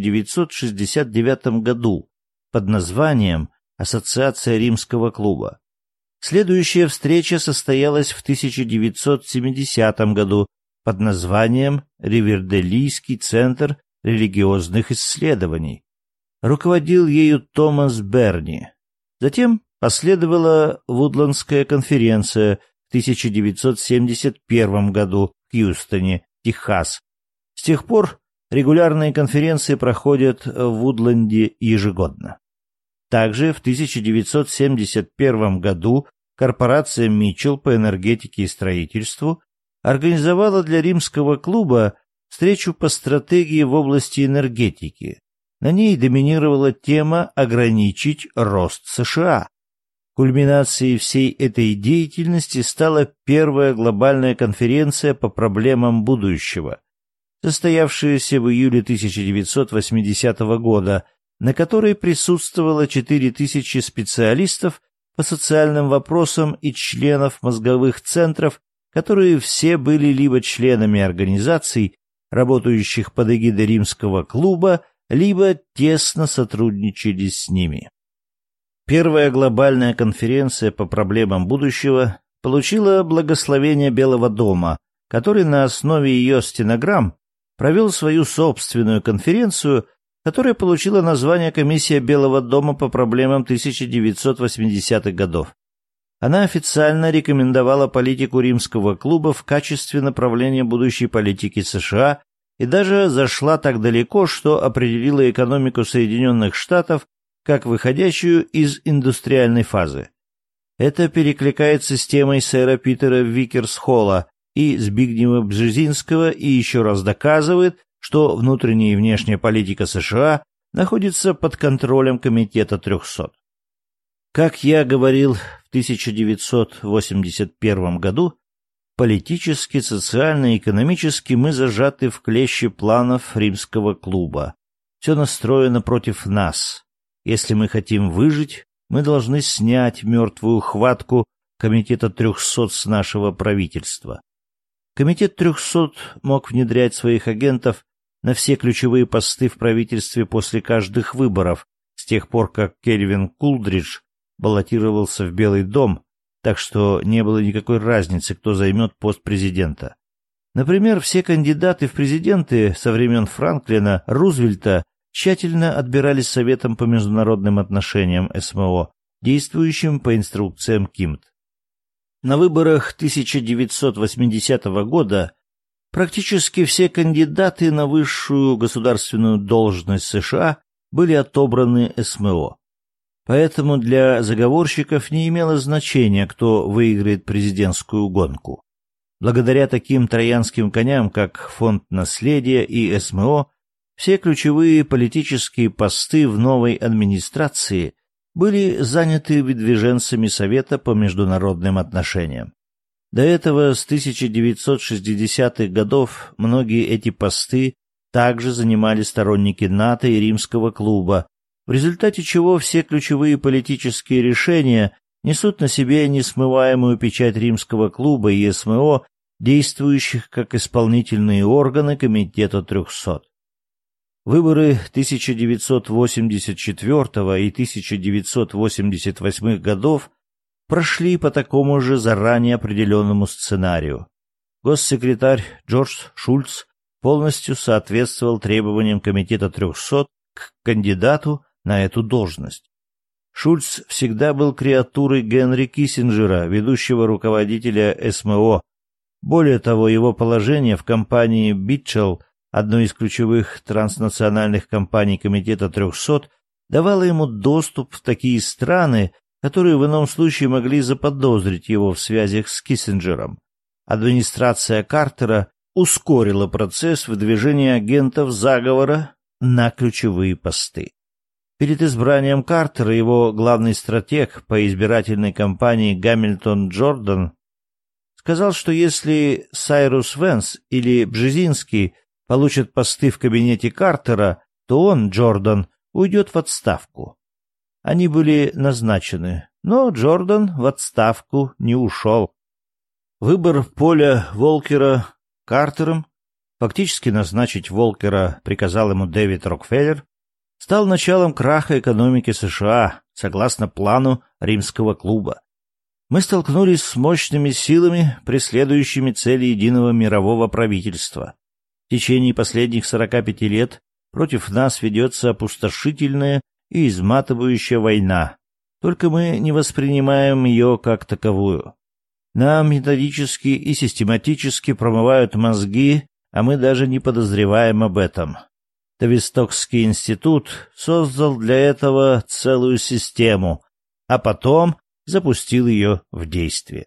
1969 году под названием «Ассоциация Римского клуба». Следующая встреча состоялась в 1970 году под названием «Ривердейлский центр религиозных исследований». Руководил ею Томас Берни. Затем последовала Вудландская конференция в 1971 году в Хьюстоне, Техас. С тех пор регулярные конференции проходят в Вудланде ежегодно. Также в 1971 году корпорация Митчелл по энергетике и строительству организовала для Римского клуба встречу по стратегии в области энергетики. На ней доминировала тема «Ограничить рост США». Кульминацией всей этой деятельности стала первая глобальная конференция по проблемам будущего, состоявшаяся в июле 1980 года, на которой присутствовало 4000 специалистов по социальным вопросам и членов мозговых центров, которые все были либо членами организаций, работающих под эгидой Римского клуба, либо тесно сотрудничали с ними. Первая глобальная конференция по проблемам будущего получила благословение Белого дома, который на основе ее стенограмм провел свою собственную конференцию, которая получила название «Комиссия Белого дома по проблемам 1980-х годов». Она официально рекомендовала политику Римского клуба в качестве направления будущей политики США и даже зашла так далеко, что определила экономику Соединенных Штатов как выходящую из индустриальной фазы. Это перекликается с темой сэра Питера Викерс-Холла и Збигнева Бжезинского и еще раз доказывает, что внутренняя и внешняя политика США находится под контролем Комитета 300. Как я говорил в 1981 году, политически, социально и экономически мы зажаты в клещи планов Римского клуба. Все настроено против нас. Если мы хотим выжить, мы должны снять мертвую хватку Комитета 300 с нашего правительства. Комитет 300 мог внедрять своих агентов на все ключевые посты в правительстве после каждых выборов, с тех пор, как Кельвин Кулдридж баллотировался в Белый дом, так что не было никакой разницы, кто займет пост президента. Например, все кандидаты в президенты со времен Франклина Рузвельта тщательно отбирались Советом по международным отношениям СМО, действующим по инструкциям КИМТ. На выборах 1980 года практически все кандидаты на высшую государственную должность США были отобраны СМО. Поэтому для заговорщиков не имело значения, кто выиграет президентскую гонку. Благодаря таким троянским коням, как Фонд наследия и СМО, все ключевые политические посты в новой администрации были заняты выдвиженцами Совета по международным отношениям. До этого с 1960-х годов многие эти посты также занимали сторонники НАТО и Римского клуба, в результате чего все ключевые политические решения несут на себе несмываемую печать Римского клуба и СМО, действующих как исполнительные органы Комитета 300. Выборы 1984 и 1988 годов прошли по такому же заранее определенному сценарию. Госсекретарь Джордж Шульц полностью соответствовал требованиям Комитета 300 к кандидату на эту должность. Шульц всегда был креатурой Генри Киссинджера, ведущего руководителя СМО. Более того, его положение в компании Битчелл, одной из ключевых транснациональных компаний Комитета 300, давало ему доступ в такие страны, которые в ином случае могли заподозрить его в связях с Киссинджером. Администрация Картера ускорила процесс выдвижения агентов заговора на ключевые посты. Перед избранием Картера его главный стратег по избирательной кампании Гамильтон Джордан сказал, что если Сайрус Венс или Бжезинский получат посты в кабинете Картера, то он, Джордан, уйдет в отставку. Они были назначены, но Джордан в отставку не ушел. Выбор Поля Волкера Картером, фактически назначить Волкера приказал ему Дэвид Рокфеллер, стал началом краха экономики США, согласно плану Римского клуба. Мы столкнулись с мощными силами, преследующими цели единого мирового правительства. В течение последних 45 лет против нас ведется опустошительная и изматывающая война, только мы не воспринимаем ее как таковую. Нам методически и систематически промывают мозги, а мы даже не подозреваем об этом. Тавистокский институт создал для этого целую систему, а потом запустил ее в действие.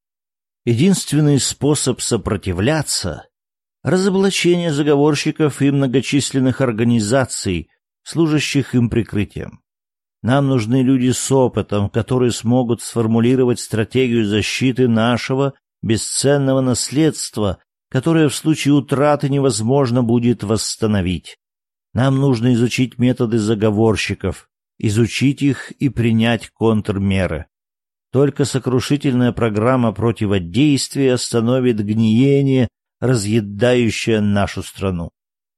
Единственный способ сопротивляться — разоблачение заговорщиков и многочисленных организаций, служащих им прикрытием. Нам нужны люди с опытом, которые смогут сформулировать стратегию защиты нашего бесценного наследства, которое в случае утраты невозможно будет восстановить. Нам нужно изучить методы заговорщиков, изучить их и принять контрмеры. Только сокрушительная программа противодействия остановит гниение, разъедающее нашу страну.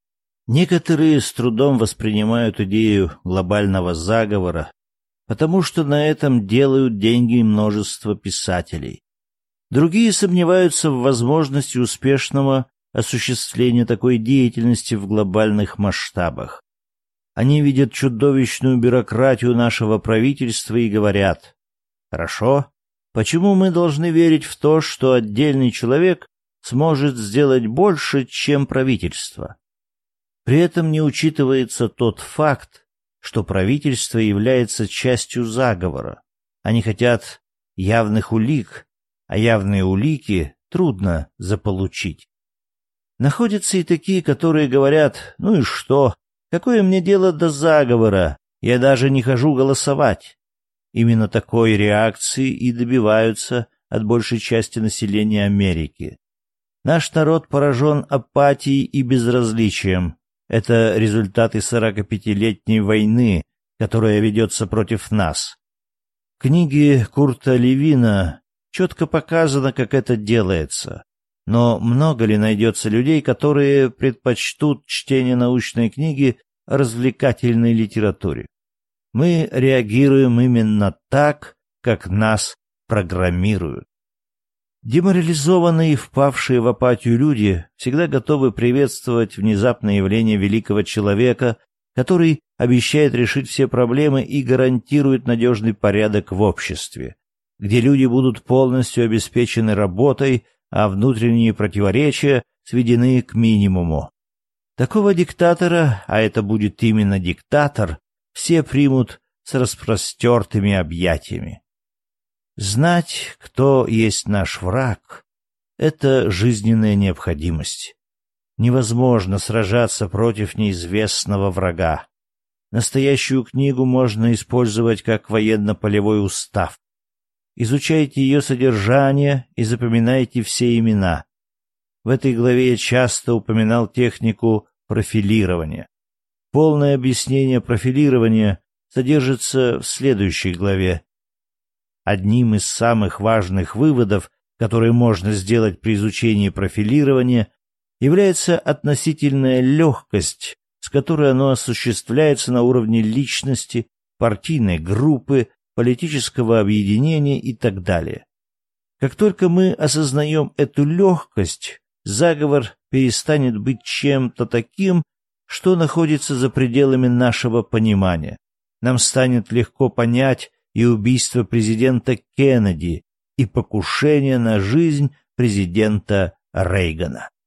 Некоторые с трудом воспринимают идею глобального заговора, потому что на этом делают деньги множество писателей. Другие сомневаются в возможности успешного осуществления такой деятельности в глобальных масштабах. Они видят чудовищную бюрократию нашего правительства и говорят: «Хорошо, почему мы должны верить в то, что отдельный человек сможет сделать больше, чем правительство?» При этом не учитывается тот факт, что правительство является частью заговора. Они хотят явных улик, а явные улики трудно заполучить. Находятся и такие, которые говорят: «Ну и что? Какое мне дело до заговора? Я даже не хожу голосовать». Именно такой реакции и добиваются от большей части населения Америки. Наш народ поражен апатией и безразличием. Это результаты 45-летней войны, которая ведется против нас. В книге Курта Левина четко показано, как это делается. Но много ли найдется людей, которые предпочтут чтение научной книги развлекательной литературе? Мы реагируем именно так, как нас программируют. Деморализованные и впавшие в апатию люди всегда готовы приветствовать внезапное явление великого человека, который обещает решить все проблемы и гарантирует надежный порядок в обществе, где люди будут полностью обеспечены работой, а внутренние противоречия сведены к минимуму. Такого диктатора, а это будет именно диктатор, все примут с распростертыми объятиями. Знать, кто есть наш враг, — это жизненная необходимость. Невозможно сражаться против неизвестного врага. Настоящую книгу можно использовать как военно-полевой устав. Изучайте ее содержание и запоминайте все имена. В этой главе я часто упоминал технику профилирования. Полное объяснение профилирования содержится в следующей главе. Одним из самых важных выводов, которые можно сделать при изучении профилирования, является относительная легкость, с которой оно осуществляется на уровне личности, партийной группы, политического объединения и так далее. Как только мы осознаем эту легкость, заговор перестанет быть чем-то таким, что находится за пределами нашего понимания. Нам станет легко понять и убийство президента Кеннеди, и покушение на жизнь президента Рейгана.